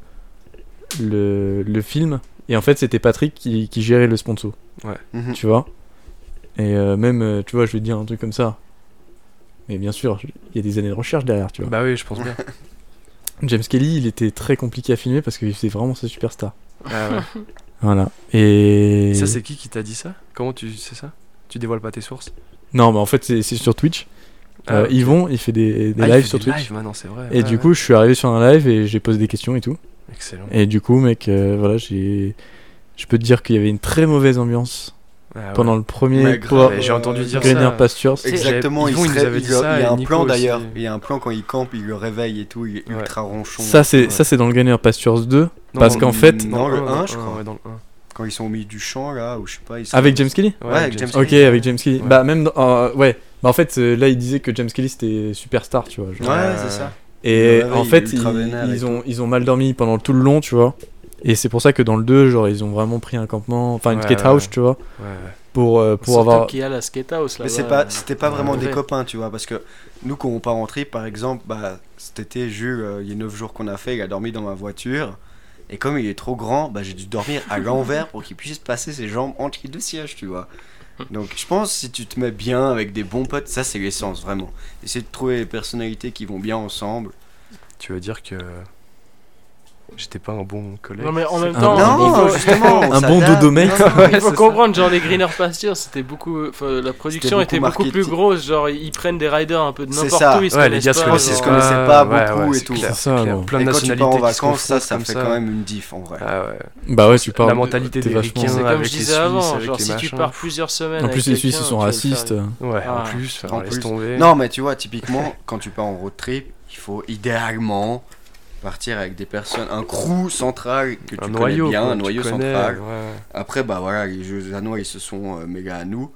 film. Et en fait, c'était Patrick qui gérait le sponsor, Mhm. tu vois. Et même, tu vois, je vais te dire un truc comme ça. Mais bien sûr, il y a des années de recherche derrière, tu vois. Bah oui, je pense bien. James Kelly, il était très compliqué à filmer parce qu'il faisait vraiment sa superstar. Ah ouais. Voilà. Et Ça, c'est qui t'a dit ça? Comment tu sais ça? Tu dévoiles pas tes sources? non, mais en fait, c'est sur Twitch. Ah, ok. Yvon, il fait des Ah, il lives fait sur des Twitch. lives maintenant, c'est vrai. Et Ouais, du ouais. coup, je suis arrivé sur un live et j'ai posé des questions et tout. Excellent. Et du coup, mec, voilà, je peux te dire qu'il y avait une très mauvaise ambiance Ah ouais. pendant le premier Mais Power Ouais, j'ai entendu dire Greener ça. Pastures. Exactement, Yvon, il nous avait il dit y a ça, et un Nico plan aussi. d'ailleurs. Il y a un plan quand il campe, il le réveille et tout, il est Ouais. ultra ronchon. Ça, c'est Ouais. dans le Greener Pastures 2. Non, parce dans qu'en le- fait, Non, le dans 1, je crois. Ouais, dans le 1. Quand ils sont au milieu du champ là, ou je sais pas. Ils sont... avec James Kelly. Ouais, avec James Ok, Kelly. avec James Kelly. Ouais. Bah, même ouais. Bah, en fait, là, il disait que James Kelly c'était superstar, tu vois. genre. Ouais, c'est ça. Et Le réveil, en il est fait, ultra vénère et ils ont mal dormi pendant tout le long, tu vois. Et c'est pour ça que dans le 2, genre, ils ont vraiment pris un campement, enfin une Ouais, skate ouais, house, ouais. tu vois, Ouais, ouais. pour Surtout avoir. qu'il y a la skate house là. Mais c'était pas vraiment des copains, tu vois, parce que nous, quand on part en trip, par exemple, bah, cet été, Jules, il y a 9 jours qu'on a fait, il a dormi dans ma voiture. Et comme il est trop grand, bah, j'ai dû dormir à l'envers pour qu'il puisse passer ses jambes entre les deux sièges, tu vois. Donc je pense si tu te mets bien avec des bons potes, ça c'est l'essence vraiment. Essayer de trouver des personnalités qui vont bien ensemble. Tu veux dire que j'étais pas un bon collègue? Non mais en même Ah, temps, non, il faut, justement, on un bon s'adapte. dodo mec. Non, non, il faut c'est comprendre, genre les Greener Pastures, c'était beaucoup, enfin, la production C'était était beaucoup beaucoup plus marketing. grosse, genre ils prennent des riders un peu de C'est n'importe ça. où, ils se Ouais, les connaissent gars se pas, connaissaient, genre. se connaissaient pas Ouais, beaucoup ouais, et c'est tout. clair, C'est ça, c'est clair. non. Plein Et de quand tu pars nationalités en qui se vacances, ça confrontent fait comme quand même une diff en vrai. Ah ouais. Bah ouais, tu parles. La mentalité t'es des vachement- Ricains C'est comme avec je les disais Suisses, avant, avec genre les si tu machins. pars plusieurs semaines En plus, avec les Suisses, quelqu'un, ils sont tu vas le faire. racistes. Ouais, Ah. en plus, En laisse plus. tomber. Non, mais tu vois, typiquement, quand tu pars en road trip, il faut idéalement partir avec des personnes, un crew central que tu Un connais noyau, bien, quoi, un tu noyau connais, central. ouais. Après, bah voilà, les jeux danois ils se sont méga à nous.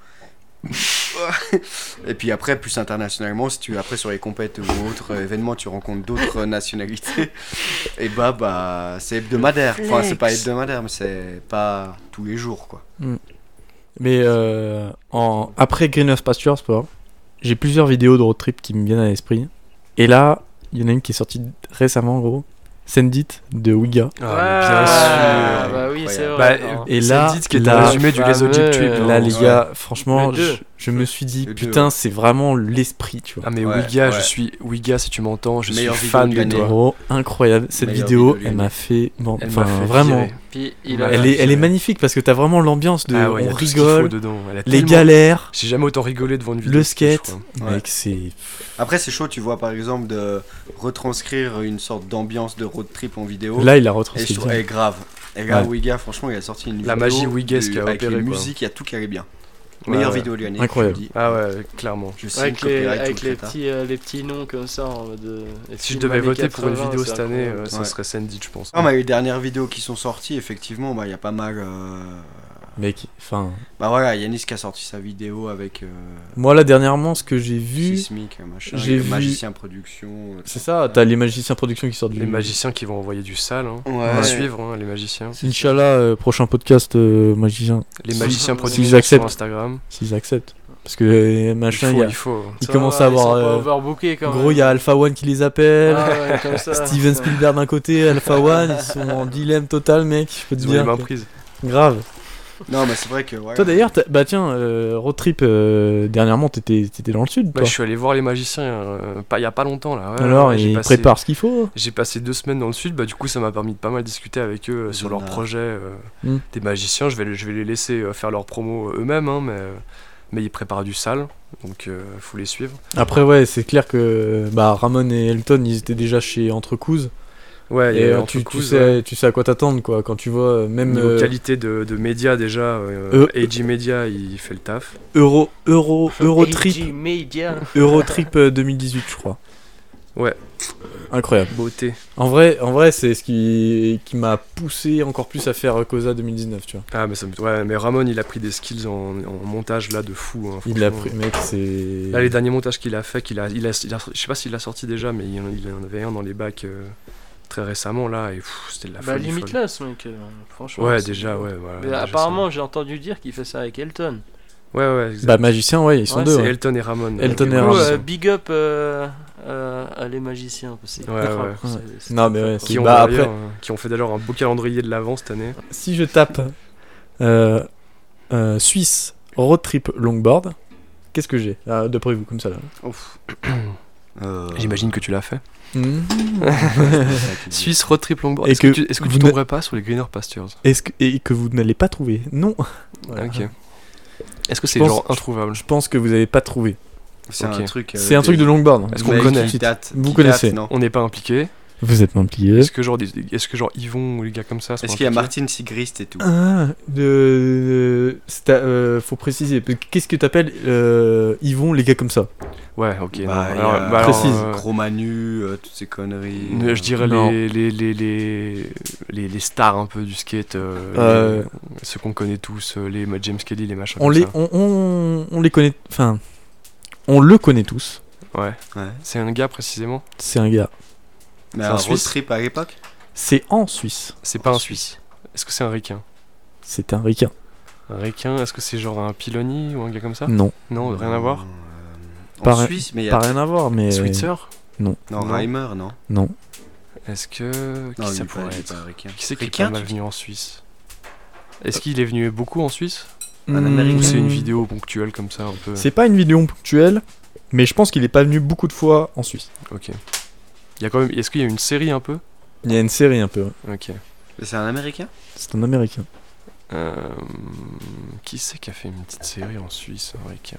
Et puis après, plus internationalement, si tu après sur les compètes ou autres événements, tu rencontres d'autres nationalités. Et bah c'est hebdomadaire. Enfin, c'est pas hebdomadaire, mais c'est pas tous les jours quoi. Mais après Greener Pastures, j'ai plusieurs vidéos de road trip qui me viennent à l'esprit. Et là, il y en a une qui est sortie récemment, gros. Send It de Ouiga. Ah, mais Ah, bien sûr. bah oui, c'est Incroyable. vrai. Bah, non. Et c'est là, dit qui est là, un résumé du Les Jeep Trip. là, les Ouais. gars, franchement, Le deux. je me suis dit, Les deux, putain, c'est vraiment l'esprit, tu vois. Ah mais Ouais, Wiga, ouais. Wiga, si tu m'entends, je suis Meilleure fan vidéo de de toi. Oh, incroyable. Cette Meilleure vidéo, vidéo de elle m'a fait... Bon, Elle enfin, m'a fait vraiment. virer. Puis il Ouais, a. Elle est magnifique parce que t'as vraiment l'ambiance de... Ah ouais, y a on tout ce qu'il faut rigole, dedans. Elle a les tellement- galères, J'ai jamais autant rigolé devant une vidéo. le de ski, je skate. crois. Mec, c'est... Après, c'est chaud, tu vois, par exemple, de retranscrire une sorte d'ambiance de road trip en vidéo. Là, il a et je retranscrit. trouve, elle est grave. Et là, Ouais. Wiga, franchement, il a sorti une vidéo. La magie Wigasque a avec opéré, les quoi. musiques, il y a tout qui allait bien. Ouais, Meilleure ouais. vidéo lyonnaise. Incroyable. Je le dis. Ah ouais, clairement. Je signe Avec copyright avec tout le crétin. les petits noms comme ça en mode. Si je devais voter pour une vidéo cette année, ça ça Ouais. serait Sandy, je pense. Ah, mais les dernières vidéos qui sont sorties, effectivement, bah, il y a pas mal. Mec, enfin... Bah voilà, Yanis qui a sorti sa vidéo avec Moi, là, dernièrement, ce que j'ai vu... Sismic, machin, j'ai avec vu- Magicien Production. C'est ça, t'as les magiciens production qui sortent du... Les magiciens qui vont envoyer du sale, hein. Ouais. À suivre, hein, les magiciens. Inch'Allah, prochain podcast magicien, Les Si- magiciens si produits j'accepte. sur Instagram. s'ils acceptent. Parce que machin, il y a... Il faut. Il commence à avoir... overbooké quand Gros, il y a Alpha One qui les appelle. Ah ouais, comme ça. Steven Spielberg d'un côté, Alpha One, ils sont en dilemme total, mec. Je peux te Ils ont les dire. mains que- prises. Grave. Non, mais c'est vrai que. Ouais. Toi d'ailleurs, bah tiens, road trip, dernièrement, t'étais dans le sud, Bah, toi. je suis allé voir les magiciens il y a pas longtemps là. Ouais, Alors, ouais, ils préparent ce qu'il faut. J'ai passé 2 semaines dans le sud, bah du coup ça m'a permis de pas mal discuter avec eux sur leurs Zona. projets Mm. des magiciens. Je vais les laisser faire leur promo eux-mêmes, hein, mais ils préparent du sale, donc faut les suivre. Après, ouais, c'est clair que bah, Ramon et Elton, ils étaient déjà chez Entrecouz. Ouais, il y Et a tu Entrecouz, ouais. sais à quoi t'attendre, quoi. Quand tu vois, même Niveau qualité de médias déjà, AG Media il fait le taf. Eurotrip Media. 2018, je crois. Ouais. Incroyable. Beauté. En vrai, c'est ce qui m'a poussé encore plus à faire Cosa 2019, tu vois. Ah mais ouais, mais Ramon il a pris des skills en montage là de fou. Hein, Il l'a franchement. pris, mec, c'est... Là les derniers montages qu'il a fait, je sais pas s'il l'a sorti déjà, mais il en avait un dans les bacs très récemment là et c'était de la Bah, folie. Limitless, mec. Franchement. Ouais, c'est- déjà, ouais. Voilà, Mais déjà, apparemment, j'ai entendu dire qu'il fait ça avec Elton. ça. Ouais, exact. Bah, magicien, ouais, ils sont Ouais, deux. c'est ouais. Elton et Ramon. Elton et Du Ouais, coup, Ramon. big up à les magiciens. Parce que c'est Ouais, grave, ouais. c'est Non, mais ouais, très c'est- Qui ont, Bah, d'ailleurs, après- qui ont fait d'ailleurs un beau calendrier de l'avant cette année. Si je tape Suisse road trip longboard, qu'est-ce que j'ai d'après vous comme ça là? Ouf. J'imagine que tu l'as fait. Mhm. Suisse Road Trip Longboard. Et Est-ce que, que est-ce que vous tu ne- tomberais pas sur les Greener Pastures? Et que vous n'allez pas trouver? Non. Voilà. Ok. Est-ce que c'est pense- genre introuvable? Je pense que vous n'avez pas trouvé. C'est Ok. un truc. C'est un truc de longboard. Est-ce qu'on connaît Vous connaissez. Non. Euh, On n'est pas impliqué. Vous êtes impliqué. Est-ce que genre Yvon ou les gars comme ça sont Est-ce qu'il y a impliqués Martin Sigrist et tout Ah, faut préciser. Qu'est-ce que t'appelles Yvon, les gars comme ça? Ouais, ok. non. Bah, il y Alors, a- bah, alors, Précise. Gros Manu, toutes ces conneries. je dirais Non. les stars un peu du skate, ceux qu'on connaît tous, les James Kelly, les machins On comme les, ça. on les connaît. Enfin, on le connaît tous. Ouais. Ouais. C'est un gars précisément. C'est un gars. Mais C'est un un road Suisse trip à l'époque C'est en Suisse. C'est pas un Suisse. Est-ce que c'est un requin? C'est un ricain. Un requin, est-ce que c'est genre un Piloni ou un gars comme ça? Non, Non, rien à voir. En Pas- Suisse, mais il y pas a. rien à voir, mais. Switzer? Non, Non. Reimer, non. Non. Est-ce que. Qui Non, ça lui, pourrait pas- être? pas Ricain. Qui c'est qui est Ricain, pas mal tu dis venu en Suisse? Est-ce qu'il est venu beaucoup en Suisse? Un Américain. Ou c'est une Hmm. vidéo ponctuelle comme ça un peu? C'est pas une vidéo ponctuelle, mais je pense qu'il est pas venu beaucoup de fois en Suisse. Ok. Il y a quand même. Est-ce qu'il y a une série un peu? Il y a une série un peu. Ouais. Ok. Mais c'est un américain C'est un américain. Qui c'est qui a fait une petite série en Suisse, un requin?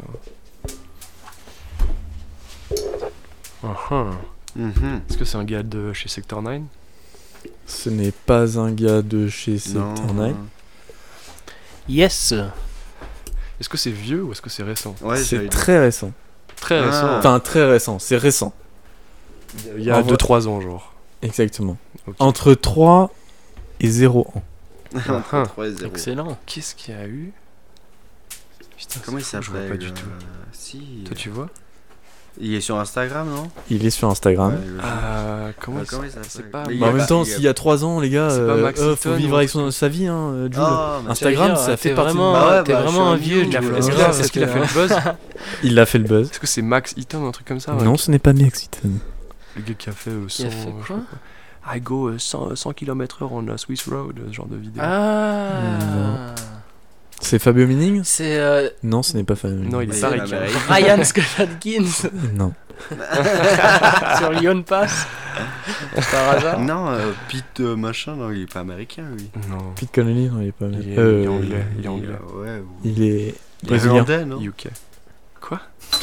Mhm. Est-ce que c'est un gars de chez Sector 9? Ce n'est pas un gars de chez Non. Sector 9. Yes. Est-ce que c'est vieux ou est-ce que c'est récent? Ouais, C'est j'allais dire. très récent. Très Ah. récent. Enfin, très récent. C'est récent. Il y a en vrai- 2-3 ans, genre. Exactement. Ok. Entre 3 et 0 ans. Ah. 3-0. Excellent. Qu'est-ce qu'il y a eu? Putain, Comment il c'est fou, je vois s'appelle pas du tout. Si. Toi, tu vois? Il est sur Instagram, non Il est sur Instagram. Ouais, je- Comment Comment il il s'appelle C'est pas. Mais il Bah, en y a même pas- temps, il y a- s'il y a 3 ans, les gars, C'est pas Max faut Eaton vivre ou avec un sa vie, hein, Jules. Ah, mais Instagram, J'allais dire, ça fait t'es partie de vraiment, Bah ouais, t'es bah, vraiment un je suis vieux. un Jules. vieux, Est-ce là. qu'il a fait le buzz? Il a fait le buzz. Est-ce que c'est Max Eaton, un truc comme ça? Non, ce n'est pas Max Eaton. Le gars qui a fait 100. Il a fait je quoi? sais pas. I go 100 km/h on a Swiss road, ce genre de vidéo. Ah. C'est Fabio Mining? C'est Non, ce n'est pas Fabio Mining. Non, il est Ouais, pas c'est ricain. l'Amérique. Ryan Scott Atkins Non. sur Lyon Pass. Par hasard. Non, Pete machin, non, il est pas américain lui. Non. Pete Connolly, non, il est pas Il est, américain. il est anglais. Il est anglais. Ouais, ou... Il est il est brésilien. irlandais, non? UK. Quoi?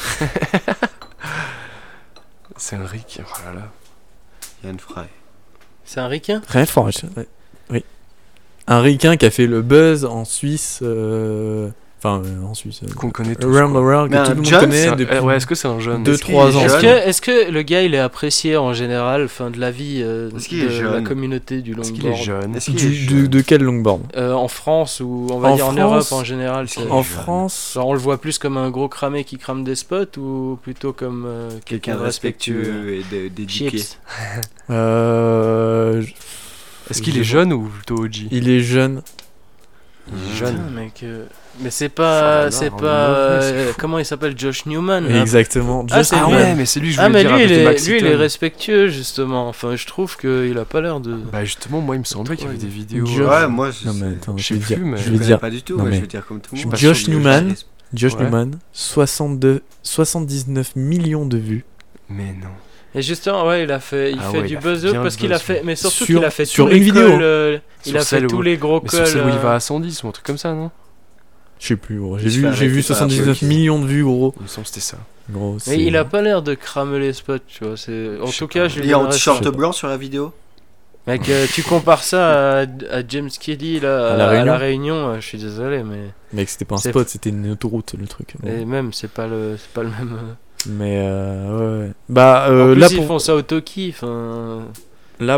C'est un ric. Oh là là. Yann Fry. C'est un ricain. Très fort, ouais. Oui. Un ricain qui a fait le buzz en Suisse. Enfin, en Suisse. Qu'on connaît tous. Around the quoi. world, Mais que un tout le monde John, connaît C'est depuis. un- ouais, est-ce que c'est un jeune? 2-3 qu'il est ans. jeune Est-ce que le gars il est apprécié en général, fin de la vie Est-ce qu'il est de la jeune communauté du Est-ce qu'il est longboard jeune? Est-ce qu'il est De, jeune de quel longboard? En France ou on va En dire France, en Europe en général c'est- En jeune. France, genre, on le voit plus comme un gros cramé qui crame des spots ou plutôt comme Quelqu'un de respectueux et d'éduqué. Chips. je- Est-ce qu'il est jeune ou plutôt OG? il est jeune. Il est jeune. Putain, mec, mais c'est pas, Oh là là, comment il s'appelle, Josh Newman là. Exactement. Ah, c'est Ah lui. ouais, mais c'est lui, je Ah voulais mais dire lui à il côté de est, Max lui il est Eaton. respectueux justement. Enfin je trouve qu'il a pas l'air de. Bah justement, moi il me semblait qu'il y avait des vidéos. Josh- Ouais, moi je Non mais attends, Je je sais vais plus, dire. mais- Je je vais connais dire. pas du tout, Non, mais mais- je vais dire comme tout le Je suis monde. pas Josh sûr que Newman. Josh Ouais. Newman, 79 millions de vues. Mais non. Et justement ouais il fait Ah fait ouais, du il a fait buzz bien parce le qu'il a buzz, fait mais surtout Sur- qu'il a fait sur tous les une vidéo. calls, il Sur a fait celle tous où- les gros Mais sur calls. celle où il va à 110 ou un truc comme ça, non? Je sais plus, gros. Il se fait J'ai vu arrêter par 79 la millions de vues, gros. Il me semble que c'était ça. Gros, Mais c'est- il a pas l'air de cramer les spots, tu vois. En Je tout sais cas, pas. je lui Il est en donnerais t-shirt ça. blanc sur la vidéo. Mec, tu compares ça à James Kelly là, À La Réunion, je suis désolé, mais Mec, c'était pas un C'est- spot, c'était une autoroute, le truc. Bon. et même c'est pas le même. Mais ouais. Bah, En plus, là, ils pour, font ça au Toki, enfin. là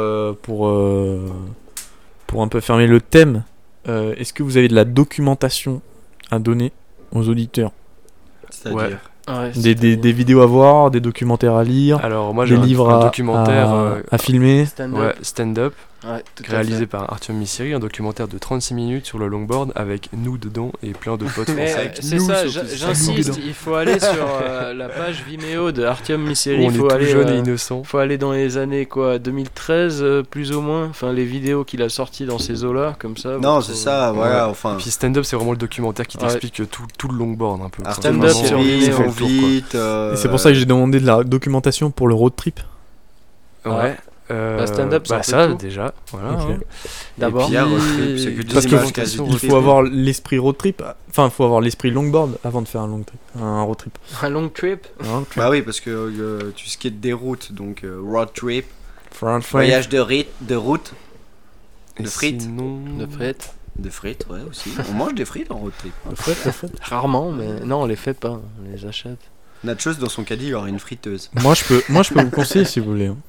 pour un peu fermer le thème, est-ce que vous avez de la documentation à donner aux auditeurs? C'est-à-dire. Ouais. Ouais, Des vidéos à voir, des documentaires à lire, Alors moi j'ai des un, livres un à, documentaire à filmer. stand-up. ouais, stand-up Ouais, tout à réalisé fait. par Arthur Missiri, un documentaire de 36 minutes sur le longboard avec nous dedans et plein de potes Mais français. c'est Nous, ça, surtout, c'est j'insiste, nous. il faut aller sur la page Vimeo de Artyom Misseri, On il est faut tout aller jeunes et innocents. faut aller dans les années quoi 2013 plus ou moins, enfin les vidéos qu'il a sorties dans ces eaux-là comme ça. Non, vous c'est trouvez- ça, voilà, Ouais. enfin. Et puis stand-up c'est vraiment le documentaire qui Ouais. t'explique tout le longboard un peu. quoi. Artem stand-up Vraiment, sur Misseri, Vimeo, ils fait vont le tour, vite. Et c'est pour ça que j'ai demandé de la documentation pour le road trip. quoi. Ouais. Bah, stand-up, c'est un peu ça tout. déjà. Voilà. Ok. hein. D'abord. Et puis, Pierre, road trip, c'est que des Parce que images quasi il faut avoir l'esprit road trip. Enfin, il faut avoir l'esprit longboard avant de faire un long trip, un road trip. Un long trip. Un road trip. Bah oui, parce que tu skates des routes, donc road trip, Front voyage de route, Et de frites. sinon- De frites. de frites, ouais aussi. On mange des frites en road trip. Rarement, mais non, on les fait pas, on les achète. Nachos dans son caddie, il y aura une friteuse. Moi, je peux vous conseiller si vous voulez. hein.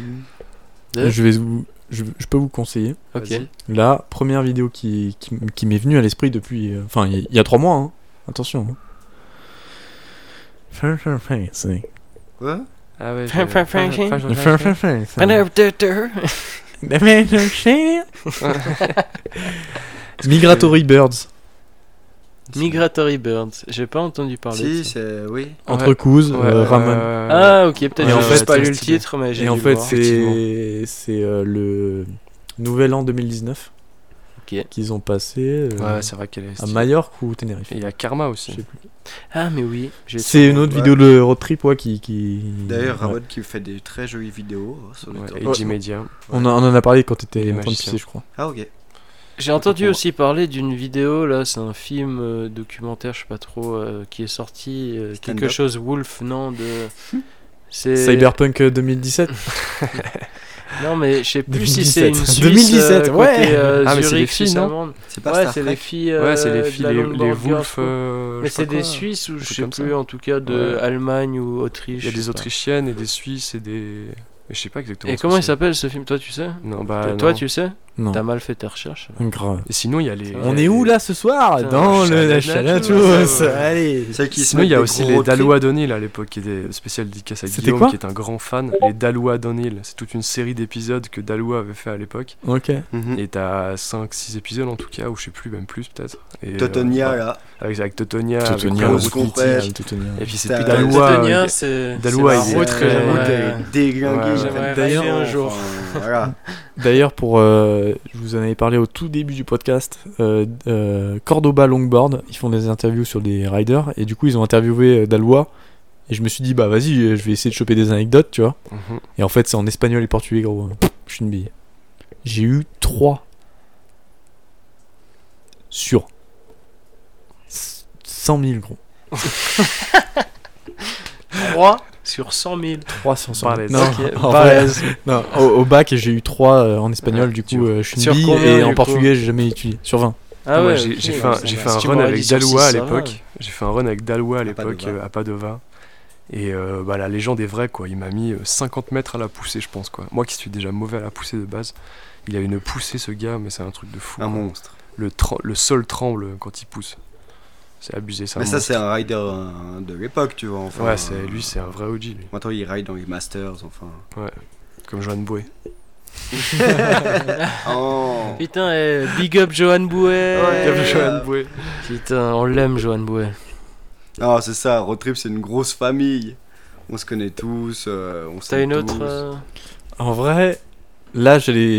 Je peux vous conseiller. Ok. Vas-y. La première vidéo qui m'est venue à l'esprit depuis. Enfin, il y a 3 mois. Hein. Attention. Hein. C'est- Ouais. Ah ouais. Migratory Birds. Migratory Birds, j'ai pas entendu parler. de Si, ça. c'est. Oui. Entre Couz, Ramon. Ah ok, peut-être Et en j'ai fait, pas lu c'est le stylé. titre, mais j'ai Et dû en le fait, voir. c'est le Nouvel An 2019 Ok. qu'ils ont passé Ouais, c'est vrai qu'elle est. à stylée. Majorque ou Tenerife. Et il y a Karma Je aussi. sais plus. Ah mais oui, j'ai C'est une autre Ouais. vidéo de road trip qui... D'ailleurs, ouais. Ramon qui fait des très jolies vidéos sur le Ouais, top. et J-Media. On en a parlé quand t'étais Les en train de magiciens. pisser, je crois. Ah, ok. J'ai entendu aussi parler d'une vidéo, là, c'est un film documentaire, je sais pas trop, qui est sorti, quelque Stand-up. chose, Wolf, non, de... C'est... Cyberpunk 2017. Non, mais je sais plus si 2017. c'est une Suisse, 2017, côté, ouais. Ah, mais c'est Zurich, les filles, Suisse non allemande. C'est pas Ouais, Star c'est Trek. les filles, Ouais, c'est les de filles, la les Longboard Girls, Wolf. quoi. Mais je sais c'est pas des quoi. Suisses ou Un je truc sais comme plus, ça. en tout cas, de Ouais. Allemagne ou Autriche. Il y a je des sais pas. Autrichiennes et des Suisses et des. Mais je sais pas exactement. Et ce comment que il c'est. s'appelle ce film, toi tu sais Non, bah. Toi non. tu sais Non. T'as mal fait tes recherches. Grave. Et sinon, il y a les. On est où là ce soir? Putain, Dans le Chalatos, Chalatos. ouais. Allez. Celle qui se Sinon, il y a mettent aussi des les gros road trips. Dalois O'Neill à l'époque, qui étaient spécial dédicace à C'était Guillaume, quoi qui est un grand fan. Les Dalois O'Neill, c'est toute une série d'épisodes que Dalois avait fait à l'époque. Ok. Mhm. Et t'as 5-6 épisodes en tout cas, ou je sais plus, même plus peut-être. Et, Totonia, ouais, là. avec Totonia, avec Totonia, plein de Rose routes Compresse. mythiques. Totonia. Et puis c'est T'as- depuis Dalois. Totonia, c'est Dalois, la il est route très- que j'aimerais- Déglingué. Ouais, j'aimerais D'ailleurs, rêver un jour. Voilà. D'ailleurs, je vous en avais parlé au tout début du podcast, Cordoba Longboard, ils font des interviews sur des riders, et du coup, ils ont interviewé Dalois, et je me suis dit, bah vas-y, je vais essayer de choper des anecdotes, tu vois. Et en fait, c'est en espagnol et portugais, gros. Je suis une bille. J'ai eu 3 sur 100 000, gros. 3 sur 100 000. 3 sur 100 000. Balèze. Non, Ok, en balèze. vrai, non, au bac, j'ai eu 3 en espagnol, du coup, je suis Sur une bille, combien, et en du coup portugais, j'ai jamais utilisé. Sur 20. Ah Moi, ouais, j'ai ok, fait ouais, j'ai ça fait va. un Si tu run m'aurais avec dit sur Dalois à 6, ça va. l'époque. J'ai fait un run avec Dalois à À pas de l'époque va. à Padova. Et bah, la légende est vraie, quoi. Il m'a mis 50 mètres à la poussée, je pense, quoi. Moi qui suis déjà mauvais à la poussée de base, il a une poussée, ce gars, mais c'est un truc de fou. Un quoi. monstre. Le sol tremble quand il pousse. C'est abusé, ça. Mais ça, c'est un rider de l'époque, tu vois. Enfin, Ouais, lui, c'est un vrai OG, lui. Maintenant, il ride dans les Masters, enfin. Comme Johan Boué. Oh. Putain, big up Johan Bouet. Comme Johan Boué. Putain, on l'aime Johan Bouet. Ah, c'est ça, Road Trip, c'est une grosse famille. On se connaît tous, on T'as s'aime une autre tous. En vrai, là, j'allais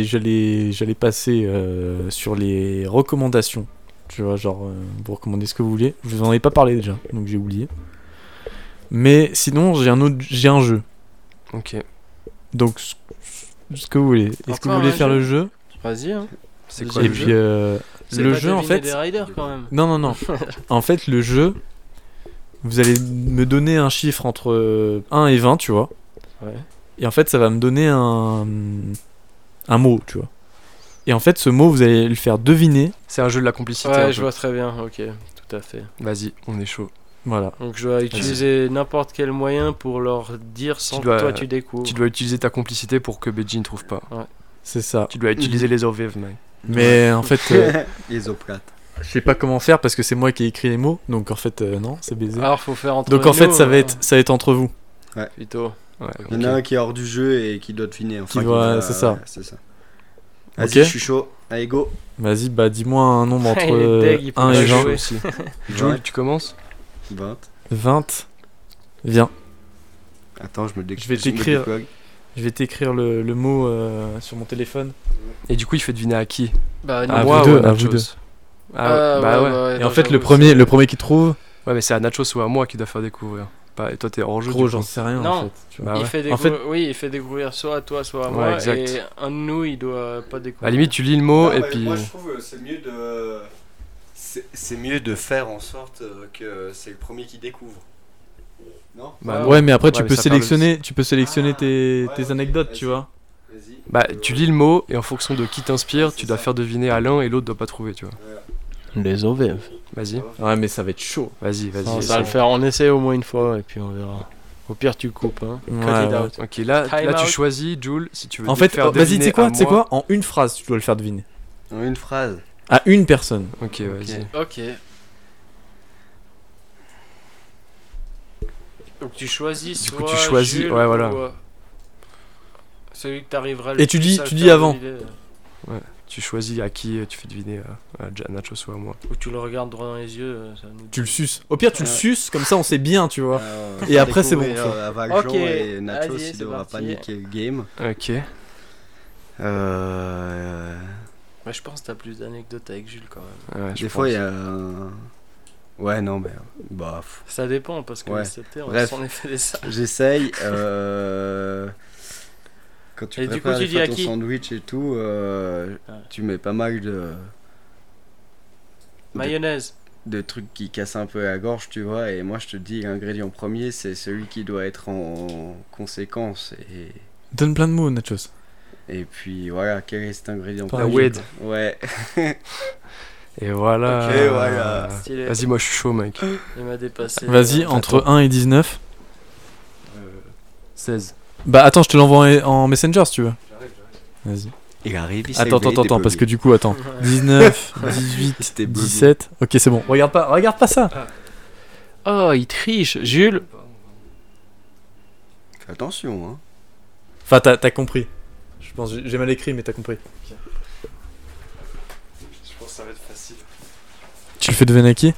passer sur les recommandations. Tu vois, genre, vous recommandez ce que vous voulez. Je vous en ai pas parlé déjà, donc j'ai oublié. Mais sinon, j'ai un jeu. Ok. Donc, ce que vous voulez. Est-ce que Encore vous voulez un faire jeu le jeu? Vas-y, hein. C'est Vas-y. quoi Et le puis, jeu C'est le pas jeu, en deviner fait. des riders quand même. Non. En fait, le jeu, vous allez me donner un chiffre entre 1 et 20, tu vois. Ouais. Et en fait, ça va me donner un mot, tu vois. Et en fait, ce mot, vous allez le faire deviner. C'est un jeu de la complicité. un Ouais, peu. je vois très bien, ok, tout à fait. Vas-y, on est chaud. Voilà. Donc je dois utiliser n'importe quel moyen pour leur dire sans dois- que toi tu découvres. Tu dois utiliser ta complicité pour que Beji ne trouve pas. C'est ça. Tu dois utiliser les OVF, mec. Mais en fait, Les oplates. je sais pas comment faire parce que c'est moi qui ai écrit les mots. Donc en fait, non, c'est baisé. Alors faut faire entre Donc en fait, nous, ça va être entre vous. plutôt. Ouais, Il y en a un qui est hors du jeu et qui doit deviner. Enfin, c'est ça. ouais, c'est ça. Vas-y, Ok. je suis chaud. Allez, go. Vas-y, bah dis-moi un nombre Il est deg, il entre peut 1 pas et 20. jouer. aussi. Jules, tu commences 20. 20. Viens. Attends, je me Je vais t'écrire. Je vais t'écrire le mot sur mon téléphone. Et du coup, il fait deviner à qui Bah Ah, non. vous ou deux, à à vous Nachos deux. Ah, bah ouais. Et en fait, le premier qui trouve, Ouais, mais c'est à Nachos ou à moi qui doit faire découvrir. Et toi, t'es hors jeu. gros, du j'en coup. sais rien Non. en fait. Tu vois. Bah Il ouais. fait En fait- oui, il fait découvrir soit à toi, soit à Ouais, moi. exact. Et un de nous, il doit pas À découvrir. la limite, tu lis le mot et puis. Moi, je trouve c'est mieux de. C'est mieux de faire en sorte que c'est le premier qui découvre. Non Bah, Ouais, mais après, Ouais, tu mais peux ça parle sélectionner tes ok, anecdotes, vas-y. tu vois. Vas-y. Bah, tu lis le mot et en fonction de qui t'inspire, Ouais, tu c'est dois ça. faire deviner à l'un et l'autre doit pas trouver, tu vois. Les OVF. Vas-y, Ouais, mais ça va être chaud. vas-y. Ça va le faire, on essaie au moins une fois et puis on verra. Au pire, tu coupes. Hein. Ouais, Cut it ouais. out. Ok, là Time tu out. choisis, Jules, si tu veux En te fait, faire vas-y, tu deviner sais quoi, à tu sais moi. quoi, en une phrase, tu dois le faire deviner. En une phrase. À une personne. Ok, vas-y. Ok. Donc tu choisis Du coup, soit tu choisis, Jules ouais, voilà. ou, celui que t'arriveras le Et tu plus dis- à tu le dis faire avant. deviner. Tu choisis à qui tu fais deviner à Nachos ou à moi. Ou tu le regardes droit dans les yeux. Ça nous... Tu le suces. Au pire, tu le Ouais. suces, comme ça on sait bien, tu vois. Et Faire après, c'est bon, découvrir, ça. à Valjean Ok, et Nachos, vas-y, il c'est devra parti. pas niquer le game. Ok. Mais je pense que t'as plus d'anecdotes avec Jules quand même. Ouais, je Des fois, pense. il y a un... Ouais, non, mais... Bah... Ça dépend parce que Ouais. c'était on Bref. s'en est fait des ça. J'essaye. Quand tu Et du prépares coup, tu des dis à fois ton qui sandwich et tout, tu mets pas mal Mayonnaise. de trucs qui cassent un peu la gorge, tu vois. Et moi, je te dis, l'ingrédient premier, c'est celui qui doit être en conséquence. Donne plein de mots, Nachos. Et puis, voilà, quel est cet ingrédient Pas premier weed. Ouais. Et voilà. Ok, voilà. Stylé. Vas-y, moi je suis chaud, mec. Il m'a dépassé. Vas-y, entre 1 et 19. 16. Bah attends, je te l'envoie en Messenger si tu veux. Vas-y. Il arrive, il Attends, parce que du coup, attends. 19, 18, C'était bugué. 17. Ok, c'est bon. Regarde pas ça. Oh, il triche. Jules. Fais attention, hein. Enfin, t'as compris. Je pense, j'ai mal écrit, mais t'as compris. Je pense que ça va être facile. Tu le fais deviner à qui?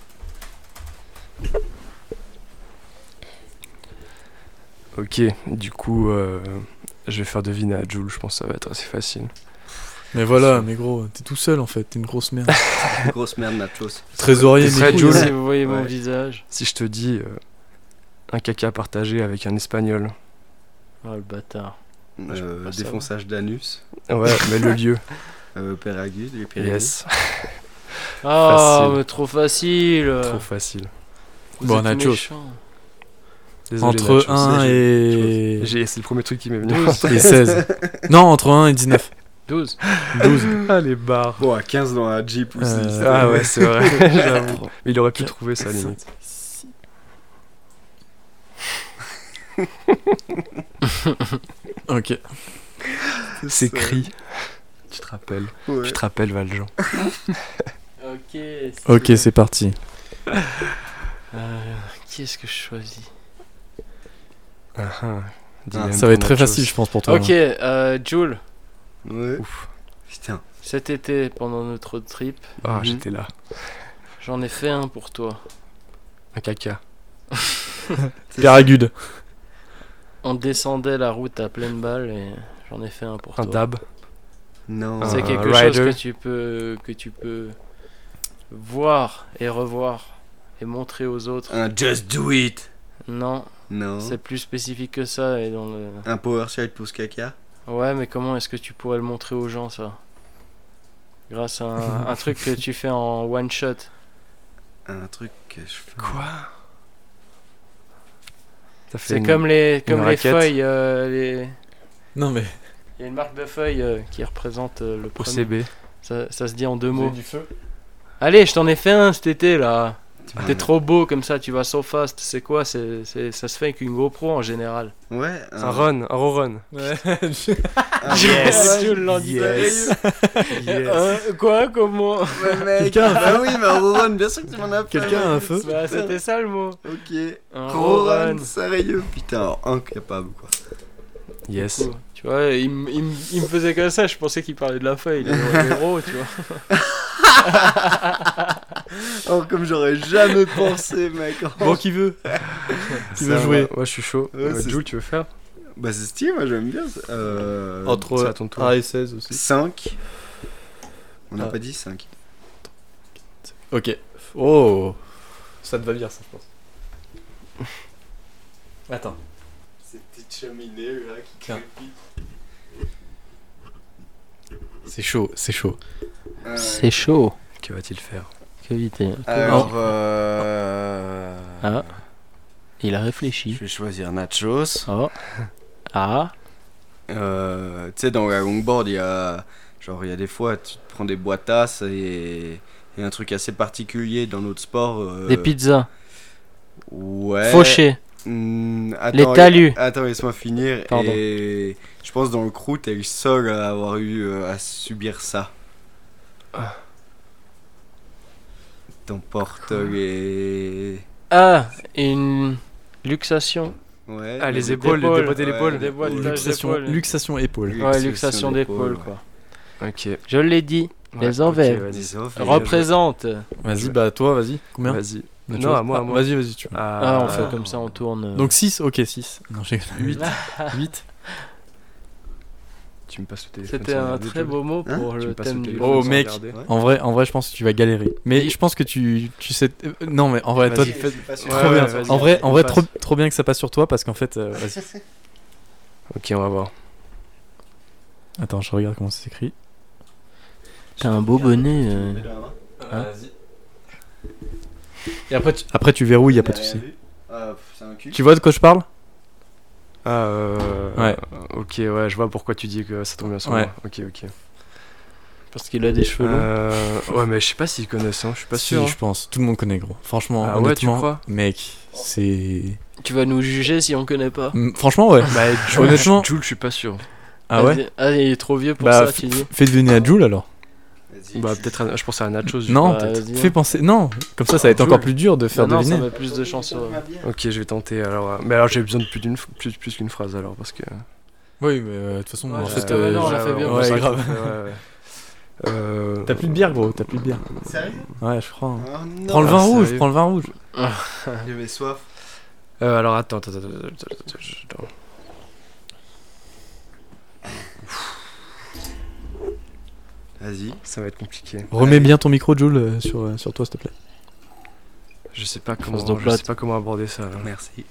Ok, du coup, je vais faire deviner à Jules, je pense que ça va être assez facile. Mais voilà, mais gros, t'es tout seul en fait, t'es une grosse merde. Grosse merde, Nachos. Trésorier, T'es prêt, mais Jules Si vous voyez mon Ouais. visage. Si je te dis un caca partagé avec un espagnol. Oh le bâtard. pas savoir. Défonçage d'anus. Ouais, mais le lieu. Péragude, les Pyrénées. Yes. Ah, Facile. mais trop facile. Trop facile. Vous Bon, êtes nachos. méchants. Désolé, entre Nachos. 1 et... C'est le premier truc qui m'est venu. 12. et 16. Non, entre 1 et 19. 12. 12. Ah, les barres. Bon, à 15 dans la Jeep aussi. Ah ouais, c'est vrai. J'avoue. Mais il aurait pu trouver ça à la limite. Ok. C'est cri. Tu te rappelles. Ouais. Tu te rappelles, Valjean. Ok. Ok, c'est parti. Qui est-ce que je choisis? Ah, ah. Dilemme Ça va être pour très Nachos. facile, je pense, pour toi. Ok, Jules, Ouais. Ouf. Putain. cet été, pendant notre road trip, Ah, Mhm. j'étais là. j'en ai fait un pour toi. Un caca. Péragude. On descendait la route à pleine balle et j'en ai fait un pour Un toi. dab. Non. Un C'est quelque rider. chose que tu peux voir et revoir et montrer aux autres. Un Just Do It. Non, Non. c'est plus spécifique que ça et dans le. Un PowerShell pouce caca. Ouais, mais comment est-ce que tu pourrais le montrer aux gens ça? Grâce à un truc que tu fais en one shot. Un truc que je fais. Quoi? T'as fait C'est une- comme les raquette. feuilles. Non, mais. Il y a une marque de feuilles qui représente le premier. OCB. Ça se dit en deux mots. du feu. Allez, je t'en ai fait un cet été là. Ah, T'es trop beau comme ça, tu vas so fast. C'est quoi ça se fait avec une GoPro en général. Ouais. Un run, un raw run. Ouais. Un Yes. Je l'en dis Yes. Yes. Quoi? Comment? Ouais, mec. Quelqu'un a Ah oui, mais un Rowan, bien sûr que tu m'en as fait. Quelqu'un a un feu Bah, c'était ça le mot. Ok. Un Rowan, run. sérieux. Putain, incapable quoi. Yes. Cool. Tu vois, il me faisait comme ça, je pensais qu'il parlait de la feuille, les héros, tu vois. Oh, comme j'aurais jamais pensé, mec. Oh. Bon, qui veut Qui veut Ça jouer va. Ouais, je suis chaud. Ouais, c'est- Jules, tu veux faire? Bah, c'est stylé, moi j'aime bien. Ça. C'est Entre à ton tour. 1 et 16 aussi. 5. On n'a Ah. pas dit 5. Ok. Oh. Ça te va bien, ça, je pense. Attends. Cette petite cheminée là qui Tiens. crépite. C'est chaud, c'est chaud. C'est chaud. Que va-t-il faire? Que vite. Alors, Ah, il a je réfléchi. vais choisir Nachos. Oh. Ah. Tu sais, dans la longboard, il y a des fois, tu te prends des boitasses et un truc assez particulier dans notre sport. Des pizzas. Ouais. Fauchés. Attends, Les talus. Attends, laisse-moi finir. Pardon. Et je pense dans le crew, t'es le seul à avoir eu à subir ça. T'emportes les. Ah, une luxation. Ouais. Ah, les Des épaules, épaules. déboîter Ouais, l'épaule. Des boîtes Luxation, d'épaules. luxation épaule. Luxation Ouais, luxation d'épaule, d'épaule, quoi. Ok. Je l'ai dit. Les envers. ok, vas-y. Des offres. Représente. Vas-y, bah toi, vas-y. Combien Vas-y. Autre Non, chose à moi, à Ah, moi. Vas-y, vas-y, tu veux. Ah, on fait comme ça, on tourne. Donc 6, ok, 6. Non, j'ai 8. 8. Tu me passes le téléphone. C'était sans un regarder, très Jules. beau mot Hein pour Tu le me passes thème le du. téléphone Oh, sans mec. regarder. Ouais. En vrai, je pense que tu vas galérer. Mais je pense que tu sais. Non, mais en vrai, toi, Vas-y. fais- pas sûr. trop Ouais, bien. ouais, vas-y. En vrai, On passe. trop bien que ça passe sur toi parce qu'en fait, vas-y. Ok, on va voir. Attends, je regarde comment ça s'écrit. T'as un beau bonnet. Hein Et après, tu verrouilles, y a pas de souci. C'est un cul. Tu vois de quoi je parle Ah, Ouais. Ok, ouais, je vois pourquoi tu dis que ça tombe bien sur Ouais. moi. Ok, ok. Parce qu'il a des cheveux longs. Ouais, mais je sais pas s'ils connaissent, hein. Je suis pas Si, sûr. je pense. Tout le monde connaît, gros. Franchement, Ah ouais, tu honnêtement, crois mec, c'est. Tu vas nous juger si on connaît pas. Franchement, ouais. Bah, Jules, Honnêtement. Jules, je suis pas sûr. Ah ouais. Vas-y. Ah, il est trop vieux pour Bah, ça, tu dis. fais deviner à Jules alors. Vas-y. Bah, peut-être, je pensais à Nachos. du Non, coup. Bah, vas-y. fais penser. Non, comme ça va être encore plus dur de faire Non, ça deviner. met plus de chance. Ok, je vais tenter. Alors, mais alors, j'ai besoin de plus qu'une phrase alors, parce que. Oui, mais de toute façon, Ouais, en jusqu'à fait. maintenant, on l'a fait bien. Ouais, c'est vrai grave. qu'on fait, ouais. T'as plus de bière, gros, t'as plus de bière. Sérieux? Ouais, je crois. hein. Oh non. Prends le vin rouge, sérieux prends le vin rouge. J'avais soif. Alors, attends. Vas-y. Ça va être compliqué. Remets bien ton micro, Jules, sur toi, s'il te plaît. Je sais pas Force de plate. comment aborder ça. Là. Merci.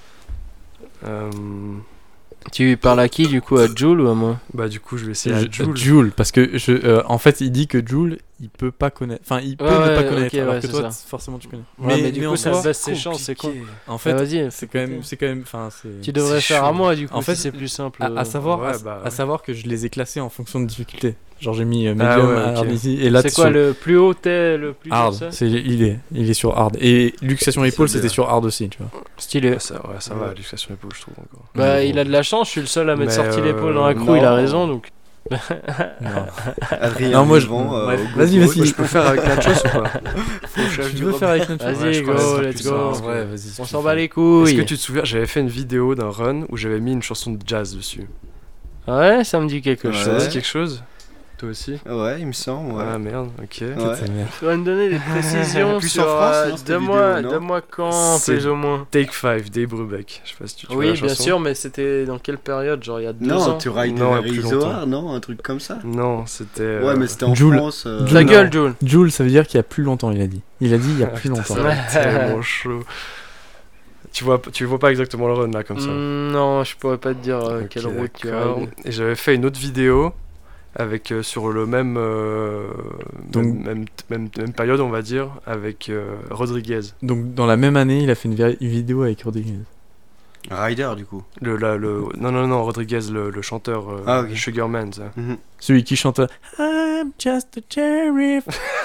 Tu parles à qui du coup, à Jules ou à moi? Bah du coup je vais essayer à Jules. Jules, parce que en fait, il dit que Jules, il peut pas connaître. Enfin, il peut ne pas connaître, ok, alors ouais, que c'est toi, ça. forcément, tu connais. Ouais, mais du en coup, ça soi, baisse ses chances, c'est con. en fait, Vas-y, c'est quand même. Enfin, tu devrais c'est faire à chaud. moi du coup, En fait, si c'est plus simple. à savoir, ouais, à savoir que je les ai classés en fonction de difficulté. Genre, j'ai mis medium, ouais, ok. hard ici, et là, c'est t'es quoi sur le plus haut, t'es le plus hard. ça Il est sur hard. Et luxation épaule, C'est c'était bien. sur hard aussi, tu vois. Stylé. Ça va, l'éducation épaule je trouve encore. Bah, il a de la chance, je suis le seul à m'être Mais, sorti l'épaule dans la crew, non. il a raison donc. Non. Adrien, Non, moi, je- Vivant, bref, au vas-y, GoPro. vas-y. Je peux faire avec la chose ou pas? Tu veux faire avec notre Vas-y, Ouais, je crois que go, ça sera let's plus go. simple. Ouais, vas-y. On s'en bat les Est-ce couilles. que tu te souviens, j'avais fait une vidéo d'un run où j'avais mis une chanson de jazz dessus. Ouais, ça me dit quelque Ouais. Ça chose. dit quelque chose? Toi aussi? Ouais, il me semble. Ouais. Ah merde, ok. Ouais. Tu vas me donner des précisions Plus sur en France, non, cette de vidéo, non moi quand C'est- plus ou moins. Take 5 Dave Brubeck. Je sais pas si tu vois Oui, la bien chanson. sûr, mais c'était dans quelle période? Genre il y a 2 Non, ans. tu rides Non, vers plus Isoar, longtemps. non? Un truc comme ça? Non, c'était. Ouais, mais c'était en Jules. France. Jules. Ta Non. gueule, Jules. Jules, ça veut dire qu'il y a plus longtemps, il a dit. Il a dit il y a plus Putain, longtemps. ça va être tellement chaud. Tu vois pas exactement le run là comme ça. Non, je pourrais pas te dire Ok, quelle route tu d'accord. as. Et j'avais fait une autre vidéo avec sur le même, Donc- même période on va dire avec Rodriguez. Donc, dans la même année, il a fait une vidéo avec Rodriguez. Rider, du coup. Non Rodriguez le chanteur Ah, ok. Sugarman ça. Mhm. Celui qui chante I'm just a sheriff.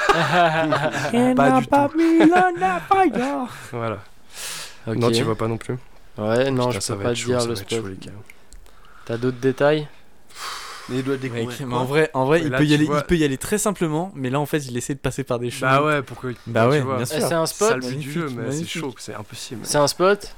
and Pas I du tout. Babylon a fire. Voilà. Ok. Non tu vois pas non plus. Ouais, non, Putain, je ça peux va pas être te chaud, dire ça le va être chaud, spot. les gars. T'as d'autres détails? Mais il doit Mec, découvrir. mais quoi. en vrai, Mais il là, peut y tu aller, vois- il peut y aller très simplement, mais là en fait, il essaie de passer par des choses. Bah ouais pourquoi Bah ouais, tu vois. bien Eh, sûr. c'est un C'est ça spot? le but du jeu mais c'est Magnifique. chaud, c'est impossible. C'est un spot?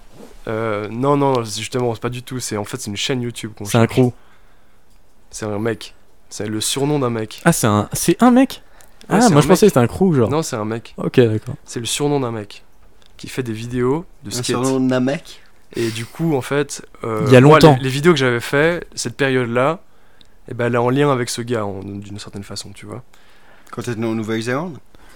Non justement c'est pas du tout, c'est une chaîne YouTube qu'on C'est un cherche. crew. C'est un mec. C'est le surnom d'un mec. Ah, c'est un mec. Ouais, Ah, c'est moi un je pensais que mec. c'était un crew genre. Non c'est un mec. Ok, d'accord. C'est le surnom d'un mec qui fait des vidéos de Un skate. surnom de Namek. Et du coup, en fait, Il y a moi, longtemps. les vidéos que j'avais fait, cette période-là, eh ben, elle est en lien avec ce gars, d'une certaine façon, tu vois. Quand t'étais en Nouvelle-Zélande?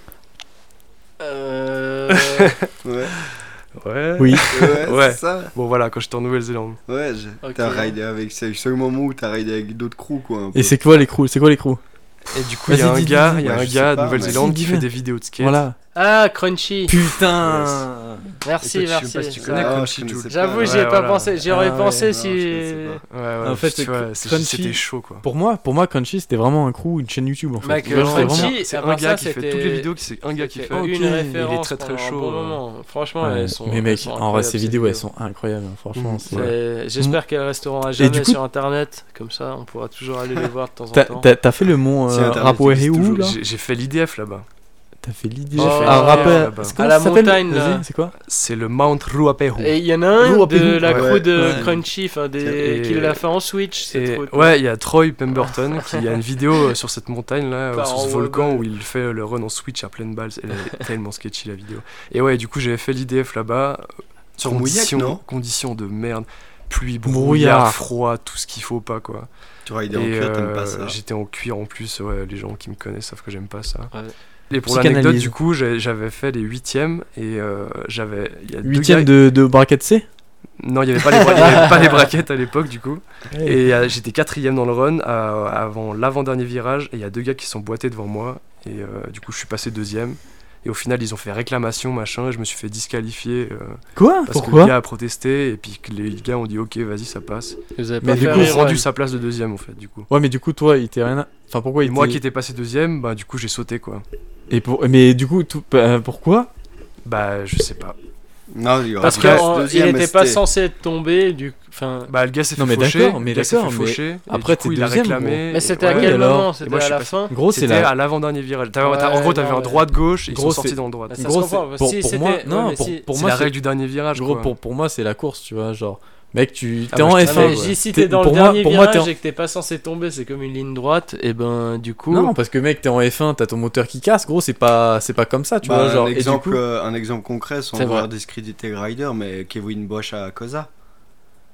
Ouais. Ouais. Oui. Ouais. C'est ça. Bon, voilà, quand j'étais en Nouvelle-Zélande. Ouais, Ok. t'as raidé avec. C'est le seul moment où t'as raidé avec d'autres crews, quoi. un peu. Et c'est quoi les crews? C'est quoi les crews? Et du coup, il y a Vas-y, un dis, gars, dis, il y a ouais, un je gars sais de pas, Nouvelle-Zélande mais- qui fait des vidéos de skate. Voilà. Ah, Crunchy. Putain. Merci, Et toi, je sais merci. pas si tu Ça- connais Ah, Crunchy je connaissais Jules. pas. J'avoue, Ouais, j'y ai pas voilà. pensé. J'y aurais Ah, pensé ouais. si. Non, je connaissais pas. Ouais, En fait, tu vois, Crunchy- c'était chaud, quoi. Pour moi, Crunchy, c'était vraiment un crew, une chaîne YouTube en fait. Mec, Genre, c'était Crunchy, vraiment- C'est à un part gars ça, qui fait c'était- toutes les vidéos, c'est un gars qui C'était fait. Ok, une il est référence très, très pendant un chaud, bon moment. Franchement, Ouais. elles sont. Mais elles mec, sont en vrai, incroyables, ces vidéos, elles vidéos. sont incroyables, hein, franchement. Mhm. J'espère qu'elles resteront à jamais du coup- sur internet, comme ça on pourra toujours aller les voir de temps en T'as- temps. T'as fait le mont Si Internet Rapoué existe où toujours, là? J'ai fait l'IDF là-bas. T'as fait l'idée. J'ai fait un l'IDF rappeur. là-bas. Comment À la ça s'appelle? montagne, là. Vas-y, c'est quoi? C'est le Mount Ruapehu. Et il y en a un Ouh, de Péhou. la crew Ouais. de Ouais. Crunchy, enfin Et- qui l'a fait en Switch, cette Et route. ouais, il y a Troy Pemberton qui a une vidéo sur cette montagne là, Par sur en ce volcan wobble. où il fait le run en switch à pleine balle. Elle est tellement sketchy la vidéo. Et ouais, du coup, j'avais fait l'IDF là-bas. Sur Mouillac, non? Conditions de merde. Pluie, Brouillard. brouillard, froid, tout ce qu'il faut pas quoi. Tu raidais en Et cuir, t'aimes pas ça. j'étais en cuir en plus, ouais, les gens qui me connaissent savent que j'aime pas ça. Ouais. Et pour Psychanalyse. l'anecdote, du coup, j'avais fait les 8e et il y a deux 8ème gars- de bracket C? Non, il n'y avait, il y avait pas les braquettes à l'époque, du coup. Et j'étais 4ème dans le run avant l'avant-dernier virage. Et il y a deux gars qui sont boités devant moi. Et du coup, je suis passé 2ème. Et au final, ils ont fait réclamation, machin. Et je me suis fait disqualifier Quoi? parce que Pourquoi? le gars a protesté. Et puis que les gars ont dit ok, vas-y, ça passe. Vous avez Mais pas du fait coup, Ils ont reroll. rendu sa place de 2ème, en fait, du coup. Ouais, mais du coup, toi, il t'est rien. Enfin, pourquoi Et il moi t'est- qui étais passé 2ème, bah, du coup, j'ai sauté, quoi. Et mais du coup, pourquoi? Bah, je sais pas. Non, il Parce aurait pu qu'il être deuxième, mais était pas c'était- censé être tombé, enfin. Bah, le gars s'est Non, fait mais faucher. d'accord, mais le gars s'est d'accord, fait mais faucher, et après, du coup, t'es il a deuxième, réclamé. Mais c'était Ouais, à quel alors moment? Et C'était moi, je à suis la passé- fin? Gros, c'est C'était la. à l'avant-dernier virage. En Ouais, gros, t'avais non, un droite-gauche et ils Gros, sont sortis c'est- dans le droite. Bah, ça Gros, se comprend. c'est- Si pour c'était- moi, ouais, non, mais si- pour C'est moi, la c'est- règle du dernier virage, Gros, quoi. pour moi, c'est la course, tu vois. Genre, mec, t'es Ah, en moi, je Ah, F1. mais ouais. si t'es dans le pour moi- dernier pour moi, virage t'es en- et que t'es pas censé tomber, c'est comme une ligne droite, et ben du coup. Non, parce que mec, t'es en F1, t'as ton moteur qui casse, gros, c'est pas comme ça, tu Bah, vois. Genre, un, et du exemple, coup- un exemple concret, sans C'est vouloir vrai. discréditer Ryder, mais Kevin Bosch à Cosa.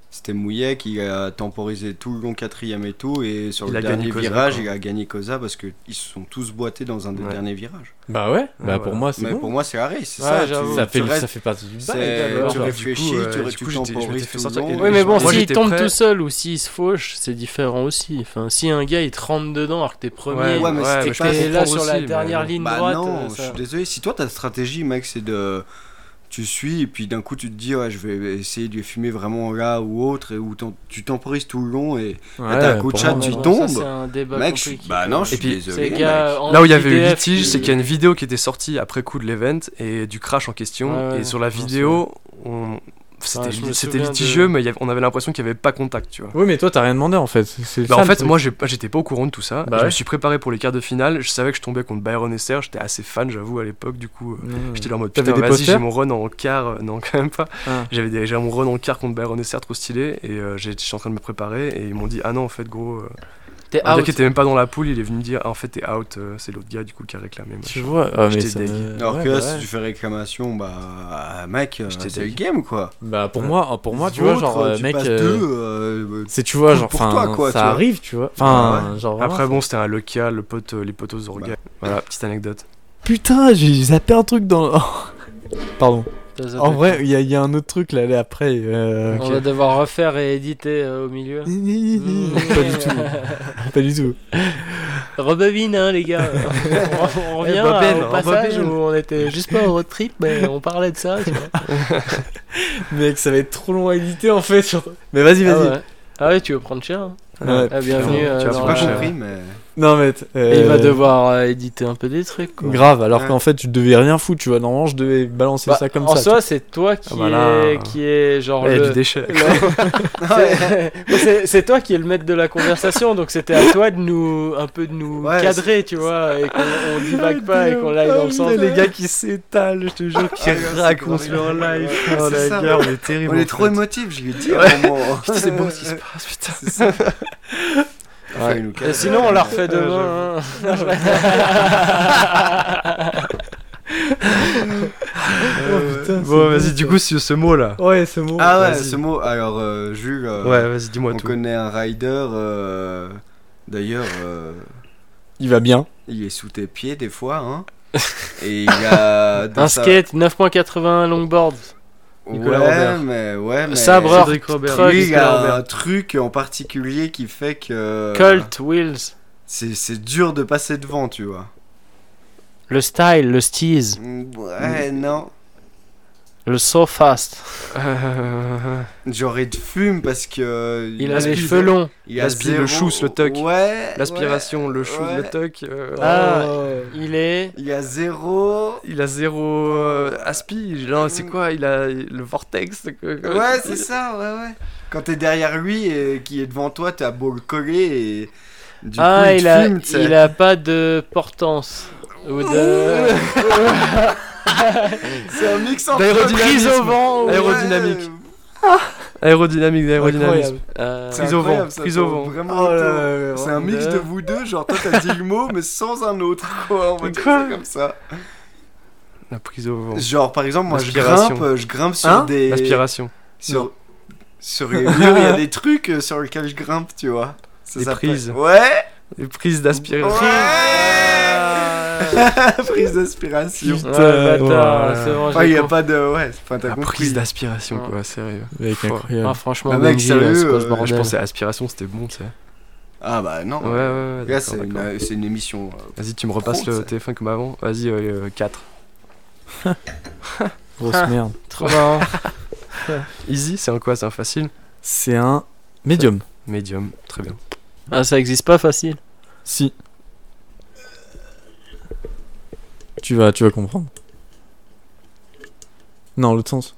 C'était Mouillet qui a temporisé tout le long 4ème et tout, et sur Il le a gagné dernier Cosa, virage, quoi. il a gagné Cosa parce qu'ils se sont tous boités dans un des Ouais. derniers virages. Bah ouais, bah Ouais, pour voilà. moi c'est Mais bon. pour moi, c'est la race, c'est Ouais, ça. j'avoue. Ça fait, restes- ça fait partie du bail. c'est- alors, tu genre. réfléchis, tu je m'étais temporises fait tout sortir. le long. Oui, mais bon, Moi, s'il j'étais tombe prêt. tout seul ou s'il se fauche, c'est différent aussi. Enfin, si un gars il te rentre dedans alors que t'es premier, Ouais, mais c'était je pas- peux t'es là comprendre sur la aussi, mais dernière bon. ligne Bah droite. non, je ça- suis désolé. Si toi, ta stratégie, mec, c'est de... Tu suis et puis d'un coup tu te dis ouais je vais essayer de les fumer vraiment là ou autre et où tu temporises tout le long et Ouais, t'as un pour coup de moi, chat, Ouais, tu mais bon, tombes. ça, c'est un débat mec compliqué. bah non je Et suis puis, désolé ces mec. gars en Là où il y avait eu IDF, litige, c'est qu'il y a une vidéo qui était sortie après coup de l'event et du crash en question. Ouais, ouais, et sur la je m'en vidéo, je me c'était souviens litigieux, de- mais on avait l'impression qu'il n'y avait pas contact, tu vois. Oui, mais toi t'as rien demandé en fait. C'est Bah ça, en le fait, truc. moi j'étais pas au courant de tout ça. Bah Je ouais. me suis préparé pour les quarts de finale. Je savais que je tombais contre Byron et Serge. J'étais assez fan, j'avoue, à l'époque. Du coup, j'étais là en mode T'avais putain, des vas-y, posters j'ai mon run en quart. Non, quand même pas. Ah. J'avais déjà mon run en quart contre Byron et Serge, trop stylé. Et j'étais en train de me préparer. Et ils m'ont dit, ah non, en fait, gros. T'es Un gars out. qui était même pas dans la poule, il est venu me dire, ah, en fait, t'es out. C'est l'autre gars, du coup, qui a réclamé. Tu machin. vois, mais J'étais ça deg. me- Alors ouais, que là bah si ouais. tu fais réclamation bah mec J'étais c'est le deg. game quoi. Bah pour Ouais. moi, tu Les vois, autres, genre tu mec, passes deux, c'est tu vois, cool genre, pour enfin, toi, quoi, tu ça vois. arrive, tu vois. Enfin, genre. vraiment, Après, bon, c'était un local, les potos orga. Voilà, petite anecdote. Putain, j'ai zappé un truc dans. Pardon. T'as En zappé. vrai, il y a un autre truc là après. On va devoir refaire et éditer au milieu. Pas du tout. Pas du tout. Rebobine, hein, les gars. On revient Rebobine, au passage rebobine. où on était juste pas au road trip, mais on parlait de ça. Tu vois. Mec, ça va être trop long à éditer en fait. Mais vas-y, Ah vas-y. ouais. Ah ouais, tu veux prendre cher hein. Ouais. Ah, bienvenue. Tu vas dans j'ai pas pas la- cher. compris mais Non, mais. Et il va devoir éditer un peu des trucs. Quoi. Grave, alors Ouais. qu'en fait, tu devais rien foutre, tu vois. Normalement, je devais balancer Bah, ça comme en ça. soi, c'est toi qui, Ah, voilà. qui est genre Il y a le. du déchet. C'est toi qui est le maître de la conversation, donc c'était à toi de nous un peu de nous Ouais, cadrer, tu vois, et qu'on on divague pas et qu'on aille dans le sens. Les gars qui s'étalent, je te jure, qui Ah, c'est racontent grave. leur life. Ouais, Oh, c'est les ça. gars, on est terrible. on est en trop fait. émotifs je lui ai dit à un moment. Putain, c'est beau ce qui se passe, putain. C'est ça. Ouais. il nous Et casse. sinon, on la refait demain. hein. putain, Bon, c'est vas-y, bon, du ça. coup, sur ce mot-là. Ouais, ce mot. Ah ouais, Vas-y. ce mot. Alors, Jules, Ouais, vas-y, dis-moi on tout. connaît un rider. D'ailleurs, Il va bien. il est sous tes pieds des fois, hein. Et il a. dans Un sa- skate 9.81 longboard. Nicolas ouais, Robert. mais. Sabreur, Cédric Robert. truck, Lui, il Nicolas a Robert. un truc en particulier qui fait que. Colt Wheels. C'est dur de passer devant, tu vois. Le style, le steeze, Ouais, non. le so fast. Genre, il te fume parce que. Il a les cheveux longs. Il a L'aspi, le zéro- chousse, le tuck. Ouais. L'aspiration, ouais, le chou, ouais. le tuck. Ah, Oh. il est. Il a zéro. Il a zéro aspi. Genre, c'est quoi? Il a le vortex. Ouais, c'est ça, ouais. Quand t'es derrière lui et qui est devant toi, t'as beau le coller et. Du Ah, coup, il a, fume, tu sais. il a pas de portance. Ou de. C'est un mix entre. Prise au vent. ou- Aérodynamique. Aérodynamique, aérodynamique. C'est Prise au vent, incroyable, ça prise au tombe vent. Vraiment, Oh là autour. là, C'est un mix de vous deux, genre toi t'as dit le mot mais sans un autre quoi, on va dire Quoi ça comme ça. La prise au vent. Genre par exemple moi L'aspiration. je grimpe sur Hein des L'aspiration. sur les murs, il y a des trucs sur lesquels je grimpe, tu vois. Ça Des s'appelle- prises. Ouais. Les prises d'aspiration. Prise d'aspiration. Ouais, bâtard, Ouais. c'est bon, Enfin, il j'ai y a compris. pas de ouais, c'est pas t'as La compris. prise d'aspiration, quoi, sérieux. Mec, Fort. incroyable. Ah, franchement, Bah, mec, Benji, sérieux, c'est quoi ce je bordel Je pensais aspiration, c'était bon, tu sais. Ah bah non. Ouais, ouais, Là, d'accord, c'est d'accord. c'est une émission. Vas-y, tu me repasses Pro, le ça. téléphone comme avant. Vas-y, 4. Grosse merde. Trop marrant. Easy, c'est un quoi? C'est un facile? C'est un médium. Medium, très bien. Ah, ça existe pas facile. Si. Tu vas comprendre. Non, l'autre sens.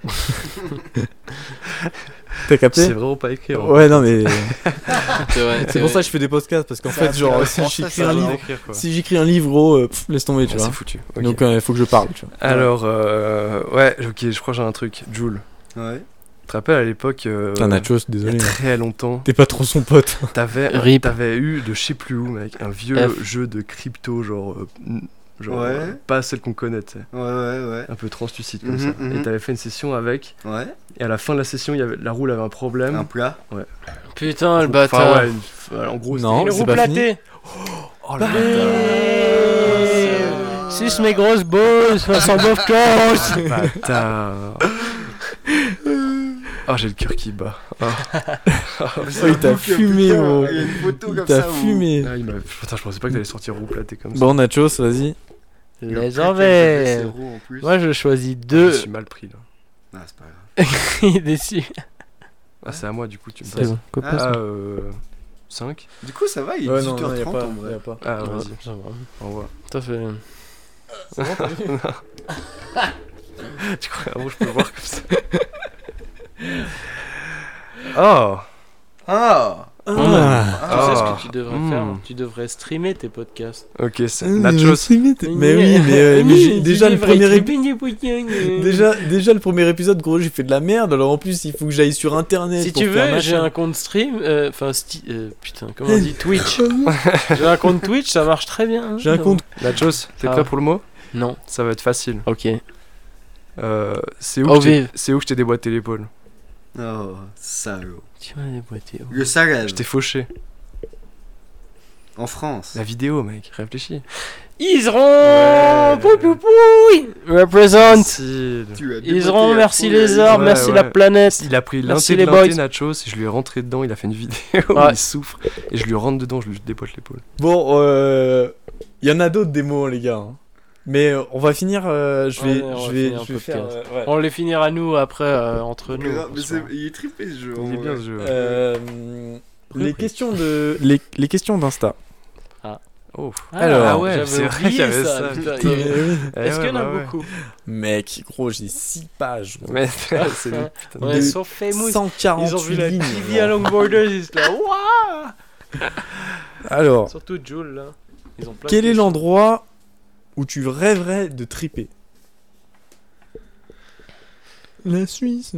T'as capté? C'est vraiment pas écrit. Ouais, non, mais C'est vrai. c'est pour ça que je fais des podcasts parce qu'en fait, genre, si français, j'écris ça, un genre. livre, écrire, quoi. si j'écris un livre, gros, laisse tomber, tu Ouais, vois. c'est foutu. Ok. Donc, il faut que je parle, tu vois. Alors, ouais, ok, je crois que j'ai un truc. Joule. Ouais. Tu te rappelles à l'époque, Putain, Nachos, il y désolé. a hein. très longtemps, T'es pas trop son pote. t'avais Rip. eu de je sais plus où, mec, un vieux F. jeu de crypto, genre genre Ouais. pas celle qu'on connaît, tu sais, Ouais. un peu translucide comme Mhm, ça. mhm. Et t'avais fait une session avec, Ouais. et à la fin de la session, la roue elle avait un problème. Un plat. Putain, le Enfin, bâtard. en gros, Non, Le c'est roux pas platé. Oh le Suce mes grosses bosses, façon Bofcos. bâtard. Oh, j'ai le cœur qui bat. Oh, il t'a fumé, gros. Il y a une photo Il comme t'a ça. fumé. Ah, putain, je pensais pas que t'allais sortir roux platé comme ça. Bon, Nachos, vas-y. Les envers. Moi, je choisis Je deux. suis mal pris là. Ah, c'est pas grave. Il est déçu. Ah, c'est à moi du coup, tu me C'est passes. bon. Ah, 5. Du coup, ça va, il est Ouais, non, 18h30 y a pas, en vrai. y a pas. Ah, Ouais, vas-y, ça va. au revoir. T'as fait. Tu crois vraiment que je peux le voir comme ça? Oh! Ah Tu sais ce Ah. que tu devrais Mm. faire? Tu devrais streamer tes podcasts. Ok, c'est Nachos. Mais oui, mais j'ai déjà le premier déjà le premier épisode, gros, j'ai fait de la merde. Alors en plus, il faut que j'aille sur internet. Si pour tu faire veux, machin. j'ai un compte stream. Enfin, putain, comment on dit Twitch. J'ai un compte Twitch, ça marche très bien. hein. J'ai un compte. Nachos, t'es Ah. prêt pour le mot? Non. Ça va être facile. Ok. C'est où, Oh, que je t'ai- vive. c'est où que je t'ai déboîté l'épaule? Oh, salaud. Tu m'as déboîté. oh. Le Sarel, Je t'ai fauché. en France. La vidéo, mec, réfléchis. Iseron Ouais. Pouy pouy pouy Represent Facile. Tu as Iseron, déboîté merci la poule, les arbres, Ouais, merci ouais. la planète. Il a pris Merci l'inté de les boys. l'inté Nachos, et je lui ai rentré dedans, il a fait une vidéo où Ouais. il souffre, et je lui rentre dedans, je lui déboîte l'épaule. Bon, il y en a d'autres démos, les gars. hein. Mais on va finir. Je vais, Ouais, on va je vais, finir je le vais faire. podcast. ouais. On les finira nous après entre nous. Mais on se voit. il est trippé ce jeu. Il est en bien vrai. ce jeu. Les questions de les questions d'Insta. Oh. Alors, ah ouais, j'avais c'est vrai oublié qu'il y avait ça, ça. putain. putain. Eh Est-ce ouais, qu'il y en a bah ouais. beaucoup? Mec, gros, j'ai 6 pages. gros. Mais c'est le putain Ouais, de- so famous. 148 Ils ont vu la lignes. TV à Longboarders, ils sont là. Waouh. Alors, Surtout Jules là. Ils ont plein quel de est questions. l'endroit où tu rêverais de triper? La Suisse.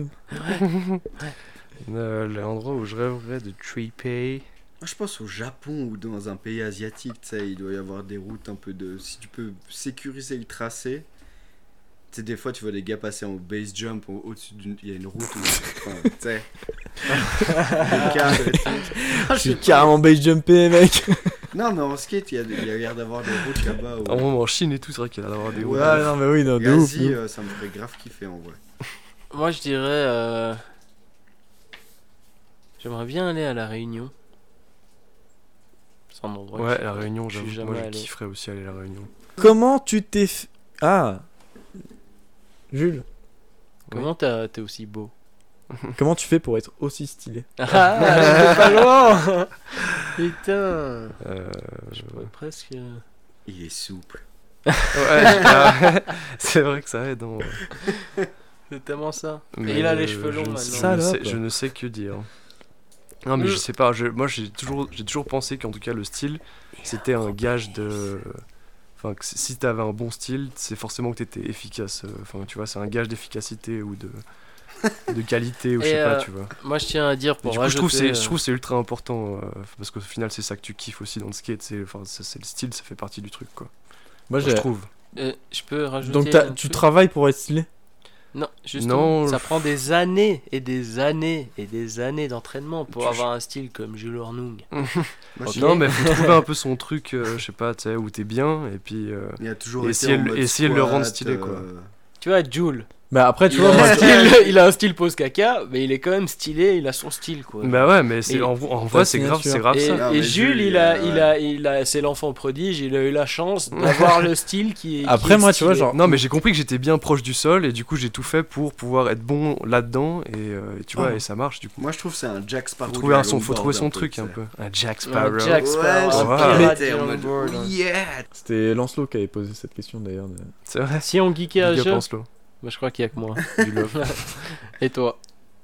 l'endroit où je rêverais de triper. Moi, je pense au Japon ou dans un pays asiatique, tu sais, il doit y avoir des routes un peu de. Si tu peux sécuriser le tracé. Tu sais, des fois, tu vois des gars passer en base jump au-dessus d'une. Il y a une route où. Enfin, tu sais. Des cadres et tout. Je suis carrément base jumpé, mec. Non, mais en skate, il y a l'air d'avoir des routes là-bas. Où... En moment, en Chine et tout, c'est vrai qu'il y a d'avoir des Ouais. routes. Ah non, mais oui, non, de Et ouf. Asie, de ouf. ça me ferait grave kiffer en vrai. Moi je dirais. J'aimerais bien aller à La Réunion. C'est un endroit. Ouais, que la Réunion, je suis j'avoue. jamais Moi, je allé. kifferais aussi aller à la Réunion. Comment tu t'es. Ah Jules, Comment t'es aussi beau? comment tu fais pour être aussi stylé? Ah, c'est pas loin. Putain. Je- Ouais, presque. Il est souple. Ouais, c'est vrai que ça aide. Hein. C'est tellement ça. Mais Et il a les cheveux longs je ne- maintenant. Salope. je ne sais que dire. Non mais je sais pas, moi j'ai toujours pensé qu'en tout cas le style c'était un gage de... Enfin que si t'avais un bon style, c'est forcément que t'étais efficace. Enfin tu vois, c'est un gage d'efficacité ou de qualité ou je Et, sais pas, tu vois. Moi je tiens à dire Et pour du coup je trouve rajouter, que c'est ultra important parce qu'au final c'est ça que tu kiffes aussi dans le skate, c'est le style, ça fait partie du truc quoi. Moi, Je trouve. je peux rajouter. Donc, un tu truc travailles pour être stylé? Non, justement, Non, ça je- prend des années et des années et des années d'entraînement pour Tu- avoir un style comme Jules Ornung. Moi, Ok. je- Non mais faut trouver un peu son truc, je sais pas, tu sais, où t'es bien et puis... Il a toujours Et été essayer en de- mode essayer de le rendre squat, stylé, quoi. Tu vois, Jules, Bah, après, tu il, vois, a moi, un style, il a un style pose caca, mais il est quand même stylé, il a son style quoi. Bah ouais, mais c'est Et- en vrai c'est grave signature. Et, ça. Non, et mais Jules, Jules, c'est l'enfant prodige, il a eu la chance d'avoir le style qui est. Après, qui est moi, tu vois, stylé. genre. Non mais j'ai compris que j'étais bien proche du sol et du coup j'ai tout fait pour pouvoir être bon là-dedans et tu vois Oh. et ça marche du coup. Moi, je trouve que c'est un Jack Sparrow. Faut trouver son truc un peu. Un Jack Sparrow. Un Jack Sparrow, un Ouais, pirate j'étais du en mode, longboard. oh yeah. C'était Lancelot qui avait posé cette question d'ailleurs. C'est vrai. Si on geekait à Big up jeu, Lancelot. bah, je crois qu'il y a que moi. Du love. Et toi?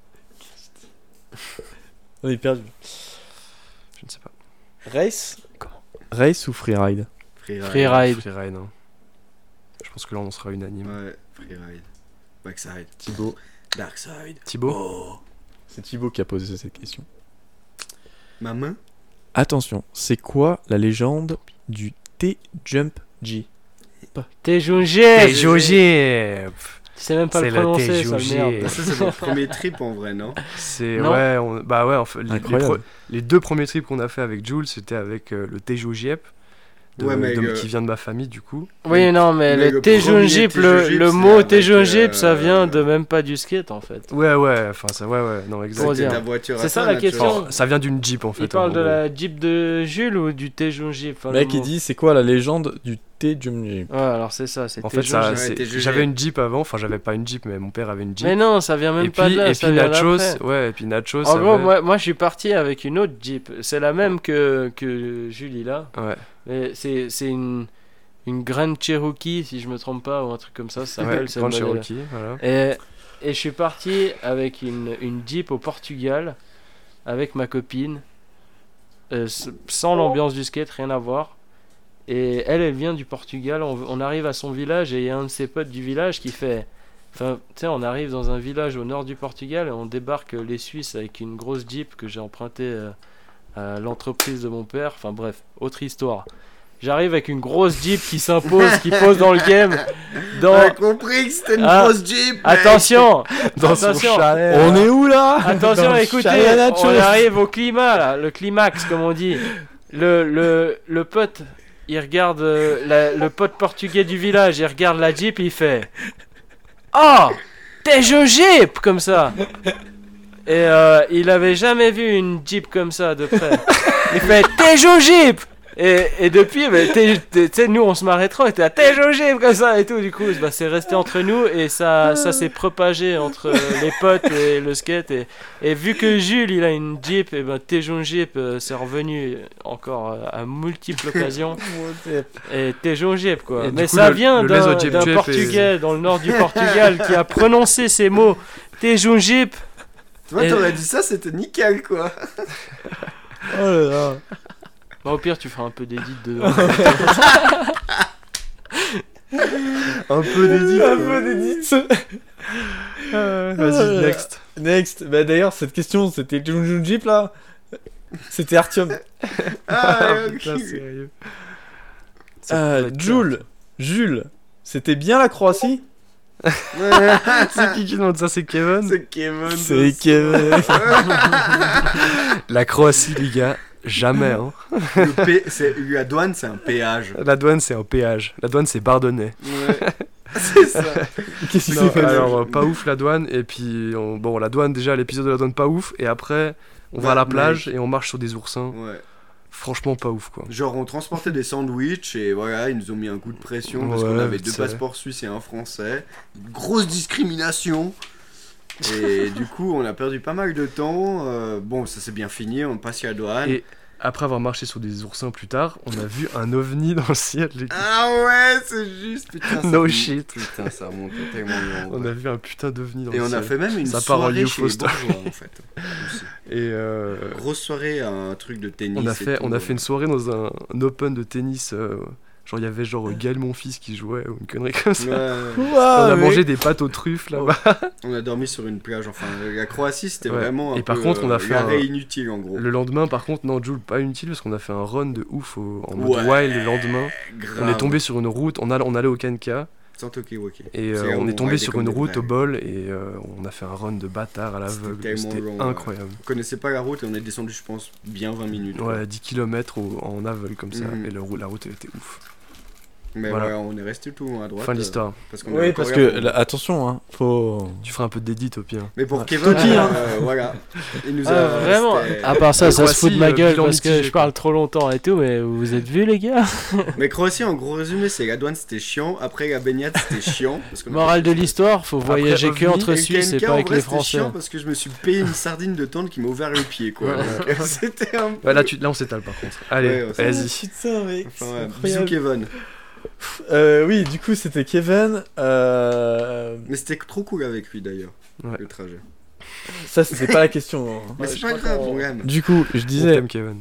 On est perdu. Je ne sais pas. Race Race ou freeride? Freeride. Freeride. Hein. Je pense que là on sera unanime. Ouais, freeride. Backside. Thibaut. Darkside. Thibaut. Oh. C'est Thibaut qui a posé cette question. Ma main. Attention, c'est quoi la légende du T-Jump G? Tejoujep. Tejoujep. Tu sais même pas le C'est prononcer, ça Tejoujep. merde. Ça, c'est mon premier trip en vrai, non? C'est Non. ouais, en fait, Incroyable. les 2 premiers trips qu'on a fait avec Jules, c'était avec le Tejoujep Ouais, mais qui vient de ma famille du coup. Oui, non, mais Mais le le Tejoujep, premier Tejoujep, le c'est mot avec, Tejoujep, ça vient de même pas du skate en fait. Ouais, enfin ça, ouais, non, exact. Comment C'était dire ta voiture à C'est ça toi, la naturel. question. Enfin, ça vient d'une Jeep en fait. Il parle en de gros. la Jeep de Jules ou du Tejoujep? Enfin, Le mec, le il mot. dit c'est quoi la légende du Tejoujep? Ouais, alors c'est ça, c'est En fait, ça, Tejoujep. Tejoujep. j'avais une Jeep avant, enfin j'avais pas une Jeep, mais mon père avait une Jeep. Mais non, ça vient même et pas puis, de là, et ça puis vient Nachos, d'après. ouais, et puis Nachos. En gros, avait- moi je suis parti avec une autre Jeep. C'est la même que Jules il a. Ouais, Mais c'est une Grand Cherokee, si je me trompe pas, ou un truc comme ça s'appelle. ouais, c'est Grand le modèle. Cherokee, voilà. Et je suis parti avec une Jeep au Portugal, avec ma copine, sans l'ambiance du skate, rien à voir. Et elle vient du Portugal, on arrive à son village et il y a un de ses potes du village qui fait... Enfin, tu sais, on arrive dans un village au nord du Portugal et on débarque les Suisses avec une grosse Jeep que j'ai empruntée à l'entreprise de mon père. Enfin bref, autre histoire. J'arrive avec une grosse Jeep qui s'impose, qui pose dans le game. On a compris que c'était une grosse Jeep, mec. Attention, Dans son attention. chalet. On est où là? Attention, Dans le écoutez, chalet à Nachos. on arrive au climat là, le climax comme on dit. Le pote, il regarde le pote portugais du village, il regarde la Jeep, il fait "Oh, Tejoujep" comme ça. Et il avait jamais vu une Jeep comme ça de près. Il fait Tejoujep. Et depuis, tu sais, nous on se marrait trop, on était à Tejoujep comme ça et tout. Du coup, bah, c'est resté entre nous et ça s'est propagé entre les potes et le skate. Et vu que Jules il a une Jeep, et ben Tejoujep c'est revenu encore à multiples occasions. Et Tejoujep quoi. Et du Mais coup, ça le vient laisse au d'un Jeep Jeep portugais dans le nord du Portugal qui a prononcé ces mots Tejoujep. Toi, Et- t'aurais dit ça, c'était nickel, quoi. Oh là là. Bah, au pire, tu feras un peu d'édit dedans. Un peu d'édit. Un peu d'édit. Vas-y, next. Next. Bah d'ailleurs, cette question, c'était Tejoujep là. C'était Artyom. Ah, ok. Putain, sérieux. Jules, c'était bien la Croatie? C'est qui demande ça? C'est Kevin. C'est Kevin. C'est Kevin. La Croatie, les gars, jamais. Hein. La douane, c'est un péage. La douane, c'est un péage. La douane, c'est Bardonnay. Ouais. C'est ça. Qu'est-ce qui Non, s'est passé? alors, pas ouf la douane. Et puis, bon, la douane, déjà, l'épisode de la douane, pas ouf. Et après, on va à la Mec. plage et on marche sur des oursins. Ouais. Franchement, pas ouf, quoi. Genre, on transportait des sandwichs et voilà, ils nous ont mis un coup de pression parce Ouais, qu'on avait 2 c'est- passeports suisses et un français. Une grosse discrimination. Et du coup, on a perdu pas mal de temps. Bon, ça s'est bien fini, on passe à la douane. Et après avoir marché sur des oursins plus tard, on a vu un ovni dans le ciel. Les gars. Ah ouais, c'est juste, putain. No ça- shit. Putain, ça remonte tellement loin. On a vu un putain d'ovni dans Et le on ciel. a fait même une Ça part en soirée UFO chez les story. bourgeois, en fait. Aussi. Et Grosse soirée, un truc de tennis. on a et fait, tout, on a fait une soirée dans un open de tennis. Genre, il y avait genre Gaël Monfils qui jouait ou une connerie comme ça. Ouais, On a mangé des pâtes aux truffes là-bas. on a dormi sur une plage. Enfin, la Croatie, c'était Ouais. vraiment un Et par peu, contre, on a fait l'arrêt un- inutile en gros. Le lendemain, par contre, non, Jules, pas inutile parce qu'on a fait un run de ouf en mode Ouais, wild le lendemain. grave. On est tombé sur une route, on allait au Kanka Sans Tokiwoki. et C'est on où est tombé raidait sur comme une des route au vrais. bol et on a fait un run de bâtard à l'aveugle. C'était tellement C'était long, incroyable. On connaissait pas la route et on est descendu, je pense, bien 20 minutes. quoi. Ouais, 10 km en aveugle comme ça Mhm. et la route elle était ouf. Mais Voilà. voilà, on est resté tout à droite. Fin de l'histoire. Parce qu'on Oui, est parce encore là que pour- là, attention, hein, faut. Tu feras un peu d'édit au pire. Mais pour Ouais. Kevin, Toki, hein. voilà. Il nous a. Vraiment, c'était- à part ça, La ça se fout de ma Croatie, gueule bilan parce que mitigé, je quoi. parle trop longtemps et tout, mais vous vous êtes vus les gars? Mais Croatie, en gros résumé, c'est la douane, c'était chiant. Après, la baignade, c'était chiant. Parce qu'on a Morale pas de fait- l'histoire, faut voyager que OVNI, entre Et le Suisses et KNK, pas en avec vrai, les c'était Français. chiant parce que je me suis payé une sardine de tente qui m'a ouvert le pied, quoi. Ouais. Donc, c'était un peu. Ouais, là on s'étale par contre. Allez, Ouais, on vas-y. Putain, mec. Enfin, c'est ouais, incroyable. bisous, Kevin. Oui, du coup, c'était Kevin. Mais c'était trop cool avec lui d'ailleurs, Ouais. le trajet. Ça, c'était pas la question. hein. Mais Ouais, c'est je pas crois grave, qu'on- on gagne. Du coup, je On disais, t'aime, Kevin.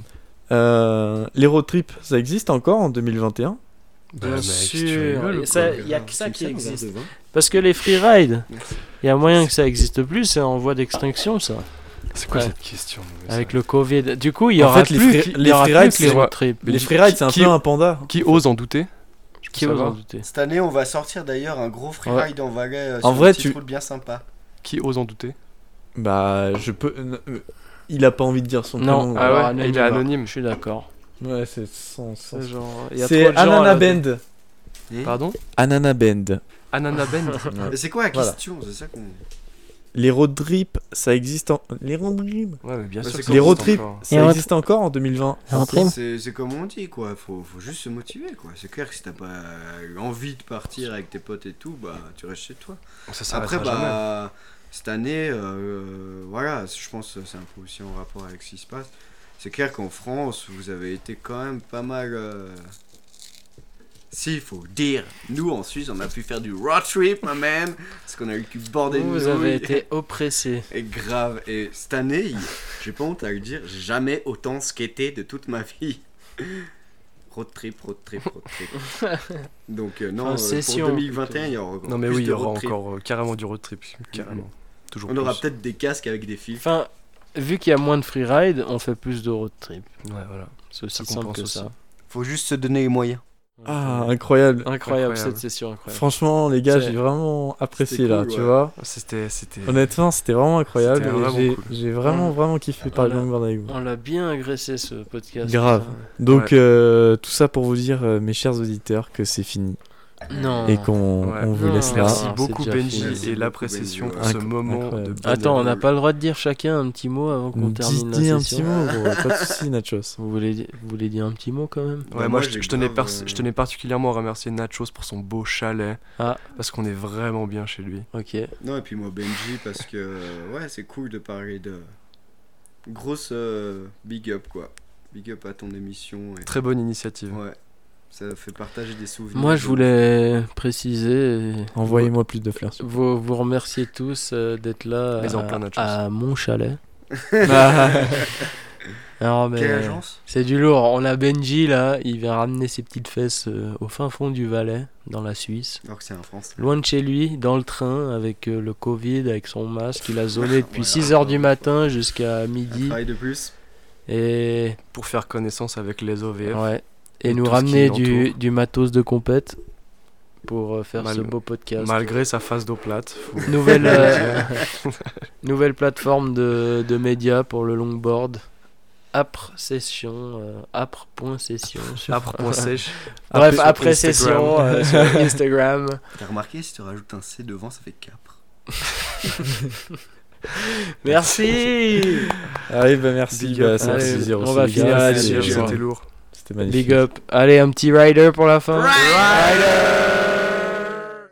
les road trips, ça existe encore en 2021? Bah, Bien mec, sûr, tu rigoles, ou ça- quoi y a que ça Tu me qui sers un existe. verre de vin Parce que les freerides, Merci. il y a moyen que ça existe plus, c'est en voie d'extinction ça. C'est quoi Ouais. cette question? Avec le Covid. Du coup, il y En aura fait, plus, les il y aura plus freerides, que les c'est- road trips. Les freerides, c'est un qui- peu un panda. Qui ose en douter? Qui Ça ose va en douter? Cette année, on va sortir d'ailleurs un gros freeride en Valais En sur vrai, une petite tu- route bien sympa. Qui ose en douter? Bah, je peux. Il a pas envie de dire son Non, prénom. alors, Ah ouais, il est anonyme. Je suis d'accord. Ouais, c'est sans. C'est genre. il y a C'est trop de gens à Anana la- Bend. Pardon? Anana Bend. Anana Bend. Ouais. Mais c'est quoi la Voilà. question? C'est ça qu'on. Les road trips, ça existe en. Les road trips Ouais, mais bien Bah, sûr. c'est que comme Les ça road existe trips, encore. ça existe encore en 2020. C'est comme on dit, quoi. Faut juste se motiver, quoi. C'est clair que si t'as pas eu envie de partir avec tes potes et tout, bah tu restes chez toi. Ça Après, s'arrêtera jamais. bah, cette année, voilà, je pense que c'est un peu aussi en rapport avec ce qui se passe. C'est clair qu'en France, vous avez été quand même pas mal. Si, il faut le dire, nous en Suisse, on a pu faire du road trip, my man, parce qu'on a eu du bordel. Vous avez été oppressé. Et grave. Et cette année, j'ai pas honte à le dire, j'ai jamais autant skaté de toute ma vie. Road trip, road trip, road trip. Donc non, Enfin, pour session, 2021, il y aura encore Non, mais plus oui, il de y aura road trip. encore carrément du road trip. Carrément. Toujours On aura plus. peut-être des casques avec des fils. Enfin, vu qu'il y a moins de freeride, on fait plus de road trip. Ouais, voilà. C'est aussi Ça simple compense que aussi. ça. Faut juste se donner les moyens. Ah, incroyable. Incroyable cette session, incroyable. Franchement, les gars, C'est- j'ai vraiment apprécié c'était là, cool, tu ouais. vois. C'était. Honnêtement, c'était vraiment incroyable. C'était et vraiment j'ai- cool. J'ai vraiment kiffé parler de Voilà. longboard avec vous. On l'a bien agressé ce podcast. Grave. Donc, tout ça pour vous dire, mes chers auditeurs, que c'est fini. Non. Et qu'on Ouais. on vous Non. laisse là. Merci Ah, beaucoup c'est déjà Benji fini. Merci et beaucoup, l'appréciation Benji, pour ouais. ce moment Incroyable. de Attends, on n'a Bonne- pas le droit de dire chacun un petit mot avant qu'on termine Dis la un session. petit mot, gros. Pas de soucis, Nachos. Vous voulez dire un petit mot quand même? Ouais, Bah, moi, moi, je, j'ai je tenais grave, je tenais particulièrement à remercier Nachos pour son beau chalet. Ah. Parce qu'on est vraiment bien chez lui. Ok. Non, et puis moi, Benji, parce que ouais, c'est cool de parler de grosse big up, quoi. Big up à ton émission. Et... Très bonne initiative. Ouais, ça fait partager des souvenirs. Moi, je voulais préciser, Envoyez-moi plus de fleurs. vous remercier tous d'être là Mais en plein Nachos. à mon chalet. Ah, Alors, mais Quelle agence? c'est du lourd. On a Benji là, il vient ramener ses petites fesses au fin fond du Valais, dans la Suisse. Alors que c'est un Français. Loin de chez lui, dans le train, avec le Covid, avec son masque. Il a zoné depuis Voilà. 6h du matin jusqu'à Un midi. travail de plus. Et, Pour faire connaissance avec les OVF. ouais. Et Et nous tout ce ramener qui du, l'entoure. du matos de compète pour faire Mal- ce beau podcast. Malgré sa face d'eau plate. Nouvelle, nouvelle plateforme de médias pour le longboard. Apre session, apre.session. sur- Apre.sèche. Bref, sur après Instagram. session sur Instagram. T'as remarqué, si tu rajoutes un C devant, ça fait Capre. Merci. Allez, bah merci. Big Bah, up. ça Allez, fait plaisir on aussi, va les finir gars. là-dessus. C'était- C'était lourd. C'était magnifique. Big up. Allez, un petit rider pour la fin. Rider.